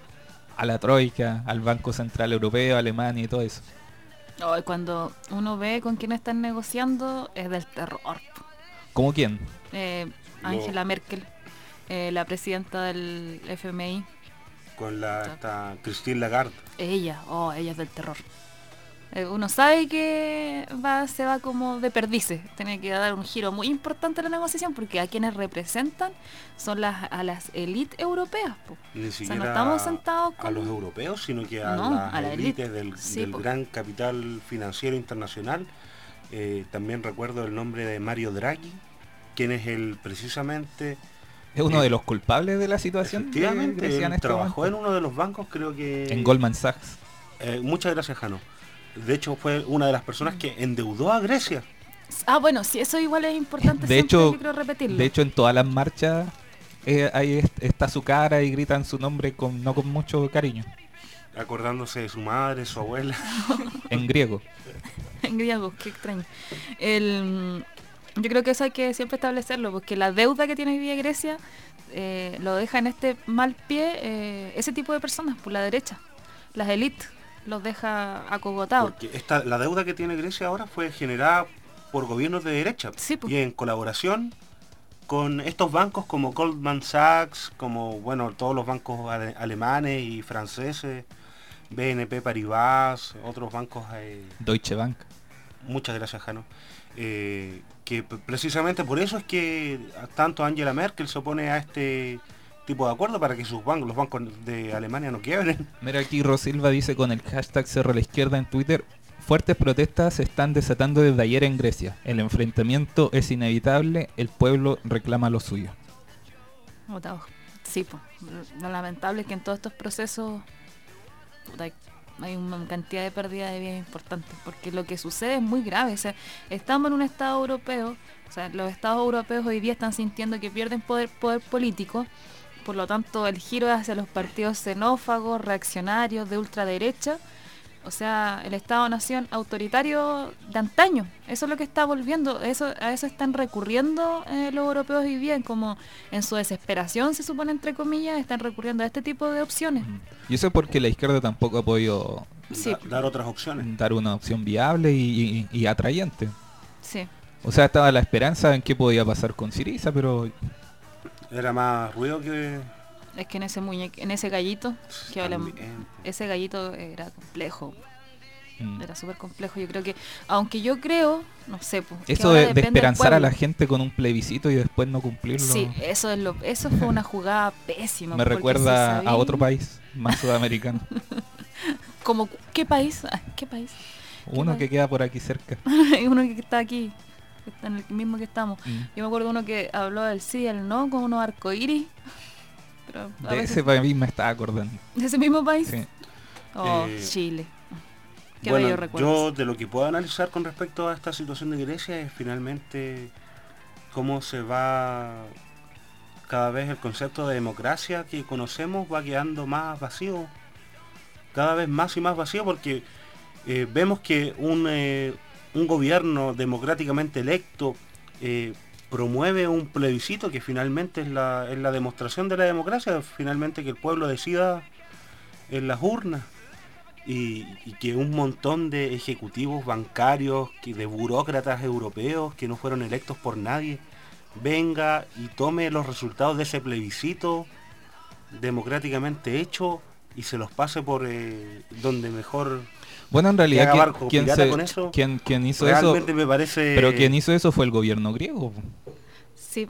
a la Troika, al Banco Central Europeo, Alemania y todo eso. Oh, y cuando uno ve con quién están negociando, es del terror. ¿Cómo quién? Eh, Lo- Angela Merkel, eh, la presidenta del F M I, Con la esta Christine Lagarde. ella, oh, ella es del terror. Eh, uno sabe que va, se va como de perdices. Tiene que dar un giro muy importante a la negociación porque a quienes representan son las a las élites europeas. Po. Ni O sea, siquiera no estamos sentados a con... los europeos, sino que a No, las a la élites élite. del, Sí, del po. gran capital financiero internacional. Eh, también recuerdo el nombre de Mario Draghi, quien es el precisamente... Es uno eh, de los culpables de la situación de Efectivamente, Grecia en él este trabajó momento. en uno de los bancos, creo que... En Goldman Sachs. Eh, muchas gracias, Jano. De hecho, fue una de las personas que endeudó a Grecia. Ah, bueno, sí, eso igual es importante. De siempre, hecho, yo creo repetirlo. de hecho en todas las marchas eh, ahí est- está su cara y gritan su nombre con no con mucho cariño. Acordándose de su madre, su abuela. En griego. En griego, qué extraño. El, yo creo que eso hay que siempre establecerlo, porque la deuda que tiene hoy día Grecia eh, lo deja en este mal pie eh, ese tipo de personas, por la derecha, las élites, los deja acogotados. Porque esta, la deuda que tiene Grecia ahora fue generada por gobiernos de derecha. Sí, pues. Y en colaboración con estos bancos como Goldman Sachs, como bueno todos los bancos ale- alemanes y franceses, B N P Paribas, otros bancos... Eh, Deutsche Bank. muchas gracias, Jano. Eh, que p- precisamente por eso es que tanto Angela Merkel se opone a este tipo de acuerdo para que sus bancos, los bancos de Alemania no quiebren. Mira aquí Rosilva dice con el hashtag Cerro a la Izquierda en Twitter: fuertes protestas se están desatando desde ayer en Grecia. El enfrentamiento es inevitable, el pueblo reclama lo suyo. Votados. Sí, pues. Lo lamentable es que en todos estos procesos puta, hay- hay una cantidad de pérdida de vida importante, porque lo que sucede es muy grave. O sea, estamos en un Estado europeo, o sea, los Estados europeos hoy día están sintiendo que pierden poder, poder político, por lo tanto el giro es hacia los partidos xenófagos, reaccionarios, de ultraderecha. O sea, el Estado-nación autoritario de antaño. Eso es lo que está volviendo. Eso, a eso están recurriendo eh, los europeos hoy día, como en su desesperación, se supone, entre comillas, están recurriendo a este tipo de opciones. Y eso es porque la izquierda tampoco ha podido Sí, Da- dar otras opciones. dar una opción viable y, y- y atrayente. sí. O sea, estaba la esperanza en qué podía pasar con Syriza, pero Era más ruido que... Es que en ese muñeque, en ese gallito, que hablan, También. ese gallito era complejo. mm, Era súper complejo. Yo creo que, aunque yo creo, no sé, pues, que eso ahora de, de depende del esperanzar a pueblo. la gente con un plebiscito y después no cumplirlo, Sí, eso es lo, eso fue una jugada pésima. me porque recuerda si a sabí- otro país más sudamericano. Como, ¿qué país? Ah, ¿Qué país? Uno que queda por aquí cerca. Hay uno que está aquí, que está en el mismo que estamos. Mm. Yo me acuerdo uno que habló del sí y el no con unos arcoíris, pero a De veces- ese país me estaba acordando. ¿De ese mismo país? Sí. Oh, Eh, Chile. Qué bueno, bello recuerdo. yo de lo que puedo analizar con respecto a esta situación de Grecia es finalmente cómo se va cada vez el concepto de democracia que conocemos va quedando más vacío, cada vez más y más vacío, porque eh, vemos que un, eh, un gobierno democráticamente electo eh, promueve un plebiscito que finalmente es la, es la demostración de la democracia, finalmente que el pueblo decida en las urnas. Y, y que un montón de ejecutivos bancarios, que de burócratas europeos que no fueron electos por nadie, venga y tome los resultados de ese plebiscito democráticamente hecho y se los pase por eh, donde mejor. Bueno, en realidad, haga ¿quién, barco quién pirata se- con eso, quién- quién hizo eso? realmente me parece. Pero quien hizo eso fue el gobierno griego. Sí.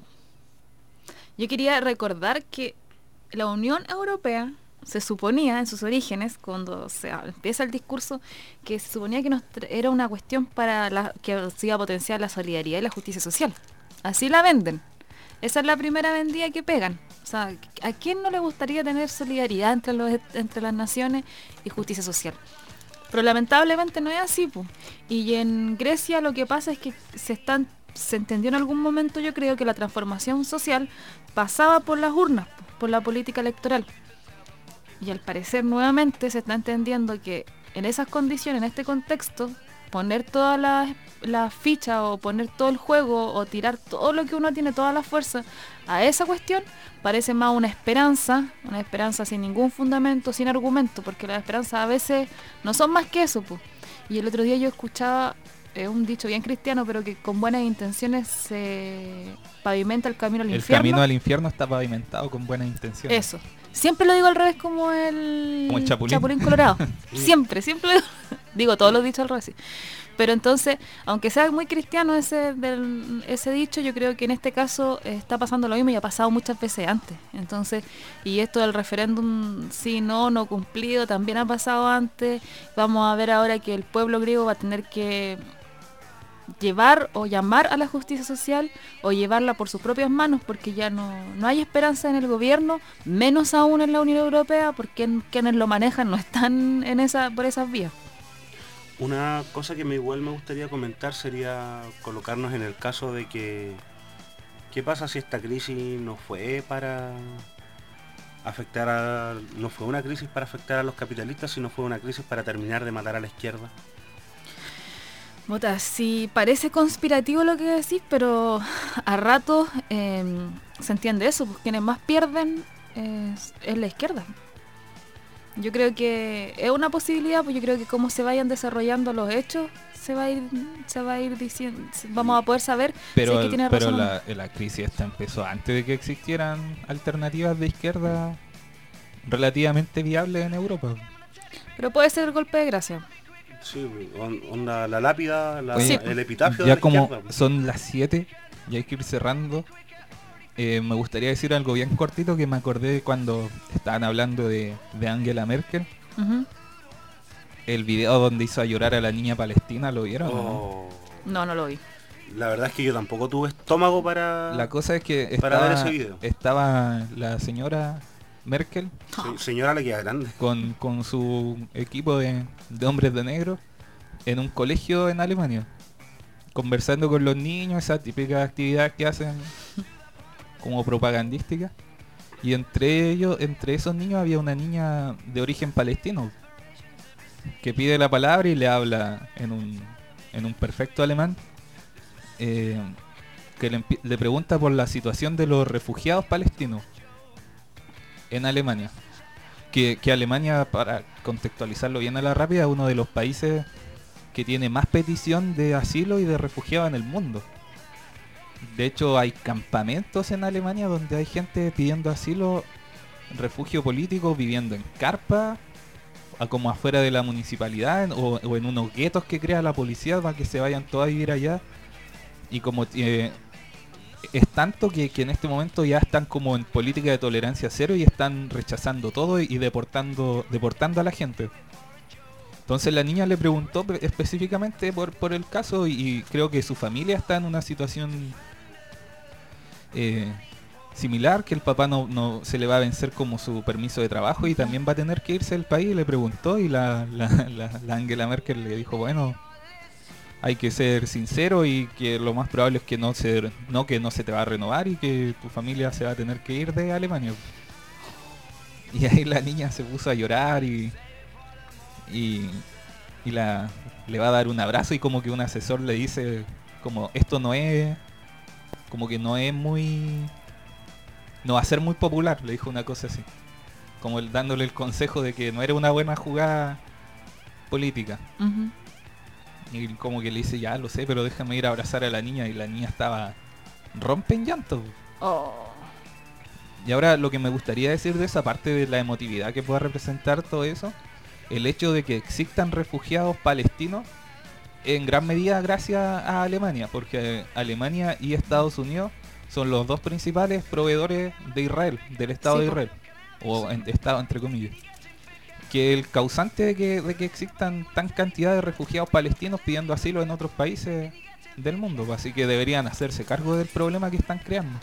Yo quería recordar que la Unión Europea se suponía en sus orígenes, cuando se ha- empieza el discurso, que se suponía que nos tra- era una cuestión para la, que se iba a potenciar la solidaridad y la justicia social. Así la venden. Esa es la primera vendida que pegan. O sea, ¿a quién no le gustaría tener solidaridad entre, los, entre las naciones y justicia social? Pero lamentablemente no es así, po. Y en Grecia lo que pasa es que se están se entendió en algún momento, yo creo, que la transformación social pasaba por las urnas, po, por la política electoral. Y al parecer nuevamente se está entendiendo que en esas condiciones, en este contexto, poner todas las las fichas o poner todo el juego o tirar todo lo que uno tiene, toda la fuerza a esa cuestión, parece más una esperanza, una esperanza sin ningún fundamento, sin argumento, porque las esperanzas a veces no son más que eso, po. Y el otro día yo escuchaba eh, un dicho bien cristiano, pero que con buenas intenciones se pavimenta el camino al El infierno. camino al infierno está pavimentado con buenas intenciones. Eso. Siempre lo digo al revés, como el Como el Chapulín. Colorado. siempre, siempre lo digo. Digo todos los dichos al revés. Sí. Pero entonces, aunque sea muy cristiano ese del, ese dicho, yo creo que en este caso eh, está pasando lo mismo y ha pasado muchas veces antes. Entonces, y esto del referéndum sí, no, no cumplido, también ha pasado antes. Vamos a ver ahora que el pueblo griego va a tener que llevar o llamar a la justicia social o llevarla por sus propias manos, porque ya no, no hay esperanza en el gobierno, menos aún en la Unión Europea, porque en- quienes lo manejan no están en esa por esas vías. Una cosa que me igual me gustaría comentar sería colocarnos en el caso de que ¿qué pasa si esta crisis no fue para afectar a no fue una crisis para afectar a los capitalistas, sino fue una crisis para terminar de matar a la izquierda? Bota, sí, parece conspirativo lo que decís, pero a ratos eh, se entiende eso, pues quienes más pierden es, es la izquierda. Yo creo que es una posibilidad, pues yo creo que como se vayan desarrollando los hechos, se va a ir, se va a ir diciendo, vamos a poder saber Pero, si es que el- tiene pero razón o no. la, la crisis esta empezó antes de que existieran alternativas de izquierda relativamente viables en Europa. Pero puede ser el golpe de gracia. Sí, on- onda la lápida, la- Oye, el epitafio ya de la como izquierda. son las siete y hay que ir cerrando, eh, me gustaría decir algo bien cortito que me acordé cuando estaban hablando de, de Angela Merkel. Ujú. El video donde hizo a llorar a la niña palestina, ¿lo vieron? o no? Oh, No, no lo vi. la verdad es que yo tampoco tuve estómago para La cosa es que para estaba, ver ese video. estaba la señora Merkel Se- señora le queda grande. con, con su equipo de, de hombres de negro en un colegio en Alemania, conversando con los niños, esa típica actividad que hacen como propagandística. Y entre ellos, entre esos niños había una niña de origen palestino que pide la palabra y le habla en un, en un perfecto alemán, eh, que le, empie- le pregunta por la situación de los refugiados palestinos en Alemania. Que, que Alemania, para contextualizarlo bien a la rápida, es uno de los países que tiene más petición de asilo y de refugiados en el mundo. De hecho, hay campamentos en Alemania donde hay gente pidiendo asilo, refugio político, viviendo en carpa, a como afuera de la municipalidad, en- o, o en unos guetos que crea la policía para que se vayan todos a vivir allá. Y como eh, es tanto que, que en este momento ya están como en política de tolerancia cero y están rechazando todo y, y deportando deportando a la gente. Entonces la niña le preguntó pre- específicamente por, por el caso y, y creo que su familia está en una situación eh, similar, que el papá no, no se le va a vencer como su permiso de trabajo y también va a tener que irse del país. Y le preguntó y la, la, la, la Angela Merkel le dijo, bueno, hay que ser sincero y que lo más probable es que no se, no, que no se te va a renovar y que tu familia se va a tener que ir de Alemania. Y ahí la niña se puso a llorar y, y, y la, le va a dar un abrazo y como que un asesor le dice, como esto no es, como que no es muy... no va a ser muy popular, le dijo una cosa así. Como el, dándole el consejo de que no era una buena jugada política. Uh-huh. Y como que le dice, ya lo sé, pero déjame ir a abrazar a la niña. Y la niña estaba rompe en llanto. Oh. Y ahora lo que me gustaría decir de esa parte de la emotividad que pueda representar todo eso, el hecho de que existan refugiados palestinos, en gran medida gracias a Alemania, porque Alemania y Estados Unidos son los dos principales proveedores de Israel, del Estado sí, de Israel, o en, Estado entre comillas. Que el causante de que, de que existan tan cantidad de refugiados palestinos pidiendo asilo en otros países del mundo, así que deberían hacerse cargo del problema que están creando.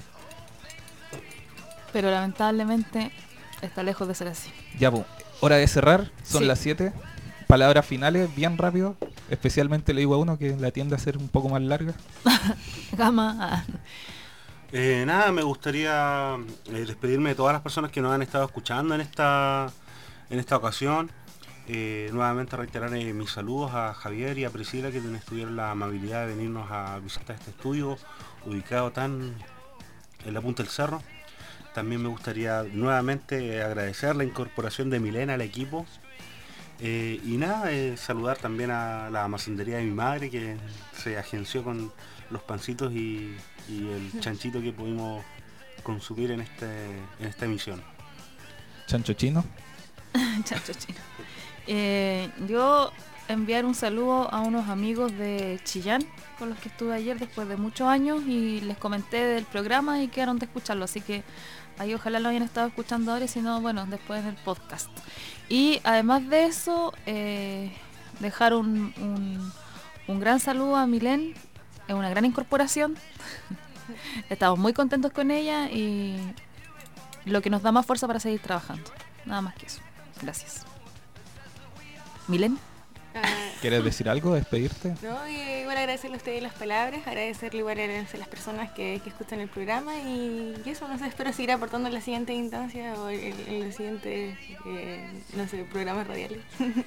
Pero lamentablemente está lejos de ser así. Ya, pues, hora de cerrar, son sí. las siete. Palabras finales, bien rápido. Especialmente le digo a uno que la tiende a ser un poco más larga. Gama. Eh, nada, me gustaría eh, despedirme de todas las personas que nos han estado escuchando en esta en esta ocasión. Eh, nuevamente reiterar eh, mis saludos a Javier y a Priscila, que tuvieron la amabilidad de venirnos a visitar este estudio ubicado tan en la punta del cerro. También me gustaría nuevamente eh, agradecer la incorporación de Milena al equipo. Eh, y nada, eh, saludar también a la macendería de mi madre, que se agenció con los pancitos y, y el chanchito que pudimos consumir en este en esta emisión. ¿Chancho chino? Chancho chino. Eh, yo enviar un saludo a unos amigos de Chillán con los que estuve ayer después de muchos años y les comenté del programa y quedaron de escucharlo, así que ahí ojalá lo hayan estado escuchando ahora y si no, bueno, después del podcast. Y además de eso, eh, dejar un, un, un gran saludo a Milén, es una gran incorporación. Estamos muy contentos con ella y lo que nos da más fuerza para seguir trabajando. Nada más que eso. Gracias. Milén. ¿Quieres decir algo? ¿Despedirte? No, y bueno, agradecerle a ustedes las palabras, agradecerle igual a las personas que, que escuchan el programa y, y eso, no sé, espero seguir aportando en la siguiente instancia o en, en los siguientes, eh, no sé, programas radiales.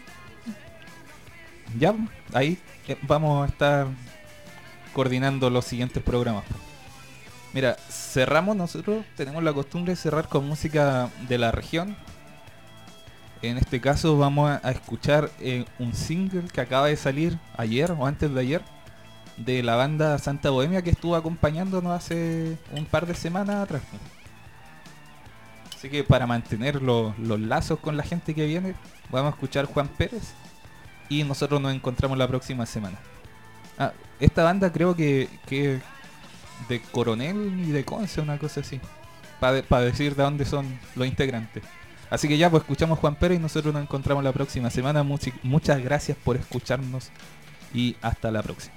Ya, ahí eh, vamos a estar coordinando los siguientes programas. Mira, cerramos, nosotros tenemos la costumbre de cerrar con música de la región. En este caso vamos a escuchar eh, un single que acaba de salir ayer o antes de ayer de la banda Santa Bohemia, que estuvo acompañándonos hace un par de semanas atrás. Así que para mantener lo, los lazos con la gente que viene, vamos a escuchar Juan Pérez y nosotros nos encontramos la próxima semana. Ah, esta banda creo que, que de Coronel y de Conce, una cosa así, para de, pa decir de dónde son los integrantes. Así que ya, pues escuchamos Juan Pérez y nosotros nos encontramos la próxima semana. Much muchas gracias por escucharnos y hasta la próxima.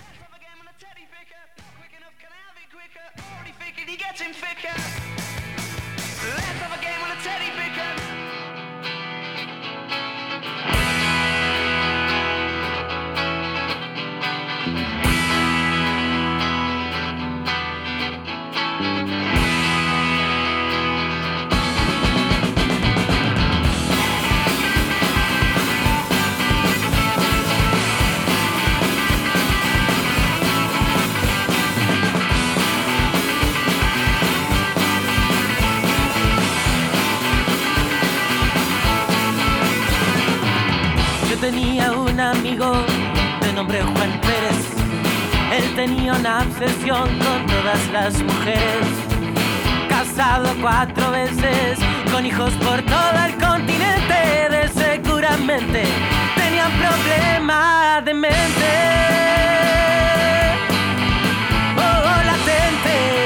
Tenía un amigo de nombre Juan Pérez. Él tenía una obsesión con todas las mujeres. Casado cuatro veces, con hijos por todo el continente. De seguramente tenían problema de mente. Oh, latente.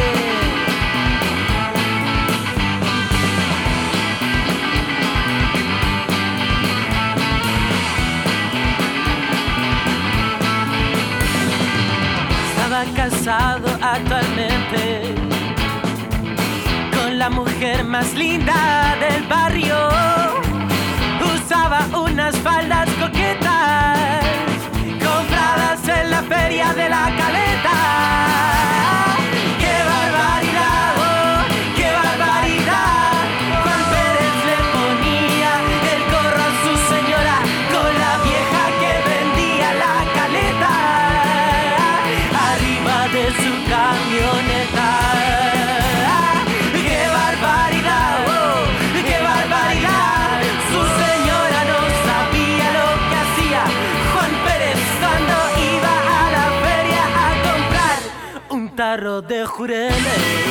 Casado actualmente mujer más linda del barrio. Usaba unas faldas coquetas compradas en la feria de la Caleta. ¡Qué barbaridad! Oh, ¡qué barbaridad! Juan Pérez le ponía el gorro a su señora con la vieja que vendía la caleta arriba de su camioneta. ¡Qué barbaridad! Oh, ¡qué barbaridad! Su señora no sabía lo que hacía Juan Pérez cuando iba a la feria a comprar un tarro de jureles.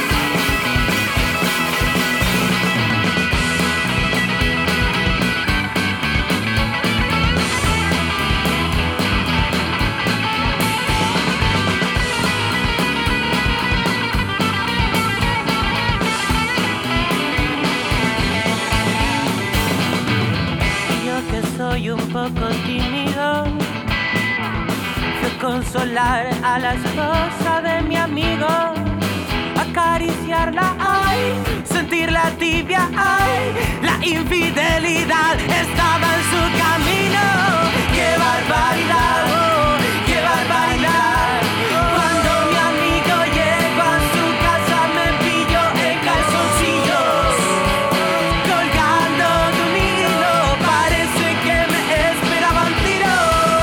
Soy un poco tímido, fue consolar a la esposa de mi amigo, acariciarla, ay, sentirla tibia, ay, la infidelidad estaba en su camino. ¡Qué barbaridad! Oh, ¡qué barbaridad! Cuando mi amigo llegó a su casa me pilló en calzoncillos, colgando de un hilo, parece que me esperaba un tiro.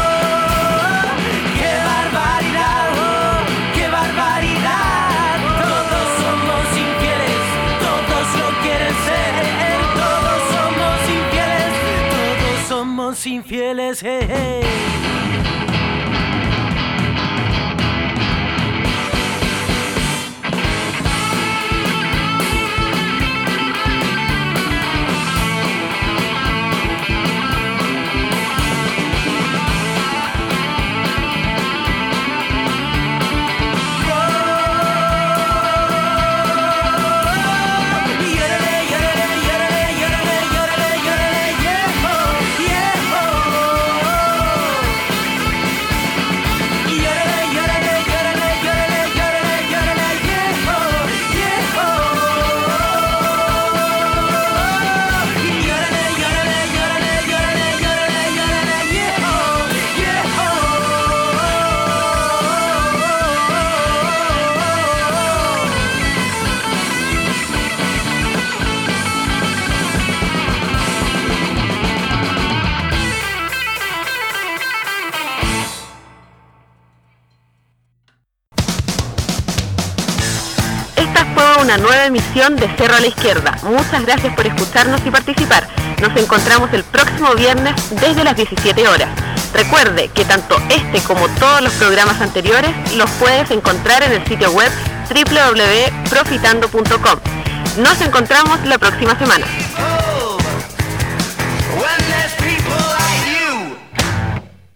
¡Qué barbaridad! Oh, ¡qué barbaridad! Todos somos infieles, todos lo quieren ser, todos somos infieles, todos somos infieles, hey, hey. Una nueva emisión de Cerro a la Izquierda. Muchas gracias por escucharnos y participar. Nos encontramos el próximo viernes desde las diecisiete horas. Recuerde que tanto este como todos los programas anteriores los puedes encontrar en el sitio web doble u doble u doble u punto profitando punto com. Nos encontramos la próxima semana.